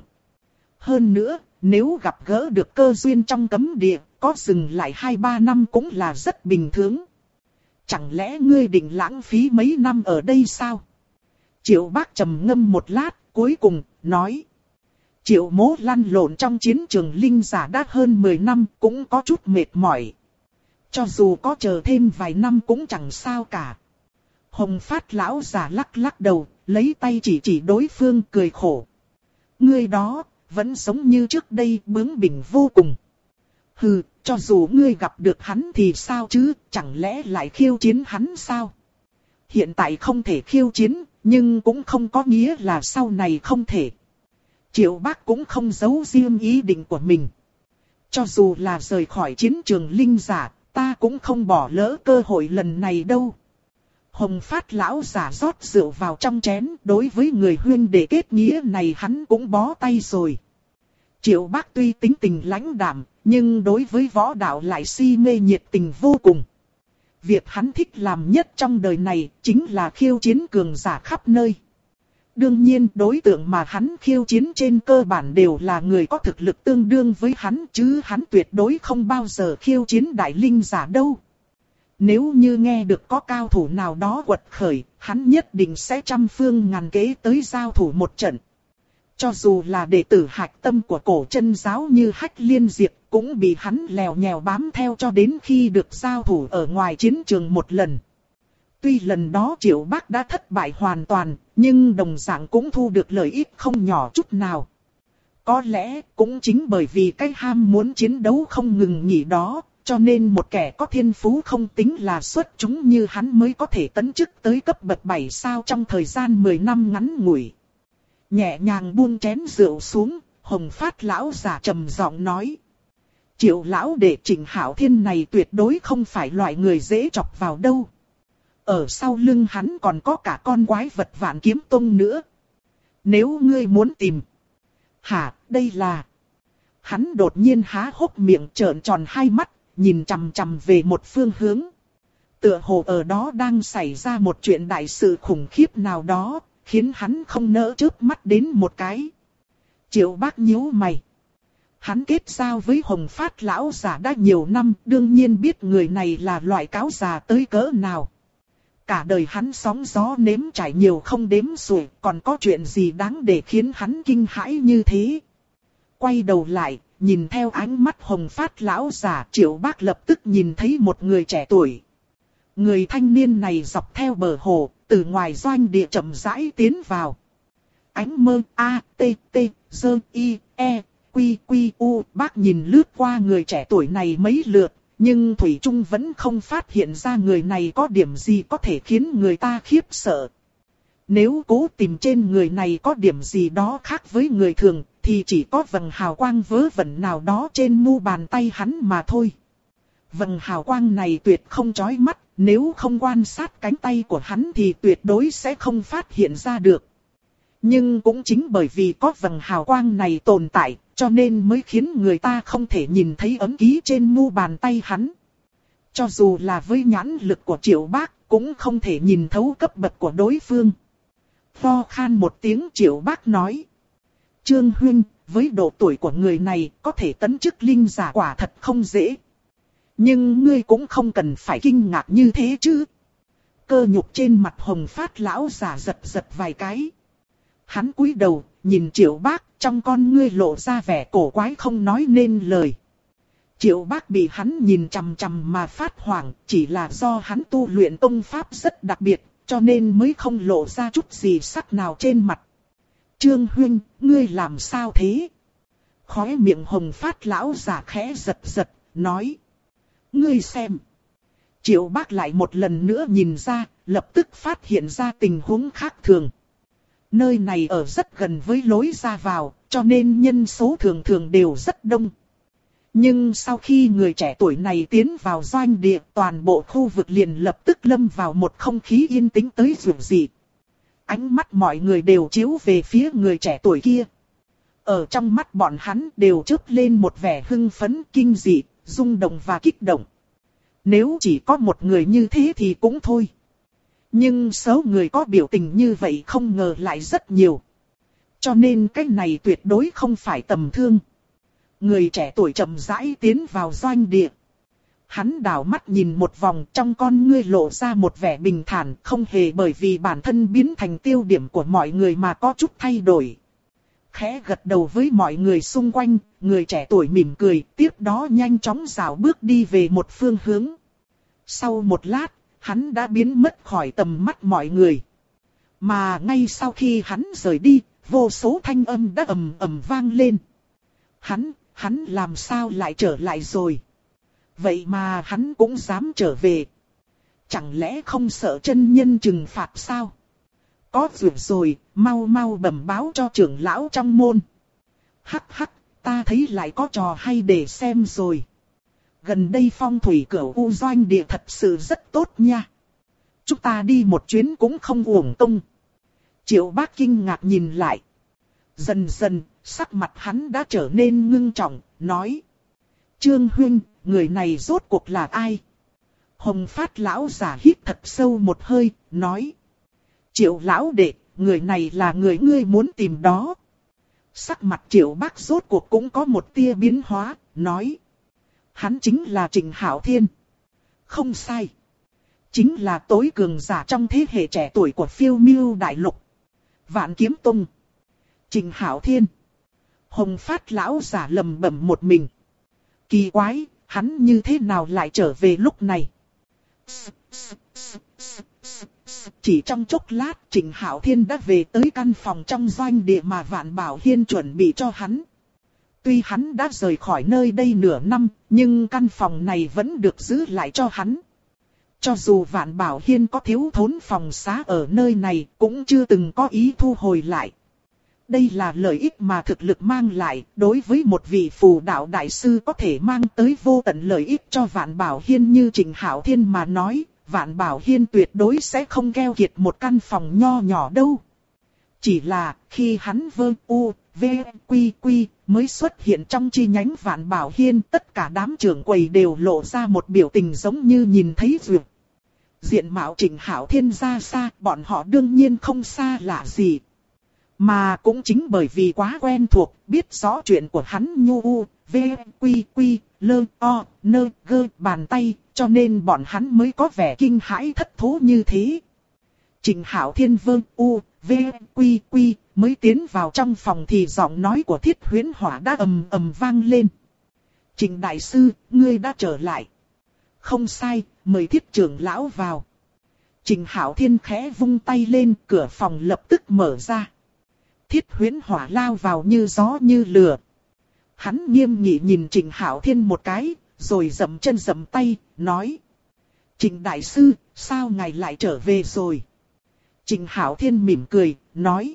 Hơn nữa, nếu gặp gỡ được cơ duyên trong cấm địa, có dừng lại 2-3 năm cũng là rất bình thường. Chẳng lẽ ngươi định lãng phí mấy năm ở đây sao? Triệu Bác trầm ngâm một lát, cuối cùng, nói: Triệu mỗ lăn lộn trong chiến trường linh giả đã hơn 10 năm, cũng có chút mệt mỏi. Cho dù có chờ thêm vài năm cũng chẳng sao cả. Hồng Phát lão giả lắc lắc đầu, lấy tay chỉ đối phương cười khổ. Ngươi đó, vẫn sống như trước đây bướng bỉnh vô cùng. Hừ, cho dù ngươi gặp được hắn thì sao chứ, chẳng lẽ lại khiêu chiến hắn sao? Hiện tại không thể khiêu chiến, nhưng cũng không có nghĩa là sau này không thể. Triệu Bác cũng không giấu riêng ý định của mình. Cho dù là rời khỏi chiến trường linh giả, ta cũng không bỏ lỡ cơ hội lần này đâu. Hồng Phát lão giả rót rượu vào trong chén, đối với người huynh đệ kết nghĩa này hắn cũng bó tay rồi. Triệu Bác tuy tính tình lãnh đạm, nhưng đối với võ đạo lại si mê nhiệt tình vô cùng. Việc hắn thích làm nhất trong đời này chính là khiêu chiến cường giả khắp nơi. Đương nhiên đối tượng mà hắn khiêu chiến trên cơ bản đều là người có thực lực tương đương với hắn, chứ hắn tuyệt đối không bao giờ khiêu chiến đại linh giả đâu. Nếu như nghe được có cao thủ nào đó quật khởi, hắn nhất định sẽ trăm phương ngàn kế tới giao thủ một trận. Cho dù là đệ tử hạch tâm của cổ chân giáo như Hách Liên Diệp, cũng bị hắn lèo nhèo bám theo cho đến khi được giao thủ ở ngoài chiến trường một lần. Tuy lần đó Triệu Bác đã thất bại hoàn toàn, nhưng đồng dạng cũng thu được lợi ích không nhỏ chút nào. Có lẽ cũng chính bởi vì cái ham muốn chiến đấu không ngừng nghỉ đó, cho nên một kẻ có thiên phú không tính là xuất chúng như hắn mới có thể tấn chức tới cấp bậc 7 sao trong thời gian 10 năm ngắn ngủi. Nhẹ nhàng buông chén rượu xuống, Hồng Phát lão giả trầm giọng nói: Triệu lão đệ Trịnh Hạo Thiên này tuyệt đối không phải loại người dễ chọc vào đâu. Ở sau lưng hắn còn có cả con quái vật Vạn Kiếm Tông nữa. Nếu ngươi muốn tìm... Hả, đây là... Hắn đột nhiên há hốc miệng trợn tròn hai mắt, nhìn chằm chằm về một phương hướng. Tựa hồ ở đó đang xảy ra một chuyện đại sự khủng khiếp nào đó, khiến hắn không nỡ chớp mắt đến một cái. Triệu Bác nhíu mày. Hắn kết giao với Hồng Phát lão giả đã nhiều năm, đương nhiên biết người này là loại cáo già tới cỡ nào. Cả đời hắn sóng gió nếm trải nhiều không đếm xuể, còn có chuyện gì đáng để khiến hắn kinh hãi như thế. Quay đầu lại, nhìn theo ánh mắt Hồng Phát lão giả, Triệu Bác lập tức nhìn thấy một người trẻ tuổi. Người thanh niên này dọc theo bờ hồ, từ ngoài doanh địa chậm rãi tiến vào. Ánh mơ A, T, T, Dơ, I, E, Quy, Quy, U. Bác nhìn lướt qua người trẻ tuổi này mấy lượt, nhưng Thủy Trung vẫn không phát hiện ra người này có điểm gì có thể khiến người ta khiếp sợ. Nếu cố tìm trên người này có điểm gì đó khác với người thường, thì chỉ có vầng hào quang vớ vẩn nào đó trên mu bàn tay hắn mà thôi. Vầng hào quang này tuyệt không chói mắt, nếu không quan sát cánh tay của hắn thì tuyệt đối sẽ không phát hiện ra được. Nhưng cũng chính bởi vì có vầng hào quang này tồn tại, cho nên mới khiến người ta không thể nhìn thấy ấn ký trên mu bàn tay hắn. Cho dù là với nhãn lực của Triệu Bác, cũng không thể nhìn thấu cấp bậc của đối phương. Ho khan một tiếng, Triệu Bác nói. Trương huynh, với độ tuổi của người này, có thể tấn chức linh giả quả thật không dễ. Nhưng ngươi cũng không cần phải kinh ngạc như thế chứ. Cơ nhục trên mặt Hồng Phát lão giả giật giật vài cái. Hắn cúi đầu, nhìn Triệu Bác, trong con ngươi lộ ra vẻ cổ quái không nói nên lời. Triệu Bác bị hắn nhìn chằm chằm mà phát hoảng, chỉ là do hắn tu luyện tông pháp rất đặc biệt, cho nên mới không lộ ra chút gì sắc nào trên mặt. Trương huynh, ngươi làm sao thế? Khóe miệng Hồng Phát lão giả khẽ giật giật, nói. Ngươi xem. Triệu Bác lại một lần nữa nhìn ra, lập tức phát hiện ra tình huống khác thường. Nơi này ở rất gần với lối ra vào, cho nên nhân số thường thường đều rất đông. Nhưng sau khi người trẻ tuổi này tiến vào doanh địa, toàn bộ khu vực liền lập tức lâm vào một không khí yên tĩnh tới dường dị. Ánh mắt mọi người đều chiếu về phía người trẻ tuổi kia. Ở trong mắt bọn hắn đều chớp lên một vẻ hưng phấn, kinh dị, rung động và kích động. Nếu chỉ có một người như thế thì cũng thôi. Nhưng số người có biểu tình như vậy không ngờ lại rất nhiều. Cho nên cái này tuyệt đối không phải tầm thường. Người trẻ tuổi chậm rãi tiến vào doanh địa. Hắn đảo mắt nhìn một vòng, trong con ngươi lộ ra một vẻ bình thản, không hề bởi vì bản thân biến thành tiêu điểm của mọi người mà có chút thay đổi. Khẽ gật đầu với mọi người xung quanh, người trẻ tuổi mỉm cười, tiếp đó nhanh chóng rảo bước đi về một phương hướng. Sau một lát, hắn đã biến mất khỏi tầm mắt mọi người. Mà ngay sau khi hắn rời đi, vô số thanh âm đã ầm ầm vang lên. Hắn làm sao lại trở lại rồi? Vậy mà hắn cũng dám trở về. Chẳng lẽ không sợ chân nhân trừng phạt sao? Có việc rồi, mau mau bẩm báo cho trưởng lão trong môn. Hắc hắc, ta thấy lại có trò hay để xem rồi. Gần đây phong thủy cửu u doanh địa thật sự rất tốt nha. Chúng ta đi một chuyến cũng không uổng công. Triệu Bác kinh ngạc nhìn lại. Dần dần, sắc mặt hắn đã trở nên ngưng trọng, nói. Trương huynh, người này rốt cuộc là ai? Hồng Phát lão giả hít thật sâu một hơi, nói. Triệu lão đệ, người này là người ngươi muốn tìm đó. Sắc mặt Triệu Bác rốt cuộc cũng có một tia biến hóa, nói. Hắn chính là Trịnh Hạo Thiên. Không sai. Chính là tối cường giả trong thế hệ trẻ tuổi của Phiêu Miêu Đại Lục. Vạn Kiếm Tông. Trịnh Hạo Thiên. Hồng Phát lão giả lầm bẩm một mình. Kỳ quái, hắn như thế nào lại trở về lúc này? Chỉ trong chốc lát, Trịnh Hạo Thiên đã về tới căn phòng trong doanh địa mà Vạn Bảo Hiên chuẩn bị cho hắn. Tuy hắn đã rời khỏi nơi đây nửa năm, nhưng căn phòng này vẫn được giữ lại cho hắn. Cho dù Vạn Bảo Hiên có thiếu thốn phòng xá ở nơi này, cũng chưa từng có ý thu hồi lại. Đây là lợi ích mà thực lực mang lại, đối với một vị phù đạo đại sư có thể mang tới vô tận lợi ích cho Vạn Bảo Hiên như Trình Hạo Thiên mà nói, Vạn Bảo Hiên tuyệt đối sẽ không keo kiệt một căn phòng nho nhỏ đâu. Chỉ là, khi hắn mới xuất hiện trong chi nhánh Vạn Bảo Hiên, tất cả đám trưởng quầy đều lộ ra một biểu tình giống như nhìn thấy duyệt. Diện mạo Trình Hạo Thiên ra xa, bọn họ đương nhiên không xa lạ gì. Mà cũng chính bởi vì quá quen thuộc, biết rõ chuyện của hắn bàn tay, cho nên bọn hắn mới có vẻ kinh hãi thất thố như thế. Trình Hạo Thiên mới tiến vào trong phòng thì giọng nói của Thiết Huyễn Hỏa đã ầm ầm vang lên. Trình đại sư, ngươi đã trở lại. Không sai, mời Thiết trưởng lão vào. Trình Hạo Thiên khẽ vung tay lên, cửa phòng lập tức mở ra. Thiết Huyễn Hỏa lao vào như gió như lửa. Hắn nghiêm nghị nhìn Trình Hạo Thiên một cái, rồi dậm chân dậm tay, nói. Trình đại sư, sao ngài lại trở về rồi? Trình Hạo Thiên mỉm cười, nói.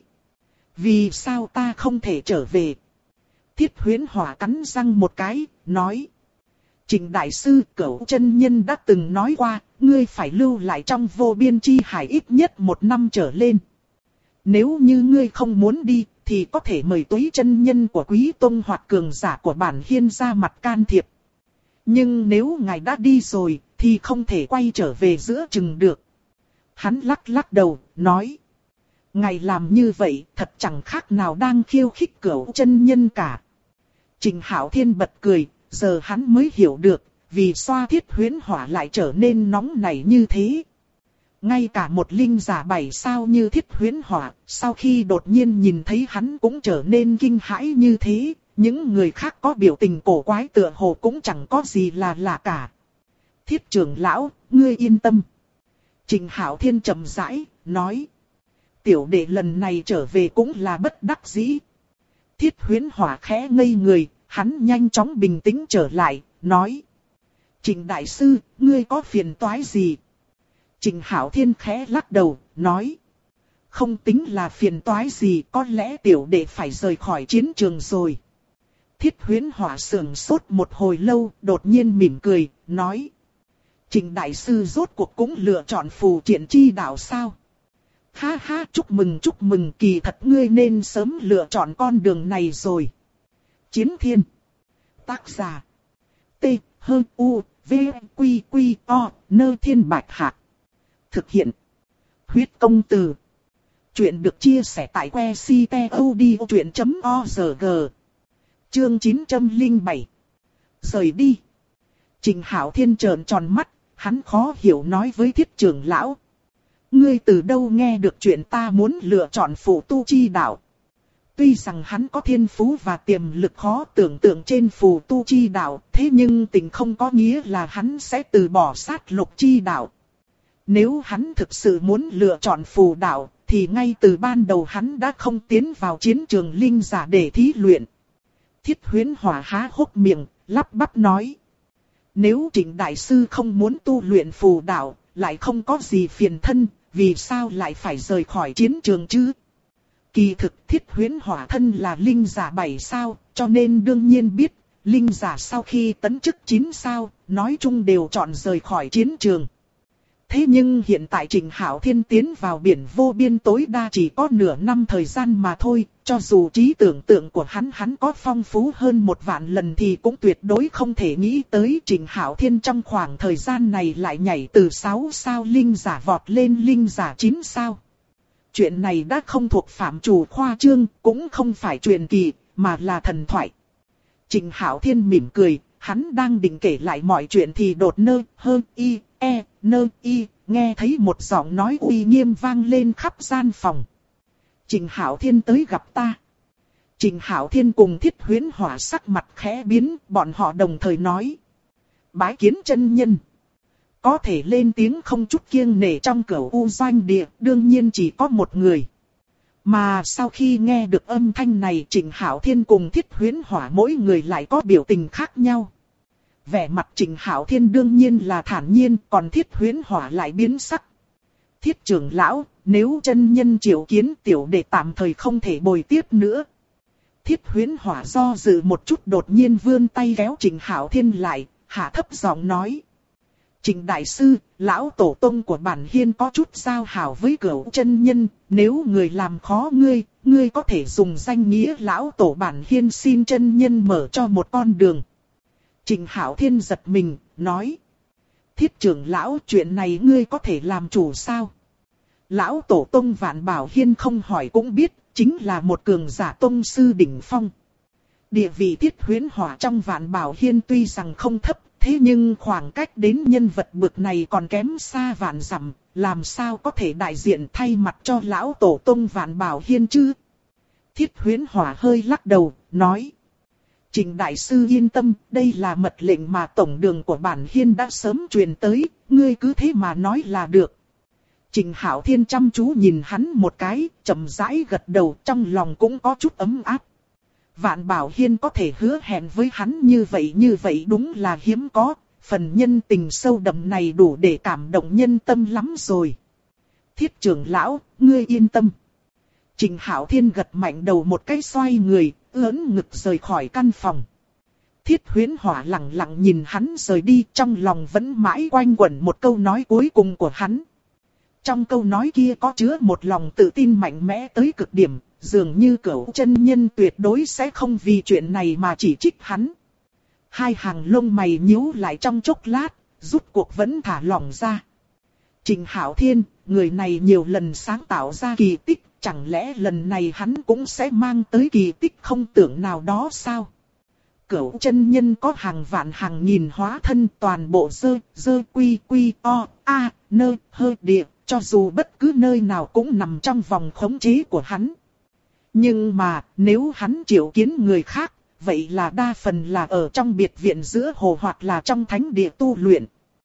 Vì sao ta không thể trở về? Thiết Huyễn Hỏa cắn răng một cái, nói. Trình đại sư, Cửu chân nhân đã từng nói qua, ngươi phải lưu lại trong vô biên chi hải ít nhất 1 năm trở lên. Nếu như ngươi không muốn đi, thì có thể mời Túy chân nhân của Quý Tông hoặc cường giả của bản Hiên ra mặt can thiệp. Nhưng nếu ngài đã đi rồi, thì không thể quay trở về giữa chừng được. Hắn lắc lắc đầu, nói. Ngài làm như vậy, thật chẳng khác nào đang khiêu khích Cửu chân nhân cả. Trình Hạo Thiên bật cười, giờ hắn mới hiểu được, vì sao Thiết Huyễn Hỏa lại trở nên nóng nảy như thế. Ngay cả một linh giả 7 sao như Thiết Huyễn Hỏa, sau khi đột nhiên nhìn thấy hắn cũng trở nên kinh hãi như thế, những người khác có biểu tình cổ quái tựa hồ cũng chẳng có gì là lạ cả. Thiết trưởng lão, ngươi yên tâm. Trình Hạo Thiên trầm rãi, nói. Tiểu đệ lần này trở về cũng là bất đắc dĩ. Thiết Huyễn Hỏa khẽ ngây người, hắn nhanh chóng bình tĩnh trở lại, nói. Trình đại sư, ngươi có phiền toái gì? Trình Hạo Thiên khẽ lắc đầu, nói. Không tính là phiền toái gì, có lẽ tiểu đệ phải rời khỏi chiến trường rồi. Thiết Huyễn Hỏa sững sốt một hồi lâu, đột nhiên mỉm cười, nói. Trình đại sư rốt cuộc cũng lựa chọn phù triện chi đạo sao? Ha ha, chúc mừng, kỳ thật ngươi nên sớm lựa chọn con đường này rồi. Chiến Thiên. Tác giả. Thiên Bạch Hạc. Thực hiện. Huyết công từ. Chuyện được chia sẻ tại website.odchuyện.org. Chương 907. Rời đi. Trình Hạo Thiên trợn tròn mắt, hắn khó hiểu nói với Thiết trưởng lão. Ngươi từ đâu nghe được chuyện ta muốn lựa chọn phù tu chi đạo? Tuy rằng hắn có thiên phú và tiềm lực khó tưởng tượng trên phù tu chi đạo, thế nhưng tình không có nghĩa là hắn sẽ từ bỏ sát lục chi đạo. Nếu hắn thực sự muốn lựa chọn phù đạo, thì ngay từ ban đầu hắn đã không tiến vào chiến trường linh giả để thí luyện. Thiết Huyễn Hỏa há hốc miệng, lắp bắp nói. Nếu Trình đại sư không muốn tu luyện phù đạo, lại không có gì phiền thân, vì sao lại phải rời khỏi chiến trường chứ? Kỳ thực Thiết Huyễn Hỏa thân là linh giả 7 sao, cho nên đương nhiên biết, linh giả sau khi tấn chức 9 sao, nói chung đều chọn rời khỏi chiến trường. Thế nhưng hiện tại Trình Hạo Thiên tiến vào biển vô biên tối đa chỉ có nửa năm thời gian mà thôi, cho dù trí tưởng tượng của hắn có phong phú hơn 1.000 lần thì cũng tuyệt đối không thể nghĩ tới Trình Hạo Thiên trong khoảng thời gian này lại nhảy từ 6 sao linh giả vọt lên linh giả 9 sao. Chuyện này đã không thuộc phạm trù khoa trương, cũng không phải truyền kỳ, mà là thần thoại. Trình Hạo Thiên mỉm cười, hắn đang định kể lại mọi chuyện thì đột nghe thấy một giọng nói uy nghiêm vang lên khắp gian phòng. Trình Hạo Thiên tới gặp ta. Trình Hạo Thiên cùng Thiết Huyễn Hỏa sắc mặt khẽ biến, bọn họ đồng thời nói. Bái kiến chân nhân. Có thể lên tiếng không chút kiêng nể trong Cửu U doanh địa, đương nhiên chỉ có một người. Mà sau khi nghe được âm thanh này, Trình Hạo Thiên cùng Thiết Huyễn Hỏa mỗi người lại có biểu tình khác nhau. Vẻ mặt Trình Hạo Thiên đương nhiên là thản nhiên, còn Thiết Huyễn Hỏa lại biến sắc. Thiết trưởng lão, nếu chân nhân triệu kiến tiểu đệ tạm thời không thể bồi tiếp nữa. Thiết Huyễn Hỏa do dự một chút đột nhiên vươn tay kéo Trịnh Hạo Thiên lại, hạ thấp giọng nói. Trịnh đại sư, lão tổ tông của bản hiên có chút giao hảo với Cửu chân nhân, nếu người làm khó ngươi có thể dùng danh nghĩa lão tổ bản hiên xin chân nhân mở cho một con đường. Trịnh Hạo Thiên giật mình, nói. Thiết trưởng lão, chuyện này ngươi có thể làm chủ sao? Lão tổ tông Vạn Bảo Hiên không hỏi cũng biết, chính là một cường giả tông sư đỉnh phong. Địa vị Thiết Huyễn Hỏa trong Vạn Bảo Hiên tuy rằng không thấp, thế nhưng khoảng cách đến nhân vật bực này còn kém xa vạn dặm, làm sao có thể đại diện thay mặt cho lão tổ tông Vạn Bảo Hiên chứ? Thiết Huyễn Hỏa hơi lắc đầu, nói. Trịnh đại sư yên tâm, đây là mật lệnh mà tổng đường của bản hiên đã sớm truyền tới, ngươi cứ thế mà nói là được. Trịnh Hạo Thiên chăm chú nhìn hắn một cái, chậm rãi gật đầu, trong lòng cũng có chút ấm áp. Vạn Bảo Hiên có thể hứa hẹn với hắn như vậy đúng là hiếm có, phần nhân tình sâu đậm này đủ để cảm động nhân tâm lắm rồi. Thiết trưởng lão, ngươi yên tâm. Trịnh Hạo Thiên gật mạnh đầu một cái, xoay người, ưỡn ngực rời khỏi căn phòng. Thiết Huyễn Hỏa lặng lặng nhìn hắn rời đi, trong lòng vẫn mãi quanh quẩn một câu nói cuối cùng của hắn. Trong câu nói kia có chứa một lòng tự tin mạnh mẽ tới cực điểm, dường như Cửu chân nhân tuyệt đối sẽ không vì chuyện này mà chỉ trích hắn. Hai hàng lông mày nhíu lại trong chốc lát, rút cuộc vẫn thả lỏng ra. Trịnh Hạo Thiên, người này nhiều lần sáng tạo ra kỳ tích, chẳng lẽ lần này hắn cũng sẽ mang tới kỳ tích không tưởng nào đó sao? Cửu chân nhân có hàng vạn hàng nghìn hóa thân, toàn bộ dơ quy o a nơi hơi địa, cho dù bất cứ nơi nào cũng nằm trong vòng khống chế của hắn. Nhưng mà, nếu hắn triệu kiến người khác, vậy là đa phần là ở trong biệt viện giữa hồ hoặc là trong thánh địa tu luyện.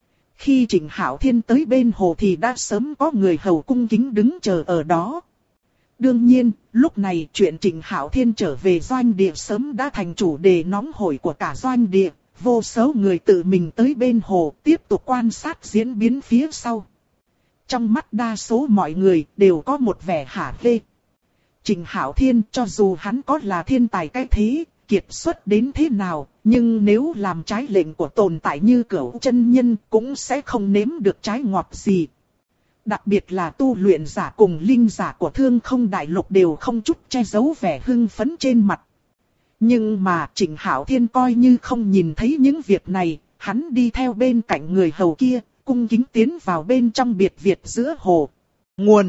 Khi Trịnh Hạo Thiên tới bên hồ thì đã sớm có người hầu cung kính đứng chờ ở đó. Đương nhiên, lúc này chuyện Trịnh Hạo Thiên trở về doanh địa sớm đã thành chủ đề nóng hổi của cả doanh địa. Vô số người tự mình tới bên hồ tiếp tục quan sát diễn biến phía sau. Trong mắt đa số mọi người đều có một vẻ hả hê. Trịnh Hạo Thiên cho dù hắn có là thiên tài cái thế, kiệt xuất đến thế nào, nhưng nếu làm trái lệnh của tồn tại như Cửu chân nhân cũng sẽ không nếm được trái ngọt gì. Đặc biệt là tu luyện giả cùng linh giả của Thương Không Đại Lục đều không chút che giấu vẻ hưng phấn trên mặt. Nhưng mà Trịnh Hạo Thiên coi như không nhìn thấy những việc này, hắn đi theo bên cạnh người hầu kia, cung kính tiến vào bên trong biệt viện giữa hồ. Nguồn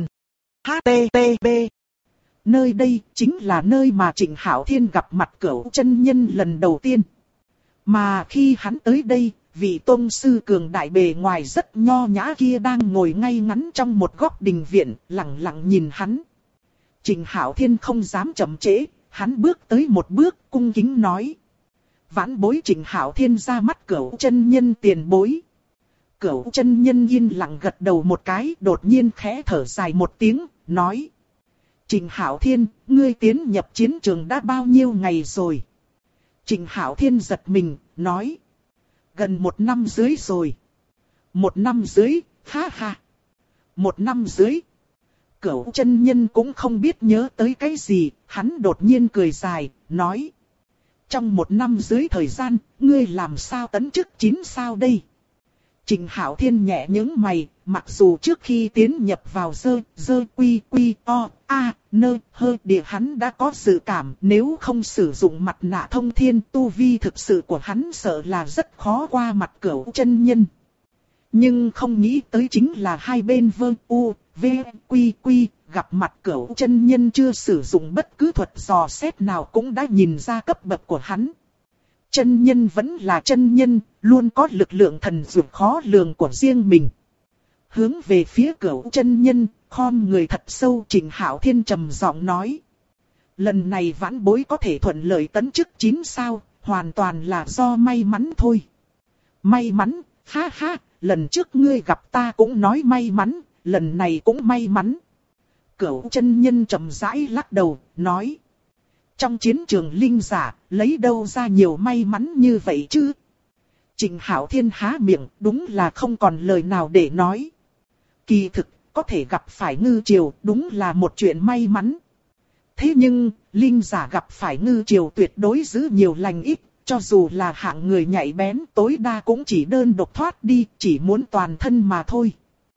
HTTP. Nơi đây chính là nơi mà Trịnh Hạo Thiên gặp mặt Cửu chân nhân lần đầu tiên. Mà khi hắn tới đây, vị tôn sư cường đại bề ngoài rất nho nhã kia đang ngồi ngay ngắn trong một góc đình viện, lặng lặng nhìn hắn. Trịnh Hạo Thiên không dám chậm trễ, hắn bước tới một bước, cung kính nói. Vãn bối Trịnh Hạo Thiên ra mắt Cửu chân nhân tiền bối. Cửu chân nhân yên lặng gật đầu một cái, đột nhiên khẽ thở dài một tiếng, nói. Trịnh Hạo Thiên, ngươi tiến nhập chiến trường đã bao nhiêu ngày rồi? Trịnh Hạo Thiên giật mình, nói. Gần 1 năm dưới rồi. 1 năm dưới, ha ha. 1 năm dưới. Cửu chân nhân cũng không biết nhớ tới cái gì, hắn đột nhiên cười dài, nói. Trong 1 năm dưới thời gian, ngươi làm sao tấn chức 9 sao đây? Trịnh Hạo Thiên nhẹ nhướng mày, mặc dù trước khi tiến nhập vào dơ quy o a nơi hơi địa hắn đã có dự cảm, nếu không sử dụng mặt nạ thông thiên tu vi thực sự của hắn sợ là rất khó qua mặt Cửu chân nhân. Nhưng không nghĩ tới chính là hai bên gặp mặt Cửu chân nhân chưa sử dụng bất cứ thuật dò xét nào cũng đã nhìn ra cấp bậc của hắn. Chân nhân vẫn là chân nhân, luôn có lực lượng thần dược khó lường của riêng mình. Hướng về phía Cửu chân nhân, khom người thật sâu, Trịnh Hạo Thiên trầm giọng nói. Lần này vãn bối có thể thuận lợi tấn chức 9 sao, hoàn toàn là do may mắn thôi. May mắn, ha ha, lần trước ngươi gặp ta cũng nói may mắn, lần này cũng may mắn. Cửu chân nhân trầm rãi lắc đầu, nói. Trong chiến trường linh giả, lấy đâu ra nhiều may mắn như vậy chứ? Trịnh Hạo Thiên há miệng, đúng là không còn lời nào để nói. Kỳ thực, có thể gặp phải ngư triều, đúng là một chuyện may mắn. Thế nhưng, linh giả gặp phải ngư triều tuyệt đối giữ nhiều lành ít, cho dù là hạng người nhạy bén tối đa cũng chỉ đơn độc thoát đi, chỉ muốn toàn thân mà thôi.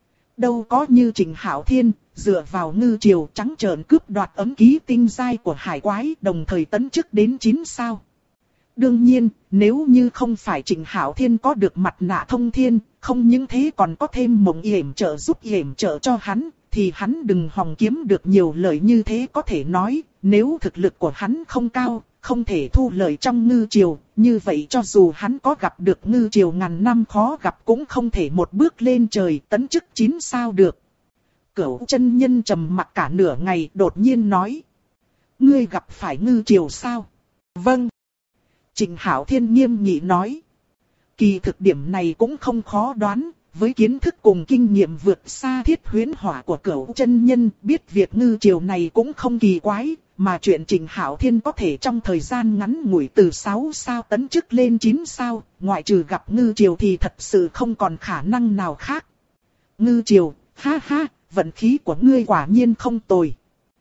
Đâu có như Trịnh Hạo Thiên, dựa vào ngư triều trắng trợn cướp đoạt ấm ký tinh giai của hải quái, đồng thời tấn chức đến 9 sao. Đương nhiên, nếu như không phải Trịnh Hạo Thiên có được mặt nạ thông thiên, không những thế còn có thêm Mộng Yểm trợ giúp yểm trợ cho hắn, thì hắn đừng hòng kiếm được nhiều lợi như thế. Có thể nói, nếu thực lực của hắn không cao, không thể thu lợi trong ngư triều, như vậy cho dù hắn có gặp được ngư triều ngàn năm khó gặp cũng không thể một bước lên trời tấn chức 9 sao được. Cửu chân nhân trầm mặc cả nửa ngày, đột nhiên nói: ngươi gặp phải ngư triều sao? Vâng. Trịnh Hạo Thiên nghiêm nghị nói. Kỳ thực điểm này cũng không khó đoán, với kiến thức cùng kinh nghiệm vượt xa Thiết Huyễn Hỏa của Cửu chân nhân, biết việc ngư triều này cũng không kỳ quái, mà chuyện Trịnh Hạo Thiên có thể trong thời gian ngắn ngủi từ 6 sao tấn chức lên 9 sao, ngoại trừ gặp ngư triều thì thật sự không còn khả năng nào khác. Ngư triều, ha ha, vận khí của ngươi quả nhiên không tồi.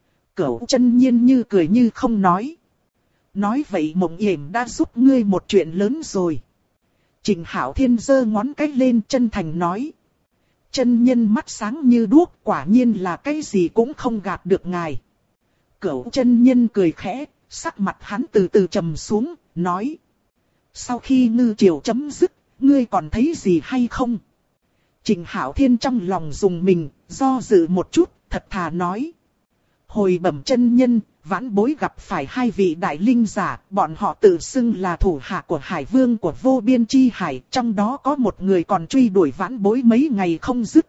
Cửu chân nhân như cười như không nói. Nói vậy Mộng Yểm đã giúp ngươi một chuyện lớn rồi. Trịnh Hạo Thiên giơ ngón cái lên chân thành nói. Chân nhân mắt sáng như đuốc, quả nhiên là cái gì cũng không gạt được ngài. Cửu chân nhân cười khẽ, sắc mặt hắn từ từ trầm xuống, nói. Sau khi ngư triều chấm dứt, ngươi còn thấy gì hay không? Trịnh Hạo Thiên trong lòng dùng mình, do dự một chút, thật thà nói. Hồi bẩm chân nhân, vãn bối gặp phải hai vị đại linh giả, bọn họ tự xưng là thủ hạ của Hải Vương của Vô Biên Chi Hải, trong đó có một người còn truy đuổi vãn bối mấy ngày không dứt.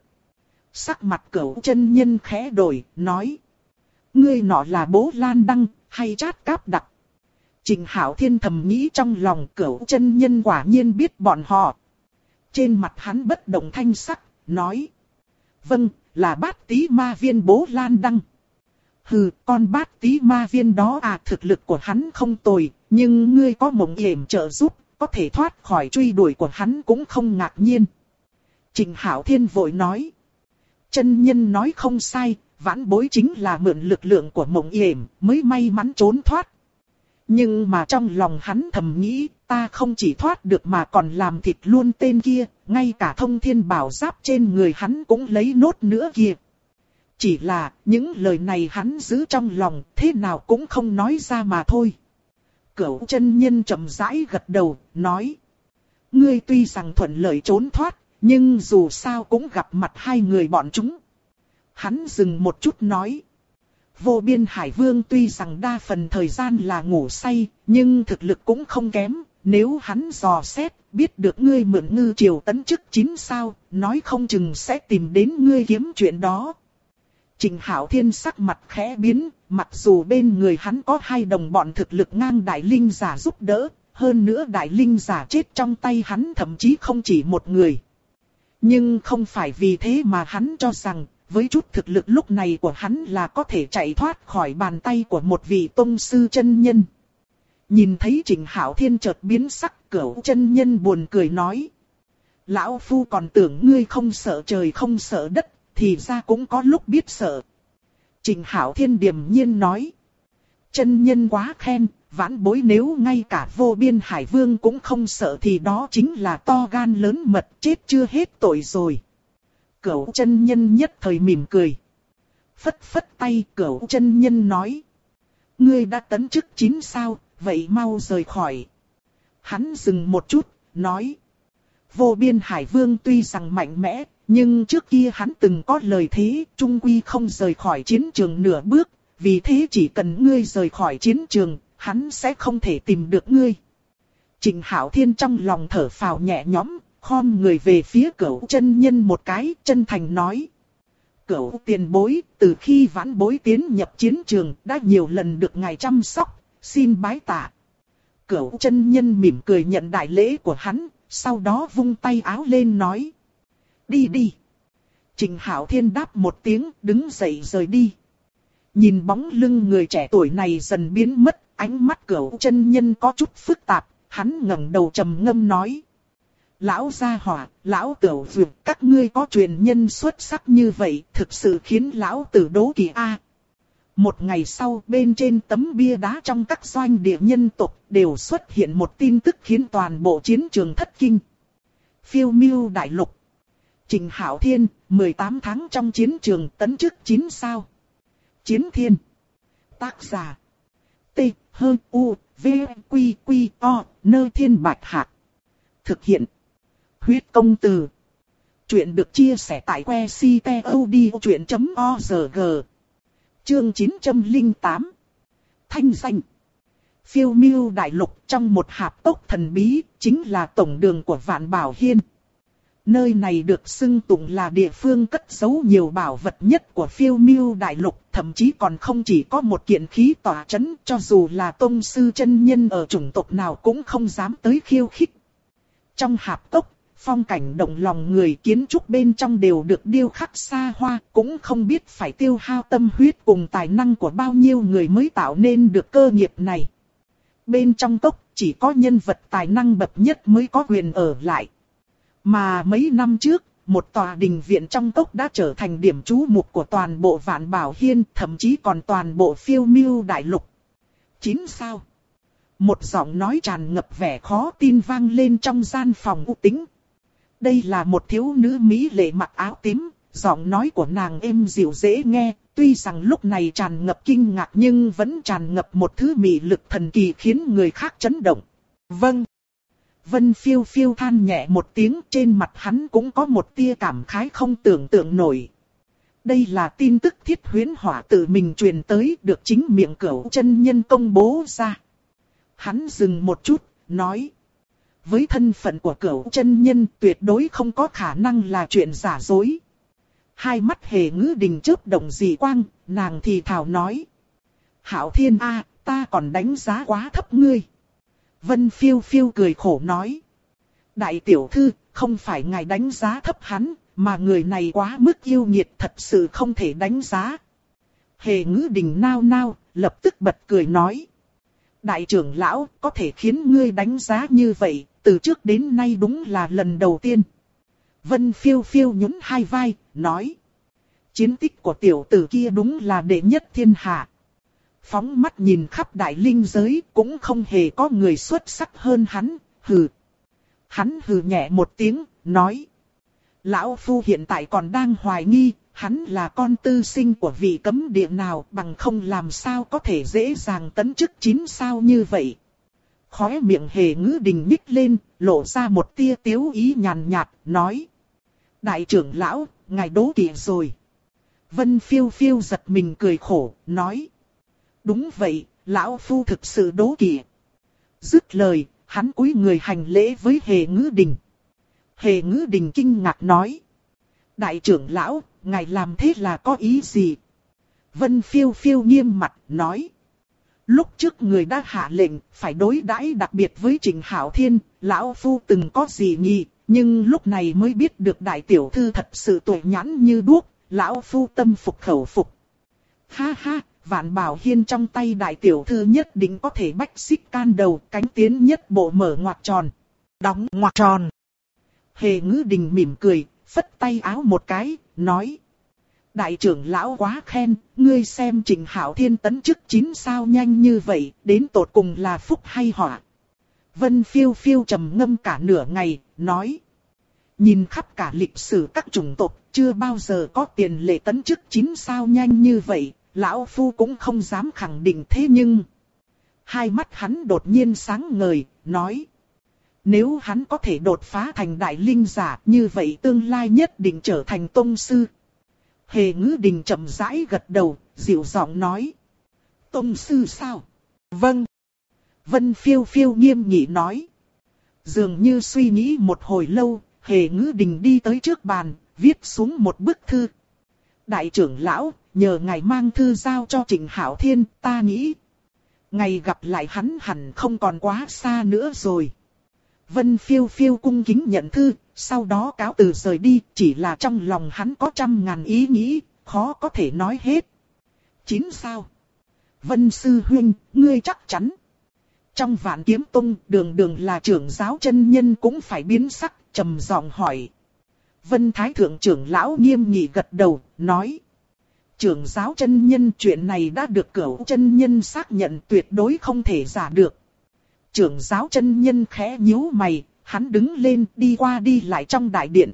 Sắc mặt Cửu chân nhân khẽ đổi, nói. Ngươi nọ là Bố Lan Đăng, hay Trát Cáp Đặc? Trịnh Hạo Thiên thầm nghĩ trong lòng, Cửu chân nhân quả nhiên biết bọn họ. Trên mặt hắn bất động thanh sắc, nói. Vâng, là Bát Tý Ma Viên Bố Lan Đăng. Hừ, con Bát Tý Ma Viên đó à, thực lực của hắn không tồi, nhưng ngươi có Mộng Yểm trợ giúp, có thể thoát khỏi truy đuổi của hắn cũng không ngạc nhiên. Trịnh Hạo Thiên vội nói. Chân nhân nói không sai, vãn bối chính là mượn lực lượng của Mộng Yểm mới may mắn trốn thoát. Nhưng mà trong lòng hắn thầm nghĩ, ta không chỉ thoát được mà còn làm thịt luôn tên kia, ngay cả thông thiên bảo giáp trên người hắn cũng lấy nốt nữa kìa. Chỉ là, những lời này hắn giữ trong lòng, thế nào cũng không nói ra mà thôi. Cửu chân nhân chậm rãi gật đầu, nói. Ngươi tuy rằng thuận lợi trốn thoát, nhưng dù sao cũng gặp mặt hai người bọn chúng. Hắn dừng một chút nói. Vô Biên Hải Vương tuy rằng đa phần thời gian là ngủ say, nhưng thực lực cũng không kém. Nếu hắn dò xét, biết được ngươi mượn ngư triều tấn chức 9 sao, nói không chừng sẽ tìm đến ngươi kiếm chuyện đó. Trịnh Hạo Thiên sắc mặt khẽ biến, mặc dù bên người hắn có hai đồng bọn thực lực ngang đại linh giả giúp đỡ, hơn nữa đại linh giả chết trong tay hắn thậm chí không chỉ một người. Nhưng không phải vì thế mà hắn cho rằng, với chút thực lực lúc này của hắn là có thể chạy thoát khỏi bàn tay của một vị tông sư chân nhân. Nhìn thấy Trịnh Hạo Thiên chợt biến sắc, Cửu chân nhân buồn cười nói. Lão Phu còn tưởng ngươi không sợ trời không sợ đất, thì ra cũng có lúc biết sợ. Trịnh Hạo Thiên điềm nhiên nói. Chân nhân quá khen, vãn bối nếu ngay cả Vô Biên Hải Vương cũng không sợ thì đó chính là to gan lớn mật, chết chưa hết tội rồi. Cửu chân nhân nhất thời mỉm cười. Phất phất tay, Cửu chân nhân nói. Ngươi đã tấn chức 9 sao, vậy mau rời khỏi. Hắn dừng một chút, nói. Vô Biên Hải Vương tuy rằng mạnh mẽ, nhưng trước kia hắn từng có lời thế, trung quy không rời khỏi chiến trường nửa bước. Vì thế chỉ cần ngươi rời khỏi chiến trường, hắn sẽ không thể tìm được ngươi. Trịnh Hạo Thiên trong lòng thở phào nhẹ nhõm, khom người về phía Cửu chân nhân một cái, chân thành nói. Cửu tiền bối, từ khi vãn bối tiến nhập chiến trường, đã nhiều lần được ngài chăm sóc, xin bái tạ. Cửu chân nhân mỉm cười nhận đại lễ của hắn, sau đó vung tay áo lên nói. Đi đi. Trịnh Hạo Thiên đáp một tiếng, đứng dậy rời đi. Nhìn bóng lưng người trẻ tuổi này dần biến mất, ánh mắt Cửu chân nhân có chút phức tạp, hắn ngẩng đầu trầm ngâm nói. Lão gia hỏa, lão tiểu vượt, các ngươi có truyền nhân xuất sắc như vậy, thực sự khiến lão tử đố kỵ a. Một ngày sau, bên trên tấm bia đá trong các doanh địa nhân tộc đều xuất hiện một tin tức khiến toàn bộ chiến trường thất kinh. Phiêu Miêu Đại Lục. Trình Hạo Thiên, 18 tháng trong chiến trường tấn chức 9 sao. Chiến Thiên. Tác giả. T, H, U, V, Quy, Quy, O, Nơ Thiên Bạch Hạc. Thực hiện. Huyết Công Từ. Chuyện được chia sẻ tại que ctod.org. Chương 908. Thanh danh. Phiêu Miêu Đại Lục trong một hạp cốc thần bí, chính là tổng đường của Vạn Bảo Hiên. Nơi này được xưng tụng là địa phương cất giấu nhiều bảo vật nhất của Phiêu Miêu Đại Lục, thậm chí còn không chỉ có một kiện khí tỏa chấn, cho dù là tông sư chân nhân ở chủng tộc nào cũng không dám tới khiêu khích. Trong hạp cốc, phong cảnh động lòng người, kiến trúc bên trong đều được điêu khắc xa hoa, cũng không biết phải tiêu hao tâm huyết cùng tài năng của bao nhiêu người mới tạo nên được cơ nghiệp này. Bên trong cốc chỉ có nhân vật tài năng bậc nhất mới có quyền ở lại. Mà mấy năm trước, một tòa đình viện trong cốc đã trở thành điểm chú mục của toàn bộ Vạn Bảo Hiên, thậm chí còn toàn bộ Phiêu Miêu Đại Lục. 9 sao. Một giọng nói tràn ngập vẻ khó tin vang lên trong gian phòng u tĩnh. Đây là một thiếu nữ mỹ lệ mặc áo tím, giọng nói của nàng êm dịu dễ nghe, tuy rằng lúc này tràn ngập kinh ngạc nhưng vẫn tràn ngập một thứ mị lực thần kỳ khiến người khác chấn động. Vâng. Vân Phiêu Phiêu than nhẹ một tiếng, trên mặt hắn cũng có một tia cảm khái không tưởng tượng nổi. Đây là tin tức Thiết Huyễn Hỏa tự mình truyền tới, được chính miệng Cửu chân nhân công bố ra. Hắn dừng một chút, nói. Với thân phận của Cửu chân nhân tuyệt đối không có khả năng là chuyện giả dối. Hai mắt Hề Ngữ Đình chớp động dị quang, nàng thì thào nói. Hạo Thiên a, ta còn đánh giá quá thấp ngươi. Vân Phiêu Phiêu cười khổ nói. Đại tiểu thư, không phải ngài đánh giá thấp hắn, mà người này quá mức yêu nghiệt, thật sự không thể đánh giá. Hề Ngữ Đình nao nao, lập tức bật cười nói. Đại trưởng lão, có thể khiến ngươi đánh giá như vậy, từ trước đến nay đúng là lần đầu tiên. Vân Phiêu Phiêu nhún hai vai, nói. Chiến tích của tiểu tử kia đúng là đệ nhất thiên hạ. Phóng mắt nhìn khắp đại linh giới, cũng không hề có người xuất sắc hơn hắn, hừ. Hắn hừ nhẹ một tiếng, nói. Lão Phu hiện tại còn đang hoài nghi, hắn là con tư sinh của vị cấm địa nào, bằng không làm sao có thể dễ dàng tấn chức 9 sao như vậy. Khóe miệng Hề Ngữ Đình nhích lên, lộ ra một tia tiếu ý nhàn nhạt, nói. Đại trưởng lão, ngài đố kỵ rồi. Vân Phiêu Phiêu giật mình cười khổ, nói. Đúng vậy, lão Phu thực sự đố kỵ. Dứt lời, hắn cúi người hành lễ với Hề Ngữ Đình. Hề Ngữ Đình kinh ngạc nói. Đại trưởng lão, ngài làm thế là có ý gì? Vân Phiêu Phiêu nghiêm mặt, nói. Lúc trước người đã hạ lệnh, phải đối đãi đặc biệt với Trình Hạo Thiên, lão Phu từng có gì nghi, nhưng lúc này mới biết được đại tiểu thư thật sự tuệ nhãn như đuốc, lão Phu tâm phục khẩu phục. Ha ha, Vạn Bảo Hiên trong tay đại tiểu thư nhất định có thể bách xích can đầu, cánh tiến nhất bộ mở ngoặc tròn. Đóng ngoặc tròn. Hề Ngữ Đình mỉm cười, phất tay áo một cái, nói. Đại trưởng lão quá khen, ngươi xem Trình Hạo Thiên tấn chức 9 sao nhanh như vậy, đến tột cùng là phúc hay họa. Vân Phiêu Phiêu trầm ngâm cả nửa ngày, nói. Nhìn khắp cả lịch sử các chủng tộc, chưa bao giờ có tiền lệ tấn chức 9 sao nhanh như vậy, lão Phu cũng không dám khẳng định thế nhưng. Hai mắt hắn đột nhiên sáng ngời, nói. Nếu hắn có thể đột phá thành đại linh giả, như vậy tương lai nhất định trở thành tông sư. Hề Ngữ Đình chậm rãi gật đầu, dịu giọng nói. Tông sư sao? Vâng. Vân Phiêu Phiêu nghiêm nghị nói. Dường như suy nghĩ một hồi lâu, Hề Ngữ Đình đi tới trước bàn, viết xuống một bức thư. Đại trưởng lão, nhờ ngài mang thư giao cho Trình Hạo Thiên, ta nghĩ. Ngày gặp lại hắn hẳn không còn quá xa nữa rồi. Vân Phiêu Phiêu cung kính nhận thư, sau đó cáo từ rời đi, chỉ là trong lòng hắn có trăm ngàn ý nghĩ, khó có thể nói hết. 9 sao? Vân Sư Huynh, ngươi chắc chắn. Trong Vạn Kiếm Tông, đường đường là trưởng giáo chân nhân cũng phải biến sắc, trầm giọng hỏi. Vân Thái Thượng trưởng lão nghiêm nghị gật đầu, nói. Trưởng giáo chân nhân, chuyện này đã được Cửu chân nhân xác nhận, tuyệt đối không thể giả được. Trưởng giáo chân nhân khẽ nhíu mày, hắn đứng lên đi qua đi lại trong đại điện.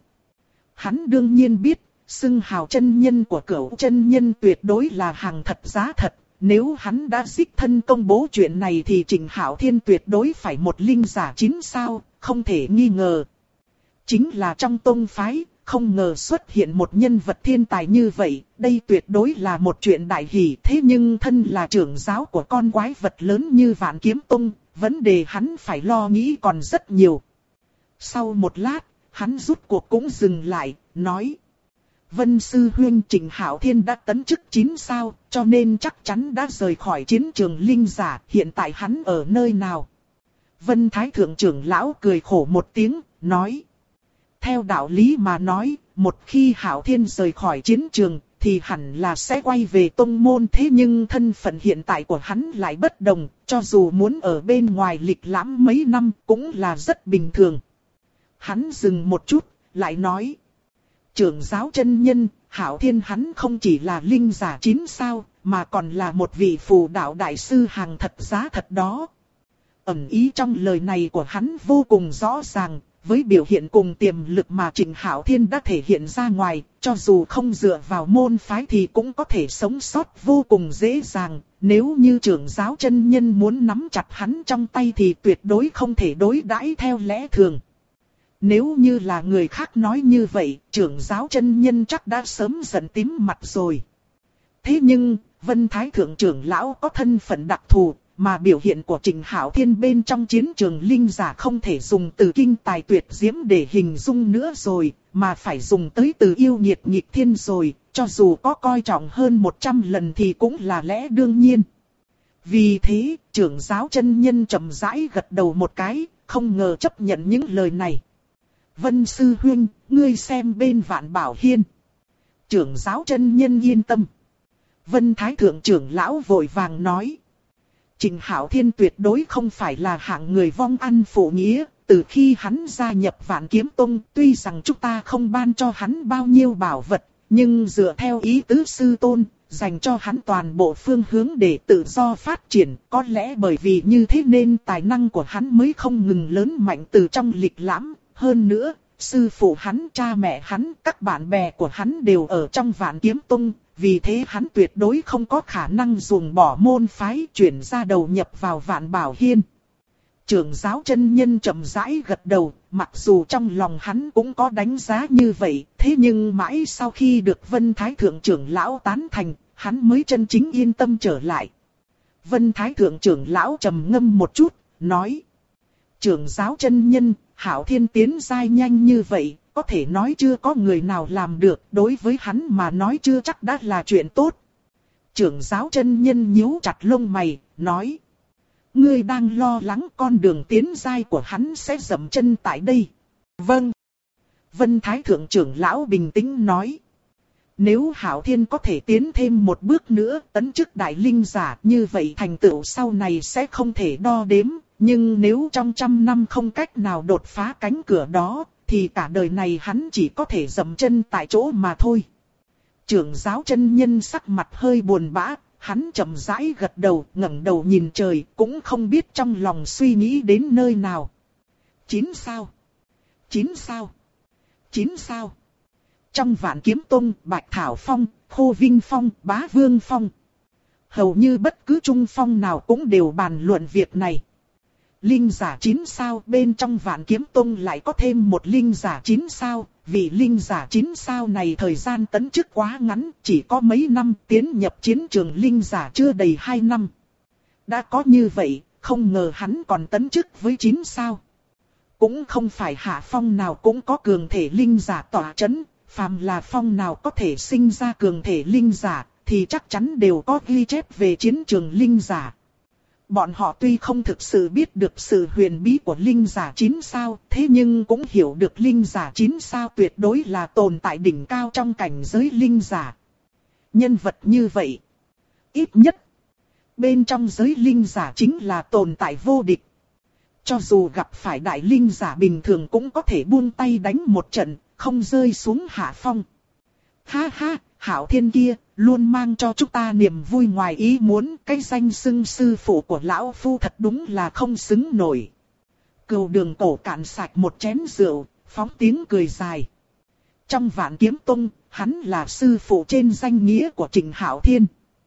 Hắn đương nhiên biết, xưng hào chân nhân của Cửu chân nhân tuyệt đối là hàng thật giá thật. Nếu hắn đã đích thân công bố chuyện này thì Trịnh Hạo Thiên tuyệt đối phải một linh giả 9 sao, không thể nghi ngờ. Chính là trong tông phái, không ngờ xuất hiện một nhân vật thiên tài như vậy, đây tuyệt đối là một chuyện đại hỷ. Thế nhưng thân là trưởng giáo của con quái vật lớn như Vạn Kiếm Tông, vấn đề hắn phải lo nghĩ còn rất nhiều. Sau một lát, hắn rút cuộc cũng dừng lại, nói. Vân sư huynh, Trịnh Hạo Thiên đã tấn chức 9 sao, cho nên chắc chắn đã rời khỏi chiến trường linh giả, hiện tại hắn ở nơi nào? Vân Thái Thượng trưởng lão cười khổ một tiếng, nói. Theo đạo lý mà nói, một khi Hạo Thiên rời khỏi chiến trường, thì hẳn là sẽ quay về tông môn. Thế nhưng thân phận hiện tại của hắn lại bất đồng, cho dù muốn ở bên ngoài lịch lãm mấy năm cũng là rất bình thường. Hắn dừng một chút, lại nói. Trưởng giáo chân nhân, Hạo Thiên hắn không chỉ là linh giả 9 sao, mà còn là một vị phù đạo đại sư hàng thật giá thật đó. Ẩn ý trong lời này của hắn vô cùng rõ ràng, với biểu hiện cùng tiềm lực mà Trịnh Hạo Thiên đã thể hiện ra ngoài, cho dù không dựa vào môn phái thì cũng có thể sống sót vô cùng dễ dàng. Nếu như trưởng giáo chân nhân muốn nắm chặt hắn trong tay thì tuyệt đối không thể đối đãi theo lẽ thường. Nếu như là người khác nói như vậy, trưởng giáo chân nhân chắc đã sớm giận tím mặt rồi. Thế nhưng, Vân Thái Thượng trưởng lão có thân phận đặc thù, mà biểu hiện của Trịnh Hạo Thiên bên trong chiến trường linh giả không thể dùng từ kinh tài tuyệt diễm để hình dung nữa rồi, mà phải dùng tới từ yêu nghiệt nghịch thiên rồi, cho dù có coi trọng hơn 100 lần thì cũng là lẽ đương nhiên. Vì thế, trưởng giáo chân nhân chậm rãi gật đầu một cái, không ngờ chấp nhận những lời này. Vân sư huynh, ngươi xem bên Vạn Bảo Hiên. Trưởng giáo chân nhân yên tâm. Vân Thái Thượng trưởng lão vội vàng nói. Trịnh Hạo Thiên tuyệt đối không phải là hạng người vong ăn phụ nghĩa. Từ khi hắn gia nhập Vạn Kiếm Tông, tuy rằng chúng ta không ban cho hắn bao nhiêu bảo vật, nhưng dựa theo ý tứ sư tôn, dành cho hắn toàn bộ phương hướng để tự do phát triển. Có lẽ bởi vì như thế nên tài năng của hắn mới không ngừng lớn mạnh từ trong lịch lãm. Hơn nữa, sư phụ hắn, cha mẹ hắn, các bạn bè của hắn đều ở trong Vạn Kiếm Tông, vì thế hắn tuyệt đối không có khả năng dùng bỏ môn phái chuyển ra đầu nhập vào Vạn Bảo Hiên. Trưởng giáo chân nhân chậm rãi gật đầu, mặc dù trong lòng hắn cũng có đánh giá như vậy, thế nhưng mãi sau khi được Vân Thái Thượng trưởng lão tán thành, hắn mới chân chính yên tâm trở lại. Vân Thái Thượng trưởng lão trầm ngâm một chút, nói. Trưởng giáo chân nhân, Hạo Thiên tiến giai nhanh như vậy, có thể nói chưa có người nào làm được, đối với hắn mà nói chưa chắc đã là chuyện tốt. Trưởng giáo chân nhân nhíu chặt lông mày, nói. Ngươi đang lo lắng con đường tiến giai của hắn sẽ dậm chân tại đây. Vâng. Vân Thái Thượng trưởng lão bình tĩnh nói. Nếu Hạo Thiên có thể tiến thêm một bước nữa tấn chức đại linh giả, như vậy thành tựu sau này sẽ không thể đo đếm. Nhưng nếu trong 100 năm không cách nào đột phá cánh cửa đó, thì cả đời này hắn chỉ có thể dậm chân tại chỗ mà thôi. Trưởng giáo chân nhân sắc mặt hơi buồn bã, hắn chậm rãi gật đầu, ngẩng đầu nhìn trời, cũng không biết trong lòng suy nghĩ đến nơi nào. 9 sao? 9 sao? 9 sao? Trong Vạn Kiếm Tông, Bạch Thảo Phong, Khô Vinh Phong, Bá Vương Phong, hầu như bất cứ trung phong nào cũng đều bàn luận việc này. Linh giả 9 sao, bên trong Vạn Kiếm Tông lại có thêm một linh giả 9 sao, vì linh giả 9 sao này thời gian tấn chức quá ngắn, chỉ có mấy năm, tiến nhập chiến trường linh giả chưa đầy 2 năm. Đã có như vậy, không ngờ hắn còn tấn chức với 9 sao. Cũng không phải hạ phong nào cũng có cường thể linh giả tỏa chấn, phàm là phong nào có thể sinh ra cường thể linh giả, thì chắc chắn đều có ghi chép về chiến trường linh giả. Bọn họ tuy không thực sự biết được sự huyền bí của linh giả 9 sao, thế nhưng cũng hiểu được linh giả 9 sao tuyệt đối là tồn tại đỉnh cao trong cảnh giới linh giả. Nhân vật như vậy, ít nhất, bên trong giới linh giả chính là tồn tại vô địch. cho dù gặp phải đại linh giả bình thường cũng có thể buông tay đánh một trận, không rơi xuống hạ phong. Ha ha, Hạo Thiên kia, luôn mang cho chúng ta niềm vui ngoài ý muốn, cái danh xưng sư phụ của lão phu thật đúng là không xứng nổi. Cừu Đường Cổ cạn sạch một chén rượu, phóng tiếng cười dài. Trong Vạn Kiếm Tông, hắn là sư phụ trên danh nghĩa của Trịnh Hạo Thiên.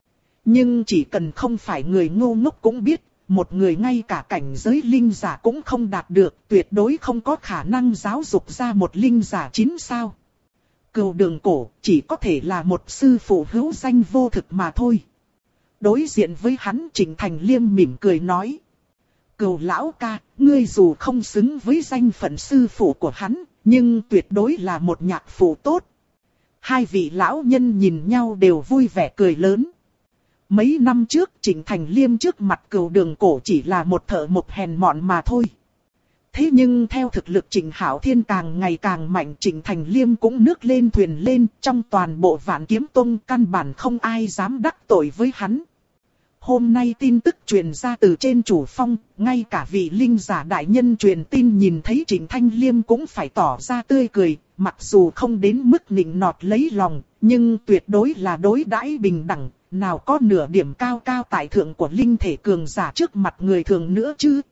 Nhưng chỉ cần không phải người ngu ngốc cũng biết, một người ngay cả cảnh giới linh giả cũng không đạt được, tuyệt đối không có khả năng giáo dục ra một linh giả 9 sao. Cừu Đường Cổ chỉ có thể là một sư phụ hữu danh vô thực mà thôi. Đối diện với hắn, Trịnh Thành Liêm mỉm cười nói. Cừu lão ca, ngươi dù không xứng với danh phận sư phụ của hắn, nhưng tuyệt đối là một nhạc phụ tốt. Hai vị lão nhân nhìn nhau đều vui vẻ cười lớn. Mấy năm trước Trịnh Thành Liêm trước mặt Cừu Đường Cổ chỉ là một thợ mộc hèn mọn mà thôi. Thế nhưng theo thực lực Trịnh Hạo Thiên càng ngày càng mạnh, Trịnh Thành Liêm cũng nước lên thuyền lên, trong toàn bộ Vạn Kiếm Tông căn bản không ai dám đắc tội với hắn. Hôm nay tin tức truyền ra từ trên chủ phong, ngay cả vị linh giả đại nhân truyền tin nhìn thấy Trịnh Thành Liêm cũng phải tỏ ra tươi cười, mặc dù không đến mức nịnh nọt lấy lòng, nhưng tuyệt đối là đối đãi bình đẳng, nào có nửa điểm cao cao tại thượng của linh thể cường giả trước mặt người thường nữa chứ.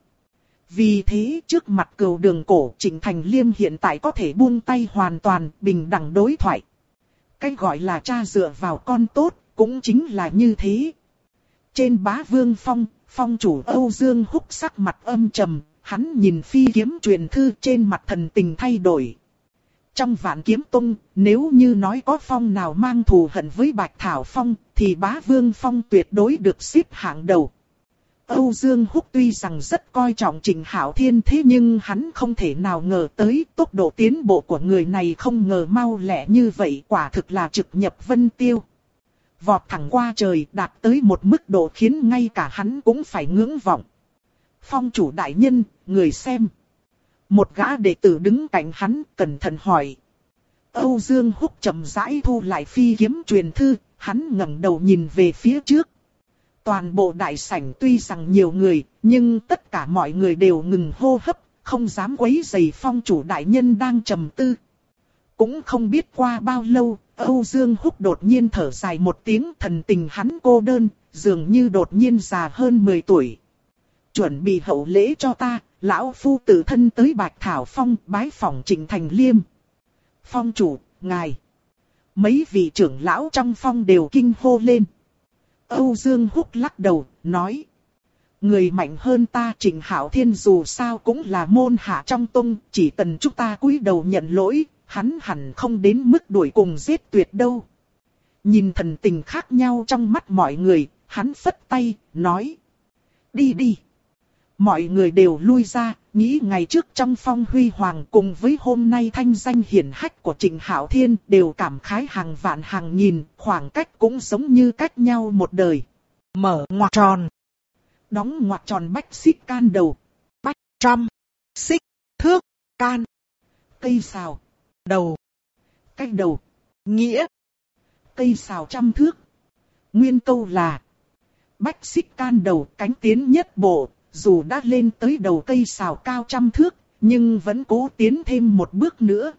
Vì thế trước mặt Cừu Đường Cổ, Trịnh Thành Liêm hiện tại có thể buông tay hoàn toàn, bình đẳng đối thoại. Cái gọi là cha dựa vào con tốt, cũng chính là như thế. Trên Bá Vương Phong, phong chủ Âu Dương Húc sắc mặt âm trầm, hắn nhìn phi kiếm truyền thư trên mặt thần tình thay đổi. Trong Vạn Kiếm Tông, nếu như nói có phong nào mang thù hận với Bạch Thảo Phong, thì Bá Vương Phong tuyệt đối được xếp hạng đầu. Âu Dương Húc tuy rằng rất coi trọng Trịnh Hạo Thiên, thế nhưng hắn không thể nào ngờ tới tốc độ tiến bộ của người này không ngờ mau lẹ như vậy, quả thực là trực nhập vân tiêu. Vọt thẳng qua trời, đạt tới một mức độ khiến ngay cả hắn cũng phải ngưỡng vọng. Phong chủ đại nhân, người xem. Một gã đệ tử đứng cạnh hắn cẩn thận hỏi. Âu Dương Húc chậm rãi thu lại phi kiếm truyền thư, hắn ngẩng đầu nhìn về phía trước. Toàn bộ đại sảnh tuy rằng nhiều người, nhưng tất cả mọi người đều ngừng hô hấp, không dám quấy rầy phong chủ đại nhân đang trầm tư. Cũng không biết qua bao lâu, Âu Dương Húc đột nhiên thở dài một tiếng, thần tình hắn cô đơn, dường như đột nhiên già hơn 10 tuổi. Chuẩn bị hậu lễ cho ta, lão phu tự thân tới Bạch Thảo Phong bái phỏng Trịnh Thành Liêm. Phong chủ, ngài. Mấy vị trưởng lão trong phong đều kinh hô lên. Âu Dương Húc lắc đầu, nói. Người mạnh hơn ta Trịnh Hạo Thiên dù sao cũng là môn hạ trong tông, chỉ cần chúng ta cúi đầu nhận lỗi, hắn hẳn không đến mức đuổi cùng giết tuyệt đâu. Nhìn thần tình khác nhau trong mắt mọi người, hắn phất tay, nói. Đi đi. Mọi người đều lui ra, nghĩ ngày trước trong phong huy hoàng cùng với hôm nay thanh danh hiển hách của Trịnh Hạo Thiên đều cảm khái hàng vạn hàng nghìn, khoảng cách cũng giống như cách nhau một đời. Mở ngoặc tròn. Đóng ngoặc tròn bách xích can đầu. Bách trăm. Xích. Thước. Can. Cây sào. Đầu. Cách đầu. Nghĩa. Cây sào trăm thước. Nguyên câu là. Bách xích can đầu cánh tiến nhất bộ. Dù đã lên tới đầu cây sào cao trăm thước, nhưng vẫn cố tiến thêm một bước nữa.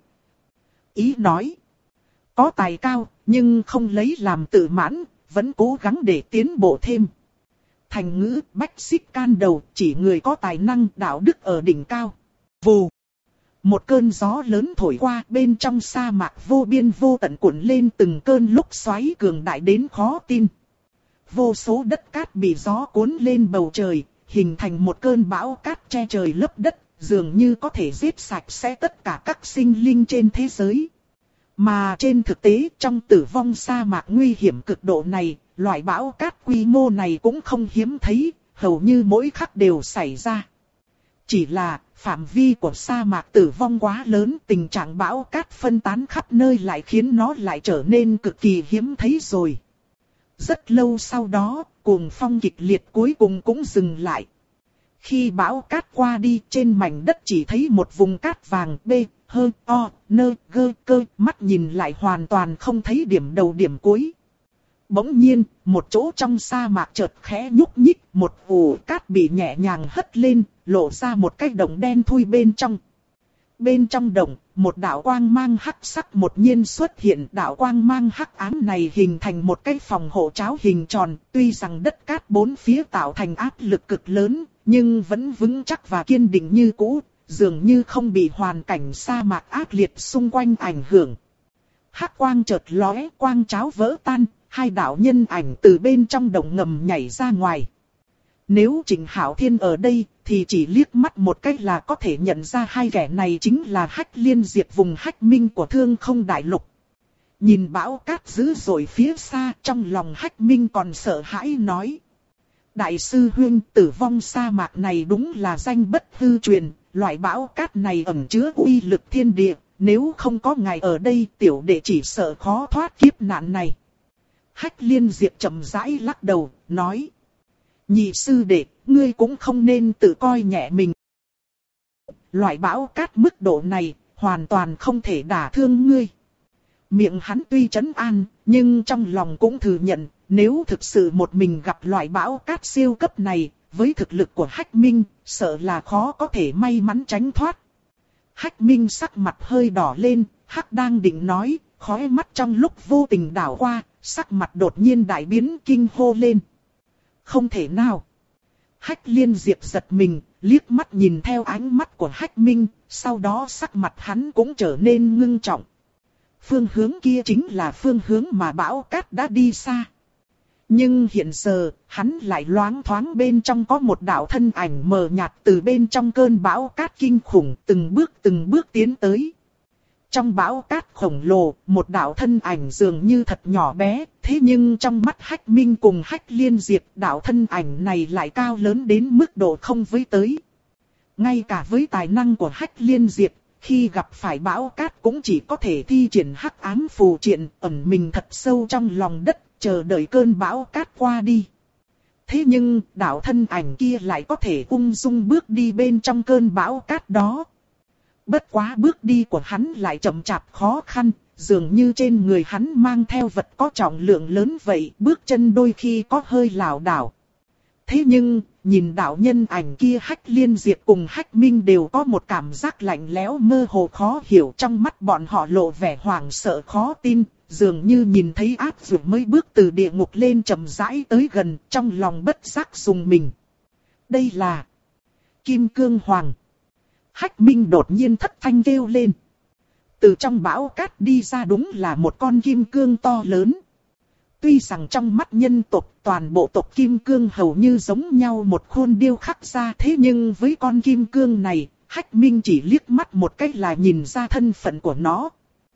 Ý nói. Có tài cao, nhưng không lấy làm tự mãn, vẫn cố gắng để tiến bộ thêm. Thành ngữ bách xích can đầu chỉ người có tài năng đạo đức ở đỉnh cao. Vù. Một cơn gió lớn thổi qua, bên trong sa mạc vô biên vô tận cuộn lên từng cơn lốc xoáy cường đại đến khó tin. Vô số đất cát bị gió cuốn lên bầu trời, hình thành một cơn bão cát che trời lấp đất, dường như có thể giết sạch sẽ tất cả các sinh linh trên thế giới. Mà trên thực tế trong tử vong sa mạc nguy hiểm cực độ này, loại bão cát quy mô này cũng không hiếm thấy, hầu như mỗi khắc đều xảy ra. Chỉ là phạm vi của sa mạc tử vong quá lớn, tình trạng bão cát phân tán khắp nơi lại khiến nó lại trở nên cực kỳ hiếm thấy rồi. Rất lâu sau đó, cuồng phong kịch liệt cuối cùng cũng dừng lại. Khi bão cát qua đi, trên mảnh đất chỉ thấy một vùng cát vàng B-H-O-N-G-Cơ, mắt nhìn lại hoàn toàn không thấy điểm đầu điểm cuối. Bỗng nhiên, một chỗ trong sa mạc chợt khẽ nhúc nhích, một ù cát bị nhẹ nhàng hất lên, lộ ra một cái động đen thui bên trong. Bên trong động, một đạo quang mang hắc sắc đột nhiên xuất hiện. Đạo quang mang hắc ám này hình thành một cái phòng hộ cháo hình tròn. Tuy rằng đất cát bốn phía tạo thành áp lực cực lớn, nhưng vẫn vững chắc và kiên định như cũ, dường như không bị hoàn cảnh sa mạc ác liệt xung quanh ảnh hưởng. Hắc quang chợt lóe, quang cháo vỡ tan, hai đạo nhân ảnh từ bên trong động ngầm nhảy ra ngoài. Nếu Trịnh Hạo Thiên ở đây, thì chỉ liếc mắt một cái là có thể nhận ra hai kẻ này chính là Hách Liên diệt vùng Hách Minh của Thương Không Đại Lục. Nhìn bão cát dữ dội phía xa, trong lòng Hách Minh còn sợ hãi nói: Đại sư huynh, tử vong sa mạc này đúng là danh bất hư truyền, loại bão cát này ẩn chứa uy lực thiên địa, nếu không có ngài ở đây, tiểu đệ chỉ sợ khó thoát kiếp nạn này. Hách Liên diệt chậm rãi lắc đầu, nói: Nhị sư đệ, ngươi cũng không nên tự coi nhẹ mình. Loại bão cát mức độ này, hoàn toàn không thể đả thương ngươi. Miệng hắn tuy trấn an, nhưng trong lòng cũng thừa nhận, nếu thực sự một mình gặp loại bão cát siêu cấp này, với thực lực của Hách Minh, sợ là khó có thể may mắn tránh thoát. Hách Minh sắc mặt hơi đỏ lên, Hắc đang định nói, khóe mắt trong lúc vô tình đảo qua, sắc mặt đột nhiên đại biến kinh hô lên. Không thể nào. Hách Liên diệt giật mình, liếc mắt nhìn theo ánh mắt của Hách Minh, sau đó sắc mặt hắn cũng trở nên ngưng trọng. Phương hướng kia chính là phương hướng mà bão cát đã đi xa. Nhưng hiện giờ, hắn lại loáng thoáng bên trong có một đạo thân ảnh mờ nhạt từ bên trong cơn bão cát kinh khủng từng bước tiến tới. Trong bão cát khổng lồ, một đạo thân ảnh dường như thật nhỏ bé, thế nhưng trong mắt Hách Minh cùng Hách Liên diệt, đạo thân ảnh này lại cao lớn đến mức độ không với tới. Ngay cả với tài năng của Hách Liên diệt, khi gặp phải bão cát cũng chỉ có thể thi triển hắc ám phù triện, ẩn mình thật sâu trong lòng đất, chờ đợi cơn bão cát qua đi. Thế nhưng, đạo thân ảnh kia lại có thể ung dung bước đi bên trong cơn bão cát đó. Bất quá bước đi của hắn lại chậm chạp khó khăn, dường như trên người hắn mang theo vật có trọng lượng lớn vậy, bước chân đôi khi có hơi lảo đảo. Thế nhưng, nhìn đạo nhân ảnh kia Hách Liên diệt cùng Hách Minh đều có một cảm giác lạnh lẽo mơ hồ khó hiểu, trong mắt bọn họ lộ vẻ hoảng sợ khó tin, dường như nhìn thấy ác dược mới bước từ địa ngục lên chậm rãi tới gần, trong lòng bất giác rùng mình. Đây là Kim Cương Hoàng. Hách Minh đột nhiên thất thanh kêu lên. Từ trong bão cát đi ra đúng là một con kim cương to lớn. Tuy rằng trong mắt nhân tộc toàn bộ tộc kim cương hầu như giống nhau một khuôn điêu khắc ra, thế nhưng với con kim cương này, Hách Minh chỉ liếc mắt một cái là nhìn ra thân phận của nó.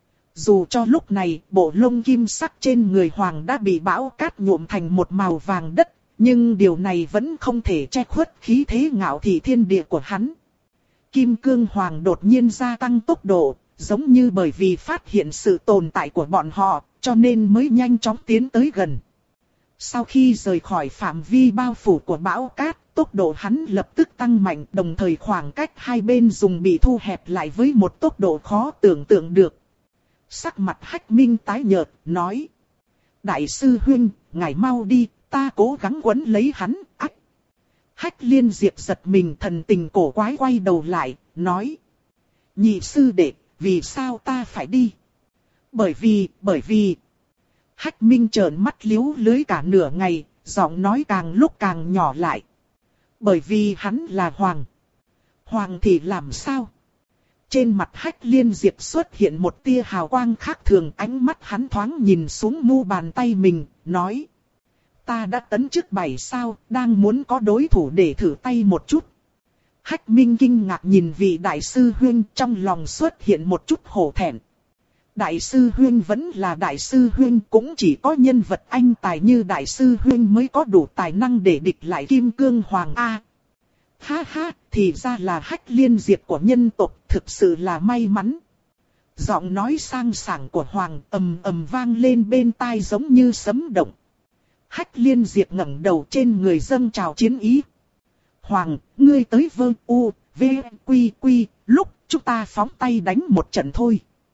Dù cho lúc này bộ lông kim sắc trên người hoàng đã bị bão cát nhuộm thành một màu vàng đất, nhưng điều này vẫn không thể che khuất khí thế ngạo thị thiên địa của hắn. Kim Cương Hoàng đột nhiên gia tăng tốc độ, giống như bởi vì phát hiện sự tồn tại của bọn họ, cho nên mới nhanh chóng tiến tới gần. Sau khi rời khỏi phạm vi bao phủ của bão cát, tốc độ hắn lập tức tăng mạnh, đồng thời khoảng cách hai bên dùng bị thu hẹp lại với một tốc độ khó tưởng tượng được. Sắc mặt Hách Minh tái nhợt, nói: Đại sư huynh, ngài mau đi, ta cố gắng quấn lấy hắn. Hách Liên diệt giật mình, thần tình cổ quái quay đầu lại, nói: Nhị sư đệ, vì sao ta phải đi? Bởi vì... Hách Minh trợn mắt liếu lưới cả nửa ngày, giọng nói càng lúc càng nhỏ lại. Bởi vì hắn là hoàng. Hoàng thì làm sao? Trên mặt Hách Liên diệt xuất hiện một tia hào quang khác thường, ánh mắt hắn thoáng nhìn xuống mu bàn tay mình, nói: Ta đã tấn chức 7 sao, đang muốn có đối thủ để thử tay một chút. Hách Minh kinh ngạc nhìn vị đại sư huynh, trong lòng xuất hiện một chút hổ thẹn. Đại sư huynh vẫn là đại sư huynh, cũng chỉ có nhân vật anh tài như đại sư huynh mới có đủ tài năng để địch lại Kim Cương Hoàng A. Ha ha, thì ra là Hách Liên diệt của nhân tộc, thực sự là may mắn. Giọng nói sang sảng của Hoàng ầm ầm vang lên bên tai giống như sấm động. Hách Liên diệt ngẩng đầu, trên người dâng trào chiến ý. Hoàng, ngươi tới Vương U, V, Quy, lúc chúng ta phóng tay đánh một trận thôi.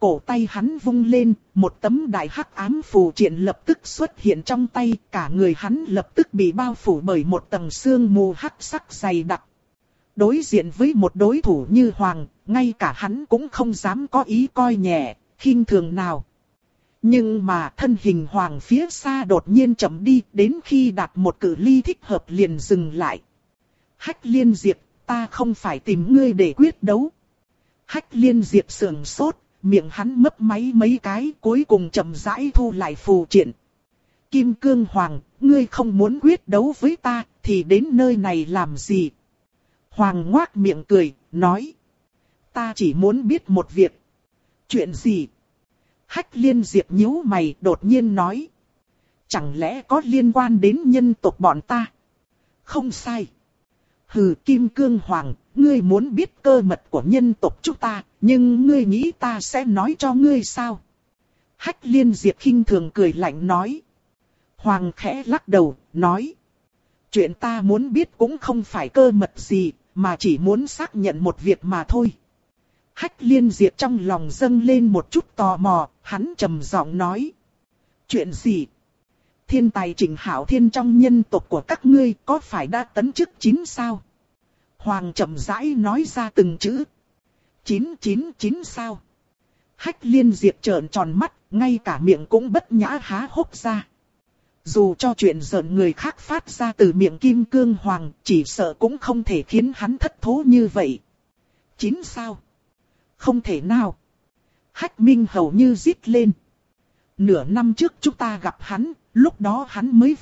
cổ tay hắn vung lên, một tấm đại hắc ám phù triện lập tức xuất hiện trong tay, cả người hắn lập tức bị bao phủ bởi một tầng sương mù hắc sắc dày đặc. Đối diện với một đối thủ như Hoàng, ngay cả hắn cũng không dám có ý coi nhẹ, khinh thường nào. Nhưng mà thân hình Hoàng phía xa đột nhiên chậm đi, đến khi đạt một cự ly thích hợp liền dừng lại. Hách Liên Diệp, ta không phải tìm ngươi để quyết đấu. Hách Liên Diệp sườn sốt, miệng hắn mấp máy mấy cái, cuối cùng chậm rãi thu lại phù triện. Kim Cương Hoàng, ngươi không muốn quyết đấu với ta, thì đến nơi này làm gì? Hoàng ngoác miệng cười, nói. Ta chỉ muốn biết một việc. Chuyện gì? Hách Liên Diệp nhíu mày đột nhiên nói. Chẳng lẽ có liên quan đến nhân tộc bọn ta? Không sai. Hừ, Kim Cương Hoàng, ngươi muốn biết cơ mật của nhân tộc chúng ta, nhưng ngươi nghĩ ta sẽ nói cho ngươi sao? Hách Liên Diệp khinh thường cười lạnh nói. Hoàng khẽ lắc đầu, nói. Chuyện ta muốn biết cũng không phải cơ mật gì, mà chỉ muốn xác nhận một việc mà thôi. Hách Liên Diệp trong lòng dâng lên một chút tò mò, hắn trầm giọng nói. Chuyện gì? Thiên tài Trịnh Hạo Thiên trong nhân tộc của các ngươi có phải đã tấn chức 9 sao? Hoàng chậm rãi nói ra từng chữ. 999 sao? Hách Liên Diệp trợn tròn mắt, ngay cả miệng cũng bất nhã há hốc ra. Dù cho chuyện giận người khác phát ra từ miệng Kim Cương Hoàng, chỉ sợ cũng không thể khiến hắn thất thố như vậy. 9 sao? Không thể nào. Hách Minh hầu như rít lên. Nửa năm trước chúng ta gặp hắn, lúc đó hắn mới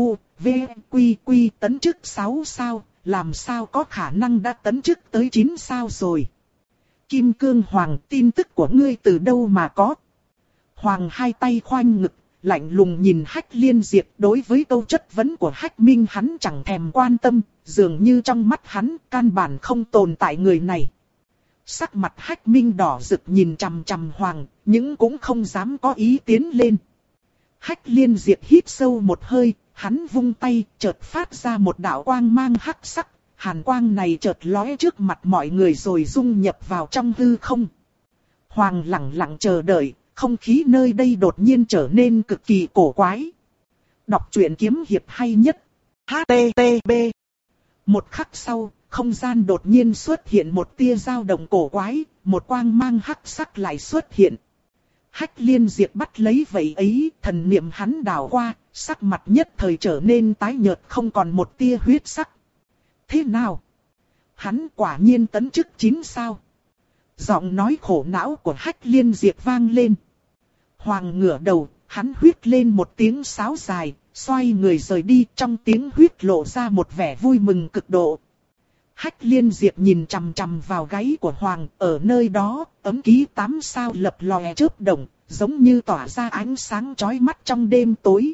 tấn chức 6 sao, làm sao có khả năng đã tấn chức tới 9 sao rồi. Kim Cương Hoàng, tin tức của ngươi từ đâu mà có? Hoàng hai tay khoanh ngực, lạnh lùng nhìn Hách Liên Diệp. Đối với câu chất vấn của Hách Minh hắn chẳng thèm quan tâm, dường như trong mắt hắn căn bản không tồn tại người này. Sắc mặt Hách Minh đỏ rực nhìn chằm chằm Hoàng, nhưng cũng không dám có ý tiến lên. Hách Liên Diệp hít sâu một hơi, hắn vung tay, chợt phát ra một đạo quang mang hắc sắc. Hàn quang này chợt lóe trước mặt mọi người rồi dung nhập vào trong hư không. Hoàng lặng lặng chờ đợi, không khí nơi đây đột nhiên trở nên cực kỳ cổ quái. Đọc truyện kiếm hiệp hay nhất. HTTP. Một khắc sau, không gian đột nhiên xuất hiện một tia dao động cổ quái, một quang mang hắc sắc lại xuất hiện. Hách Liên Diệp bắt lấy vậy ấy, thần niệm hắn đảo qua, sắc mặt nhất thời trở nên tái nhợt không còn một tia huyết sắc. Thế nào? Hắn quả nhiên tấn chức 9 sao? Giọng nói khổ não của Hách Liên Diệp vang lên. Hoàng ngửa đầu, hắn huýt lên một tiếng sáo dài, xoay người rời đi, trong tiếng huýt lộ ra một vẻ vui mừng cực độ. Hách Liên Diệp nhìn chằm chằm vào gáy của Hoàng, ở nơi đó, ấm ký 8 sao lập lòe chớp động, giống như tỏa ra ánh sáng chói mắt trong đêm tối.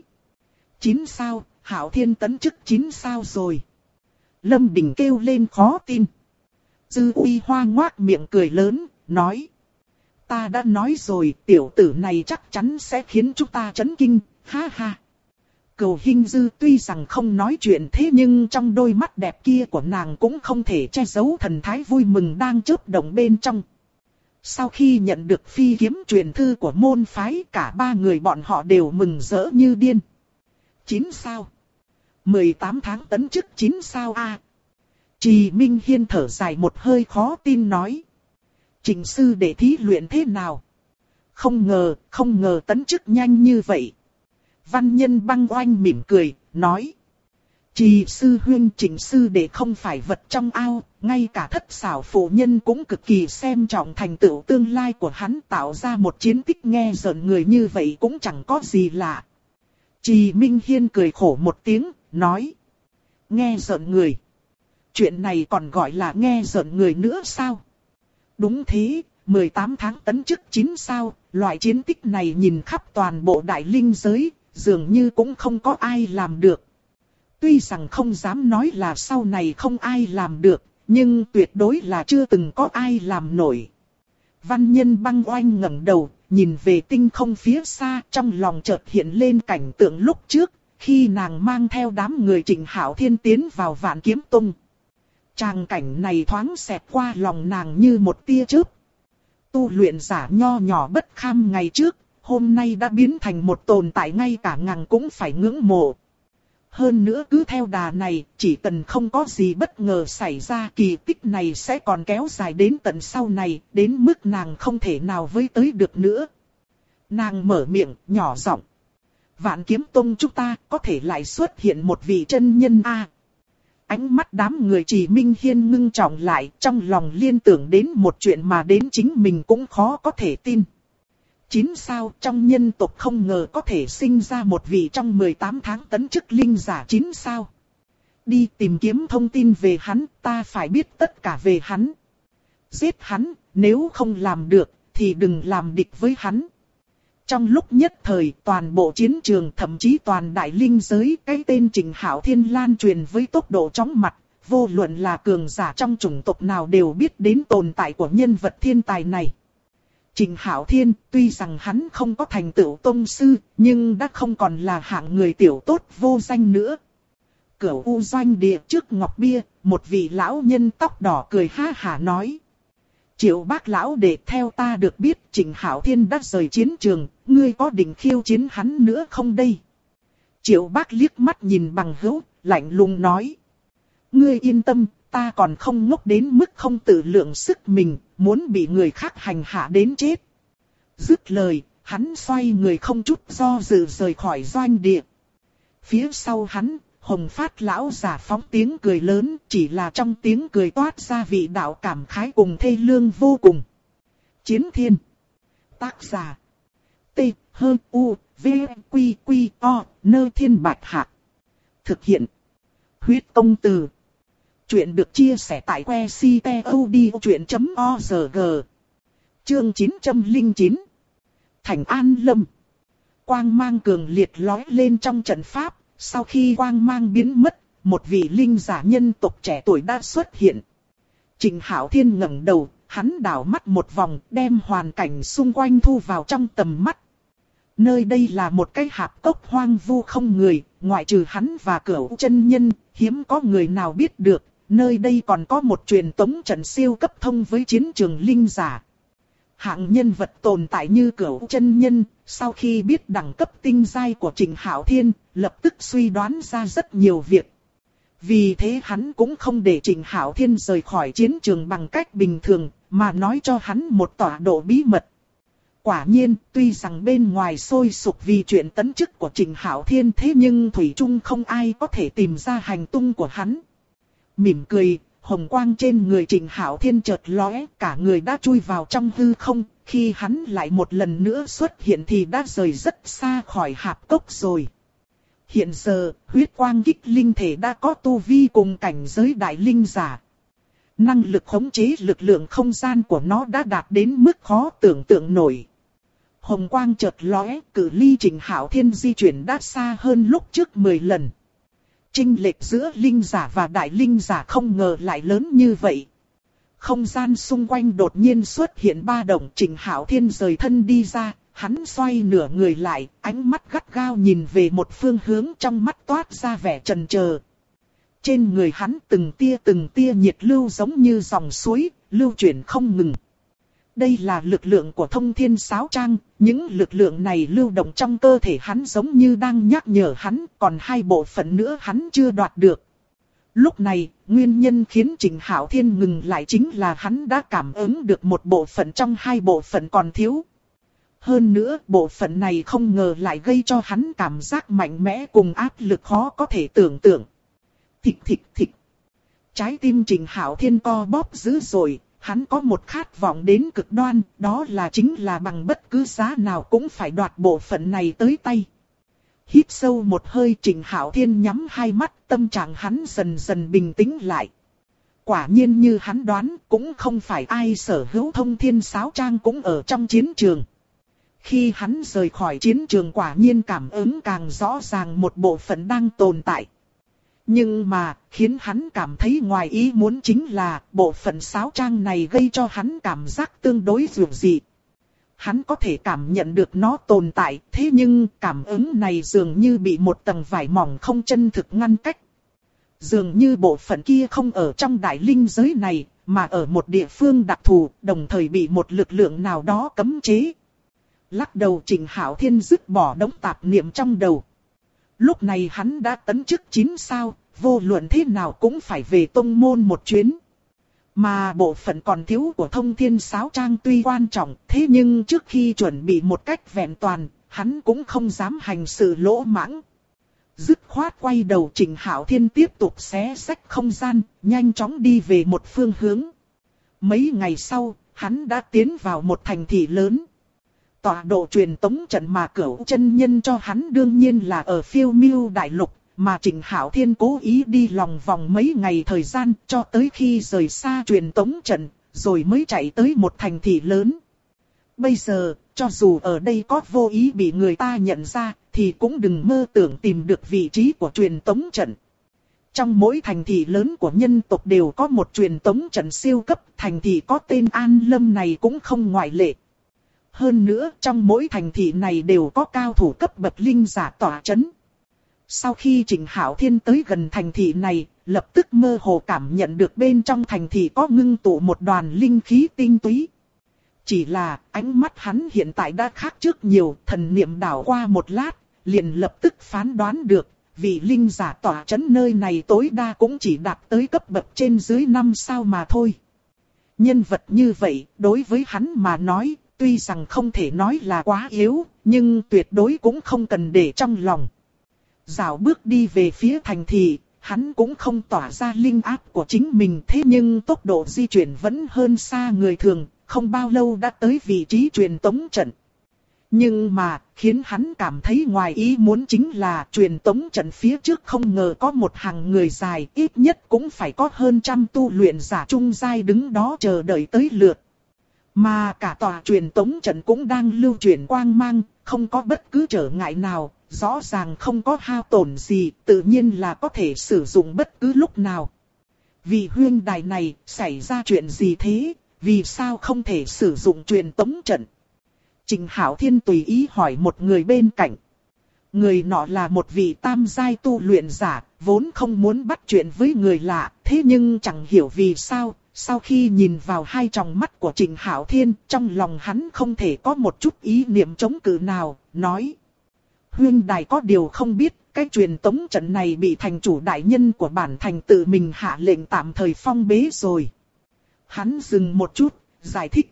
9 sao, Hạo Thiên tấn chức 9 sao rồi. Lâm Đình kêu lên khó tin. Dư Uy Hoa ngoác miệng cười lớn, nói. Ta đã nói rồi, tiểu tử này chắc chắn sẽ khiến chúng ta chấn kinh, ha ha. Cầu Hinh Dư tuy rằng không nói chuyện thế nhưng trong đôi mắt đẹp kia của nàng cũng không thể che giấu thần thái vui mừng đang chớp động bên trong. Sau khi nhận được phi kiếm truyền thư của môn phái, cả ba người bọn họ đều mừng rỡ như điên. 9 sao? 18 tháng tấn chức 9 sao a? Trì Minh Hiên thở dài một hơi khó tin nói. Trình sư đệ thí luyện thế nào? Không ngờ tấn chức nhanh như vậy. Văn Nhân Băng Oanh mỉm cười, nói. Trì sư huynh, Trình sư đệ không phải vật trong ao, ngay cả thất xảo phụ nhân cũng cực kỳ xem trọng thành tựu tương lai của hắn, tạo ra một chiến tích nghe rợn người như vậy cũng chẳng có gì lạ. Trì Minh Hiên cười khổ một tiếng, nói. Nghe rợn người. Chuyện này còn gọi là nghe rợn người nữa sao? Đúng thế, 18 tháng tấn chức 9 sao, loại chiến tích này nhìn khắp toàn bộ đại linh giới, dường như cũng không có ai làm được. Tuy rằng không dám nói là sau này không ai làm được, nhưng tuyệt đối là chưa từng có ai làm nổi. Văn Nhân Băng Oanh ngẩng đầu, nhìn về tinh không phía xa, trong lòng chợt hiện lên cảnh tượng lúc trước, khi nàng mang theo đám người Trịnh Hạo Thiên tiến vào Vạn Kiếm Tông. Tràng cảnh này thoáng xẹt qua lòng nàng như một tia chớp. tu luyện giả nho nhỏ bất kham ngày trước, hôm nay đã biến thành một tồn tại ngay cả ngằng cũng phải ngưỡng mộ. Hơn nữa cứ theo đà này, chỉ cần không có gì bất ngờ xảy ra, kỳ tích này sẽ còn kéo dài đến tận sau này, đến mức nàng không thể nào với tới được nữa. Nàng mở miệng, nhỏ giọng. Vạn Kiếm Tông chúng ta có thể lại xuất hiện một vị chân nhân a. Ánh mắt đám người Trì Minh Hiên ngưng trọng lại, trong lòng liên tưởng đến một chuyện mà đến chính mình cũng khó có thể tin. 9 sao trong nhân tộc không ngờ có thể sinh ra một vị trong 18 tháng tấn chức linh giả 9 sao. Đi tìm kiếm thông tin về hắn, ta phải biết tất cả về hắn. Giết hắn, nếu không làm được, thì đừng làm địch với hắn. Trong lúc nhất thời, toàn bộ chiến trường, thậm chí toàn đại linh giới, cái tên Trình Hạo Thiên lan truyền với tốc độ chóng mặt, vô luận là cường giả trong chủng tộc nào đều biết đến tồn tại của nhân vật thiên tài này. Trình Hạo Thiên, tuy rằng hắn không có thành tựu tông sư, nhưng đã không còn là hạng người tiểu tốt vô danh nữa. Cửu U doanh địa trước ngọc bia, một vị lão nhân tóc đỏ cười ha hả nói. Triệu Bác lão đệ, theo ta được biết Trình Hạo Thiên đã rời chiến trường, ngươi có định khiêu chiến hắn nữa không đây? Triệu Bác liếc mắt nhìn Bằng Hữu, lạnh lùng nói. Ngươi yên tâm, ta còn không ngốc đến mức không tự lượng sức mình, muốn bị người khác hành hạ đến chết. Dứt lời, hắn xoay người không chút do dự rời khỏi doanh địa. Phía sau hắn, Hồng Phát lão giả phóng tiếng cười lớn, chỉ là trong tiếng cười toát ra vị đạo cảm khái cùng thê lương vô cùng. Chiến Thiên. Tác giả. T, H, U, V, Quy, Quy, O, Nơ Thiên Bạch Hạc. Thực hiện. Huyết Công Từ. Chuyện được chia sẻ tại que ctod.org. Chương 909. Thành An Lâm. Quang mang cường liệt lói lên trong trận pháp. Sau khi quang mang biến mất, một vị linh giả nhân tộc trẻ tuổi đã xuất hiện. Trình Hạo Thiên ngẩng đầu, hắn đảo mắt một vòng, đem hoàn cảnh xung quanh thu vào trong tầm mắt. Nơi đây là một cái hạp cốc hoang vu không người, ngoại trừ hắn và Cửu chân nhân, hiếm có người nào biết được. Nơi đây còn có một truyền tống trận siêu cấp thông với chiến trường linh giả. Hạng nhân vật tồn tại như Cửu chân nhân, sau khi biết đẳng cấp tinh giai của Trình Hạo Thiên, lập tức suy đoán ra rất nhiều việc. Vì thế hắn cũng không để Trình Hạo Thiên rời khỏi chiến trường bằng cách bình thường, mà nói cho hắn một tọa độ bí mật. Quả nhiên, tuy rằng bên ngoài sôi sục vì chuyện tấn chức của Trình Hạo Thiên, thế nhưng thủy chung không ai có thể tìm ra hành tung của hắn. Mỉm cười, hồng quang trên người Trình Hạo Thiên chợt lóe, cả người đã chui vào trong hư không, khi hắn lại một lần nữa xuất hiện thì đã rời rất xa khỏi hạp cốc rồi. Hiện giờ, huyết quang kích linh thể đã có tu vi cùng cảnh giới đại linh giả. Năng lực khống chế lực lượng không gian của nó đã đạt đến mức khó tưởng tượng nổi. Hồng quang chợt lóe, cự ly Trình Hạo Thiên di chuyển đã xa hơn lúc trước 10 lần. Chênh lệch giữa linh giả và đại linh giả không ngờ lại lớn như vậy. Không gian xung quanh đột nhiên xuất hiện ba động, Trình Hạo Thiên rời thân đi ra, hắn xoay nửa người lại, ánh mắt gắt gao nhìn về một phương hướng, trong mắt toát ra vẻ chần chờ. Trên người hắn từng tia nhiệt lưu giống như dòng suối, lưu chuyển không ngừng. Đây là lực lượng của Thông Thiên Sáo Trang, những lực lượng này lưu động trong cơ thể hắn giống như đang nhắc nhở hắn, còn hai bộ phận nữa hắn chưa đoạt được. Lúc này, nguyên nhân khiến Trình Hạo Thiên ngừng lại chính là hắn đã cảm ứng được một bộ phận trong hai bộ phận còn thiếu. Hơn nữa, bộ phận này không ngờ lại gây cho hắn cảm giác mạnh mẽ cùng áp lực khó có thể tưởng tượng. Thịch thịch thịch. Trái tim Trình Hạo Thiên co bóp dữ dội. Hắn có một khát vọng đến cực đoan, đó là chính là bằng bất cứ giá nào cũng phải đoạt bộ phận này tới tay. Hít sâu một hơi, Trình Hạo Thiên nhắm hai mắt, tâm trạng hắn dần dần bình tĩnh lại. Quả nhiên như hắn đoán, cũng không phải ai sở hữu Thông Thiên Sáo Trang cũng ở trong chiến trường. Khi hắn rời khỏi chiến trường quả nhiên cảm ứng càng rõ ràng một bộ phận đang tồn tại. Nhưng mà, khiến hắn cảm thấy ngoài ý muốn chính là, bộ phận sáo trang này gây cho hắn cảm giác tương đối dường dị. Hắn có thể cảm nhận được nó tồn tại, thế nhưng cảm ứng này dường như bị một tầng vải mỏng không chân thực ngăn cách. Dường như bộ phận kia không ở trong đại linh giới này, mà ở một địa phương đặc thù, đồng thời bị một lực lượng nào đó cấm chế. Lắc đầu Trịnh Hạo Thiên dứt bỏ đống tạp niệm trong đầu. Lúc này hắn đã tấn chức 9 sao, vô luận thế nào cũng phải về tông môn một chuyến. Mà bộ phận còn thiếu của Thông Thiên Sáo Trang tuy quan trọng, thế nhưng trước khi chuẩn bị một cách vẹn toàn, hắn cũng không dám hành sự lỗ mãng. Dứt khoát quay đầu Trịnh Hạo Thiên tiếp tục xé xách không gian, nhanh chóng đi về một phương hướng. Mấy ngày sau, hắn đã tiến vào một thành thị lớn. Tọa độ truyền tống trận mà Cửu chân nhân cho hắn đương nhiên là ở Phiêu Miêu Đại Lục, mà Trịnh Hạo Thiên cố ý đi lòng vòng mấy ngày thời gian cho tới khi rời xa truyền tống trận, rồi mới chạy tới một thành thị lớn. Bây giờ, cho dù ở đây có vô ý bị người ta nhận ra, thì cũng đừng mơ tưởng tìm được vị trí của truyền tống trận. Trong mỗi thành thị lớn của nhân tộc đều có một truyền tống trận siêu cấp, thành thị có tên An Lâm này cũng không ngoại lệ. Hơn nữa, trong mỗi thành thị này đều có cao thủ cấp bậc linh giả tỏa chấn. Sau khi Trịnh Hạo Thiên tới gần thành thị này, lập tức mơ hồ cảm nhận được bên trong thành thị có ngưng tụ một đoàn linh khí tinh túy. Chỉ là ánh mắt hắn hiện tại đã khác trước nhiều, thần niệm đảo qua một lát, liền lập tức phán đoán được, vị linh giả tỏa chấn nơi này tối đa cũng chỉ đạt tới cấp bậc trên dưới 5 sao mà thôi. Nhân vật như vậy, đối với hắn mà nói, tuy rằng không thể nói là quá yếu, nhưng tuyệt đối cũng không cần để trong lòng. Dạo bước đi về phía thành thị, hắn cũng không tỏa ra linh áp của chính mình, thế nhưng tốc độ di chuyển vẫn hơn xa người thường, không bao lâu đã tới vị trí truyền tống trận. Nhưng mà, khiến hắn cảm thấy ngoài ý muốn chính là truyền tống trận phía trước không ngờ có một hàng người dài, ít nhất cũng phải có hơn trăm tu luyện giả trung giai đứng đó chờ đợi tới lượt. Mà cả tòa truyền tống trận cũng đang lưu chuyển quang mang, không có bất cứ trở ngại nào, rõ ràng không có hao tổn gì, tự nhiên là có thể sử dụng bất cứ lúc nào. Vị huyên đài này, xảy ra chuyện gì thế, vì sao không thể sử dụng truyền tống trận? Trịnh Hạo Thiên tùy ý hỏi một người bên cạnh. Người nọ là một vị tam giai tu luyện giả, vốn không muốn bắt chuyện với người lạ, thế nhưng chẳng hiểu vì sao, sau khi nhìn vào hai tròng mắt của Trịnh Hạo Thiên, trong lòng hắn không thể có một chút ý niệm chống cự nào, nói. Huyên đài có điều không biết, cái truyền tống trận này bị thành chủ đại nhân của bản thành tự mình hạ lệnh tạm thời phong bế rồi. Hắn dừng một chút, giải thích.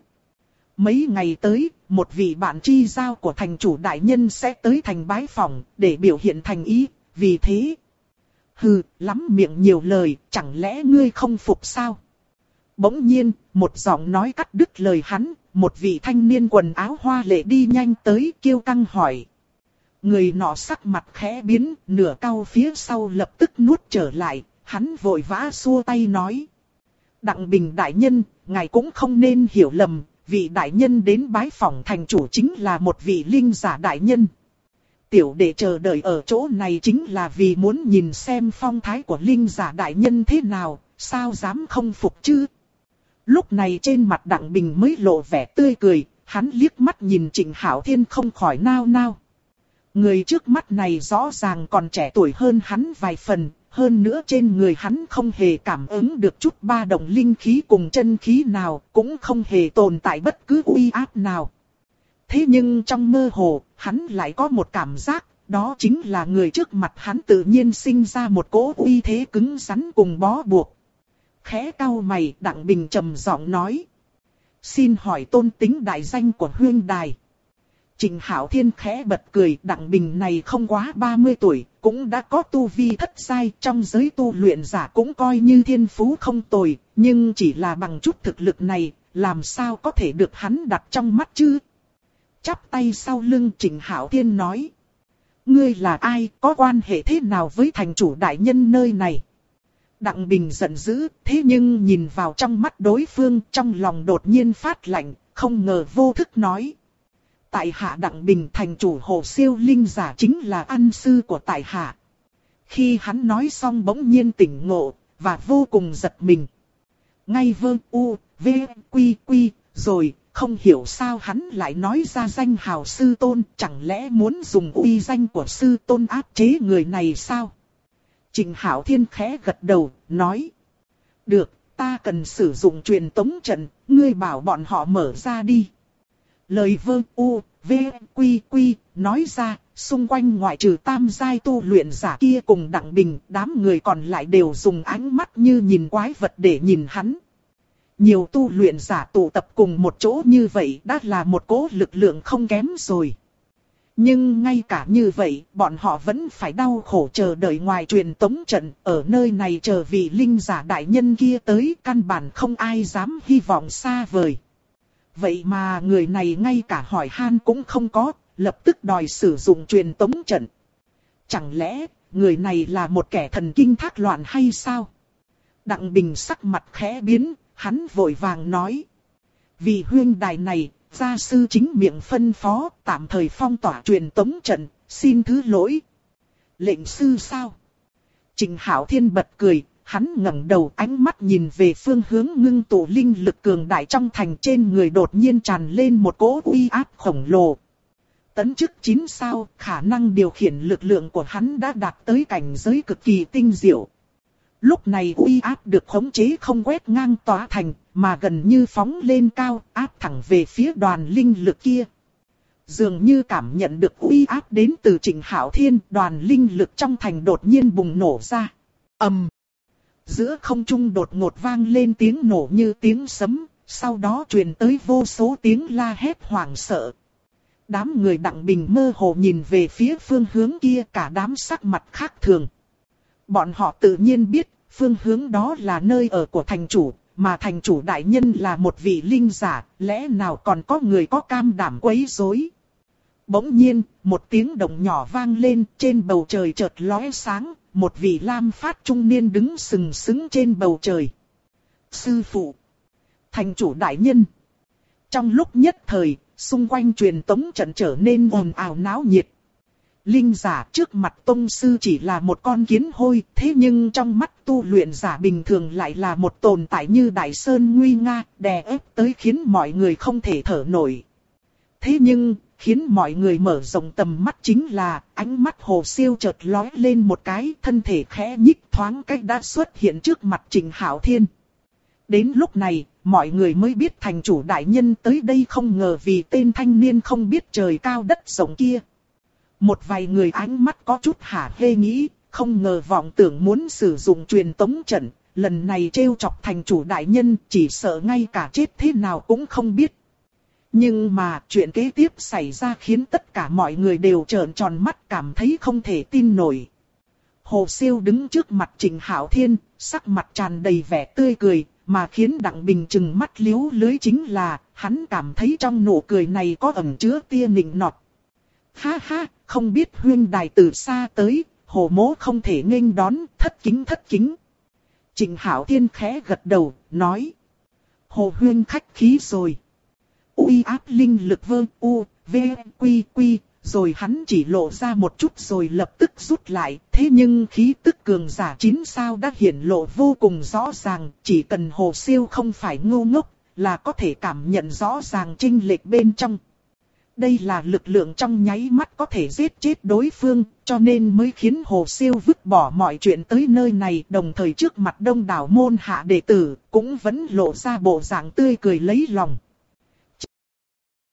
Mấy ngày tới, một vị bạn tri giao của thành chủ đại nhân sẽ tới thành bái phỏng, để biểu hiện thành ý, vì thế. Hừ, lắm miệng nhiều lời, chẳng lẽ ngươi không phục sao? Bỗng nhiên, một giọng nói cắt đứt lời hắn, một vị thanh niên quần áo hoa lệ đi nhanh tới kêu căng hỏi. Người nọ sắc mặt khẽ biến, nửa cau phía sau lập tức nuốt trở lại, hắn vội vã xua tay nói. Đặng Bình đại nhân, ngài cũng không nên hiểu lầm, vị đại nhân đến bái phỏng thành chủ chính là một vị linh giả đại nhân. Tiểu đệ chờ đợi ở chỗ này chính là vì muốn nhìn xem phong thái của linh giả đại nhân thế nào, sao dám không phục chứ? Lúc này trên mặt Đặng Bình mới lộ vẻ tươi cười, hắn liếc mắt nhìn Trịnh Hạo Thiên không khỏi nao nao. Người trước mắt này rõ ràng còn trẻ tuổi hơn hắn vài phần, hơn nữa trên người hắn không hề cảm ứng được chút ba động linh khí cùng chân khí nào, cũng không hề tồn tại bất cứ uy áp nào. Thế nhưng trong mơ hồ, hắn lại có một cảm giác, đó chính là người trước mặt hắn tự nhiên sinh ra một cỗ uy thế cứng rắn cùng bó buộc. Khẽ cau mày, Đặng Bình trầm giọng nói. Xin hỏi tôn tính đại danh của huyên đài. Trịnh Hạo Thiên khẽ bật cười, Đặng Bình này không quá 30 tuổi, cũng đã có tu vi thất giai, trong giới tu luyện giả cũng coi như thiên phú không tồi, nhưng chỉ là bằng chút thực lực này, làm sao có thể được hắn đặt trong mắt chứ? Chắp tay sau lưng Trịnh Hạo Thiên nói. Ngươi là ai, có quan hệ thế nào với thành chủ đại nhân nơi này? Đặng Bình giận dữ, thế nhưng nhìn vào trong mắt đối phương, trong lòng đột nhiên phát lạnh, không ngờ vô thức nói. Tại hạ Đặng Bình, thành chủ Hồ Siêu linh giả chính là ăn sư của tại hạ. Khi hắn nói xong bỗng nhiên tỉnh ngộ, và vô cùng giật mình. Ngay vơ u, v, quy quy, rồi, không hiểu sao hắn lại nói ra danh hào sư tôn, chẳng lẽ muốn dùng uy danh của sư tôn áp chế người này sao? Trịnh Hạo Thiên khẽ gật đầu, nói. Được, ta cần sử dụng truyền tống trận, ngươi bảo bọn họ mở ra đi. Lời Vương U, V, Quy Quy nói ra, xung quanh ngoại trừ tam giai tu luyện giả kia cùng Đặng Bình, đám người còn lại đều dùng ánh mắt như nhìn quái vật để nhìn hắn. Nhiều tu luyện giả tụ tập cùng một chỗ như vậy đã là một cỗ lực lượng không kém rồi. Nhưng ngay cả như vậy, bọn họ vẫn phải đau khổ chờ đợi ngoài truyền tống trận, ở nơi này chờ vị linh giả đại nhân kia tới, căn bản không ai dám hy vọng xa vời. Vậy mà người này ngay cả hỏi han cũng không có, lập tức đòi sử dụng truyền tống trận. Chẳng lẽ, người này là một kẻ thần kinh thác loạn hay sao? Đặng Bình sắc mặt khẽ biến, hắn vội vàng nói. Vì huyên đài này, gia sư chính miệng phân phó, tạm thời phong tỏa truyền tống trận, xin thứ lỗi. Lệnh sư sao? Trịnh Hạo Thiên bật cười, hắn ngẩng đầu ánh mắt nhìn về phương hướng ngưng tụ linh lực cường đại trong thành, trên người đột nhiên tràn lên một cỗ uy áp khổng lồ. Tấn chức 9 sao, khả năng điều khiển lực lượng của hắn đã đạt tới cảnh giới cực kỳ tinh diệu. Lúc này uy áp được khống chế không quét ngang tòa thành, mà gần như phóng lên cao, áp thẳng về phía đoàn linh lực kia. Dường như cảm nhận được uy áp đến từ Trịnh Hạo Thiên, đoàn linh lực trong thành đột nhiên bùng nổ ra. Ầm! Giữa không trung đột ngột vang lên tiếng nổ như tiếng sấm, sau đó truyền tới vô số tiếng la hét hoảng sợ. Đám người Đặng Bình mơ hồ nhìn về phía phương hướng kia, cả đám sắc mặt khác thường. Bọn họ tự nhiên biết, phương hướng đó là nơi ở của thành chủ, mà thành chủ đại nhân là một vị linh giả, lẽ nào còn có người có cam đảm quấy rối. Bỗng nhiên, một tiếng động nhỏ vang lên, trên bầu trời chợt lóe sáng, một vị lam phát trung niên đứng sừng sững trên bầu trời. Sư phụ! Thành chủ đại nhân! Trong lúc nhất thời, xung quanh truyền tống trận trở nên ồn ào náo nhiệt. Linh giả trước mặt tông sư chỉ là một con kiến hôi, thế nhưng trong mắt tu luyện giả bình thường lại là một tồn tại như đại sơn nguy nga, đè ép tới khiến mọi người không thể thở nổi. Thế nhưng, khiến mọi người mở rộng tầm mắt chính là, ánh mắt Hồ Siêu chợt lóe lên một cái, thân thể khẽ nhích thoáng cách đã xuất hiện trước mặt Trịnh Hạo Thiên. Đến lúc này, mọi người mới biết thành chủ đại nhân tới đây không ngờ vì tên thanh niên không biết trời cao đất rộng kia. Một vài người ánh mắt có chút hả hê nghĩ, không ngờ vọng tưởng muốn sử dụng truyền tống trận, lần này trêu chọc thành chủ đại nhân, chỉ sợ ngay cả chết thế nào cũng không biết. Nhưng mà chuyện kế tiếp xảy ra khiến tất cả mọi người đều trợn tròn mắt, cảm thấy không thể tin nổi. Hồ Siêu đứng trước mặt Trịnh Hạo Thiên, sắc mặt tràn đầy vẻ tươi cười, mà khiến Đặng Bình trừng mắt liếu lưới chính là, hắn cảm thấy trong nụ cười này có ẩn chứa tia nịnh nọt. Ha ha, không biết huyên đài từ xa tới, Hồ mỗ không thể nghênh đón, thất kính. Trịnh Hạo Thiên khẽ gật đầu, nói. Hồ huyên khách khí rồi. Uy áp linh lực Vương U, V, Quy Quy, rồi hắn chỉ lộ ra một chút rồi lập tức rút lại. Thế nhưng khí tức cường giả 9 sao đã hiển lộ vô cùng rõ ràng, chỉ cần Hồ Siêu không phải ngu ngốc, là có thể cảm nhận rõ ràng chênh lệch bên trong. Đây là lực lượng trong nháy mắt có thể giết chết đối phương, cho nên mới khiến Hồ Siêu vứt bỏ mọi chuyện tới nơi này, đồng thời trước mặt đông đảo môn hạ đệ tử, cũng vẫn lộ ra bộ dạng tươi cười lấy lòng.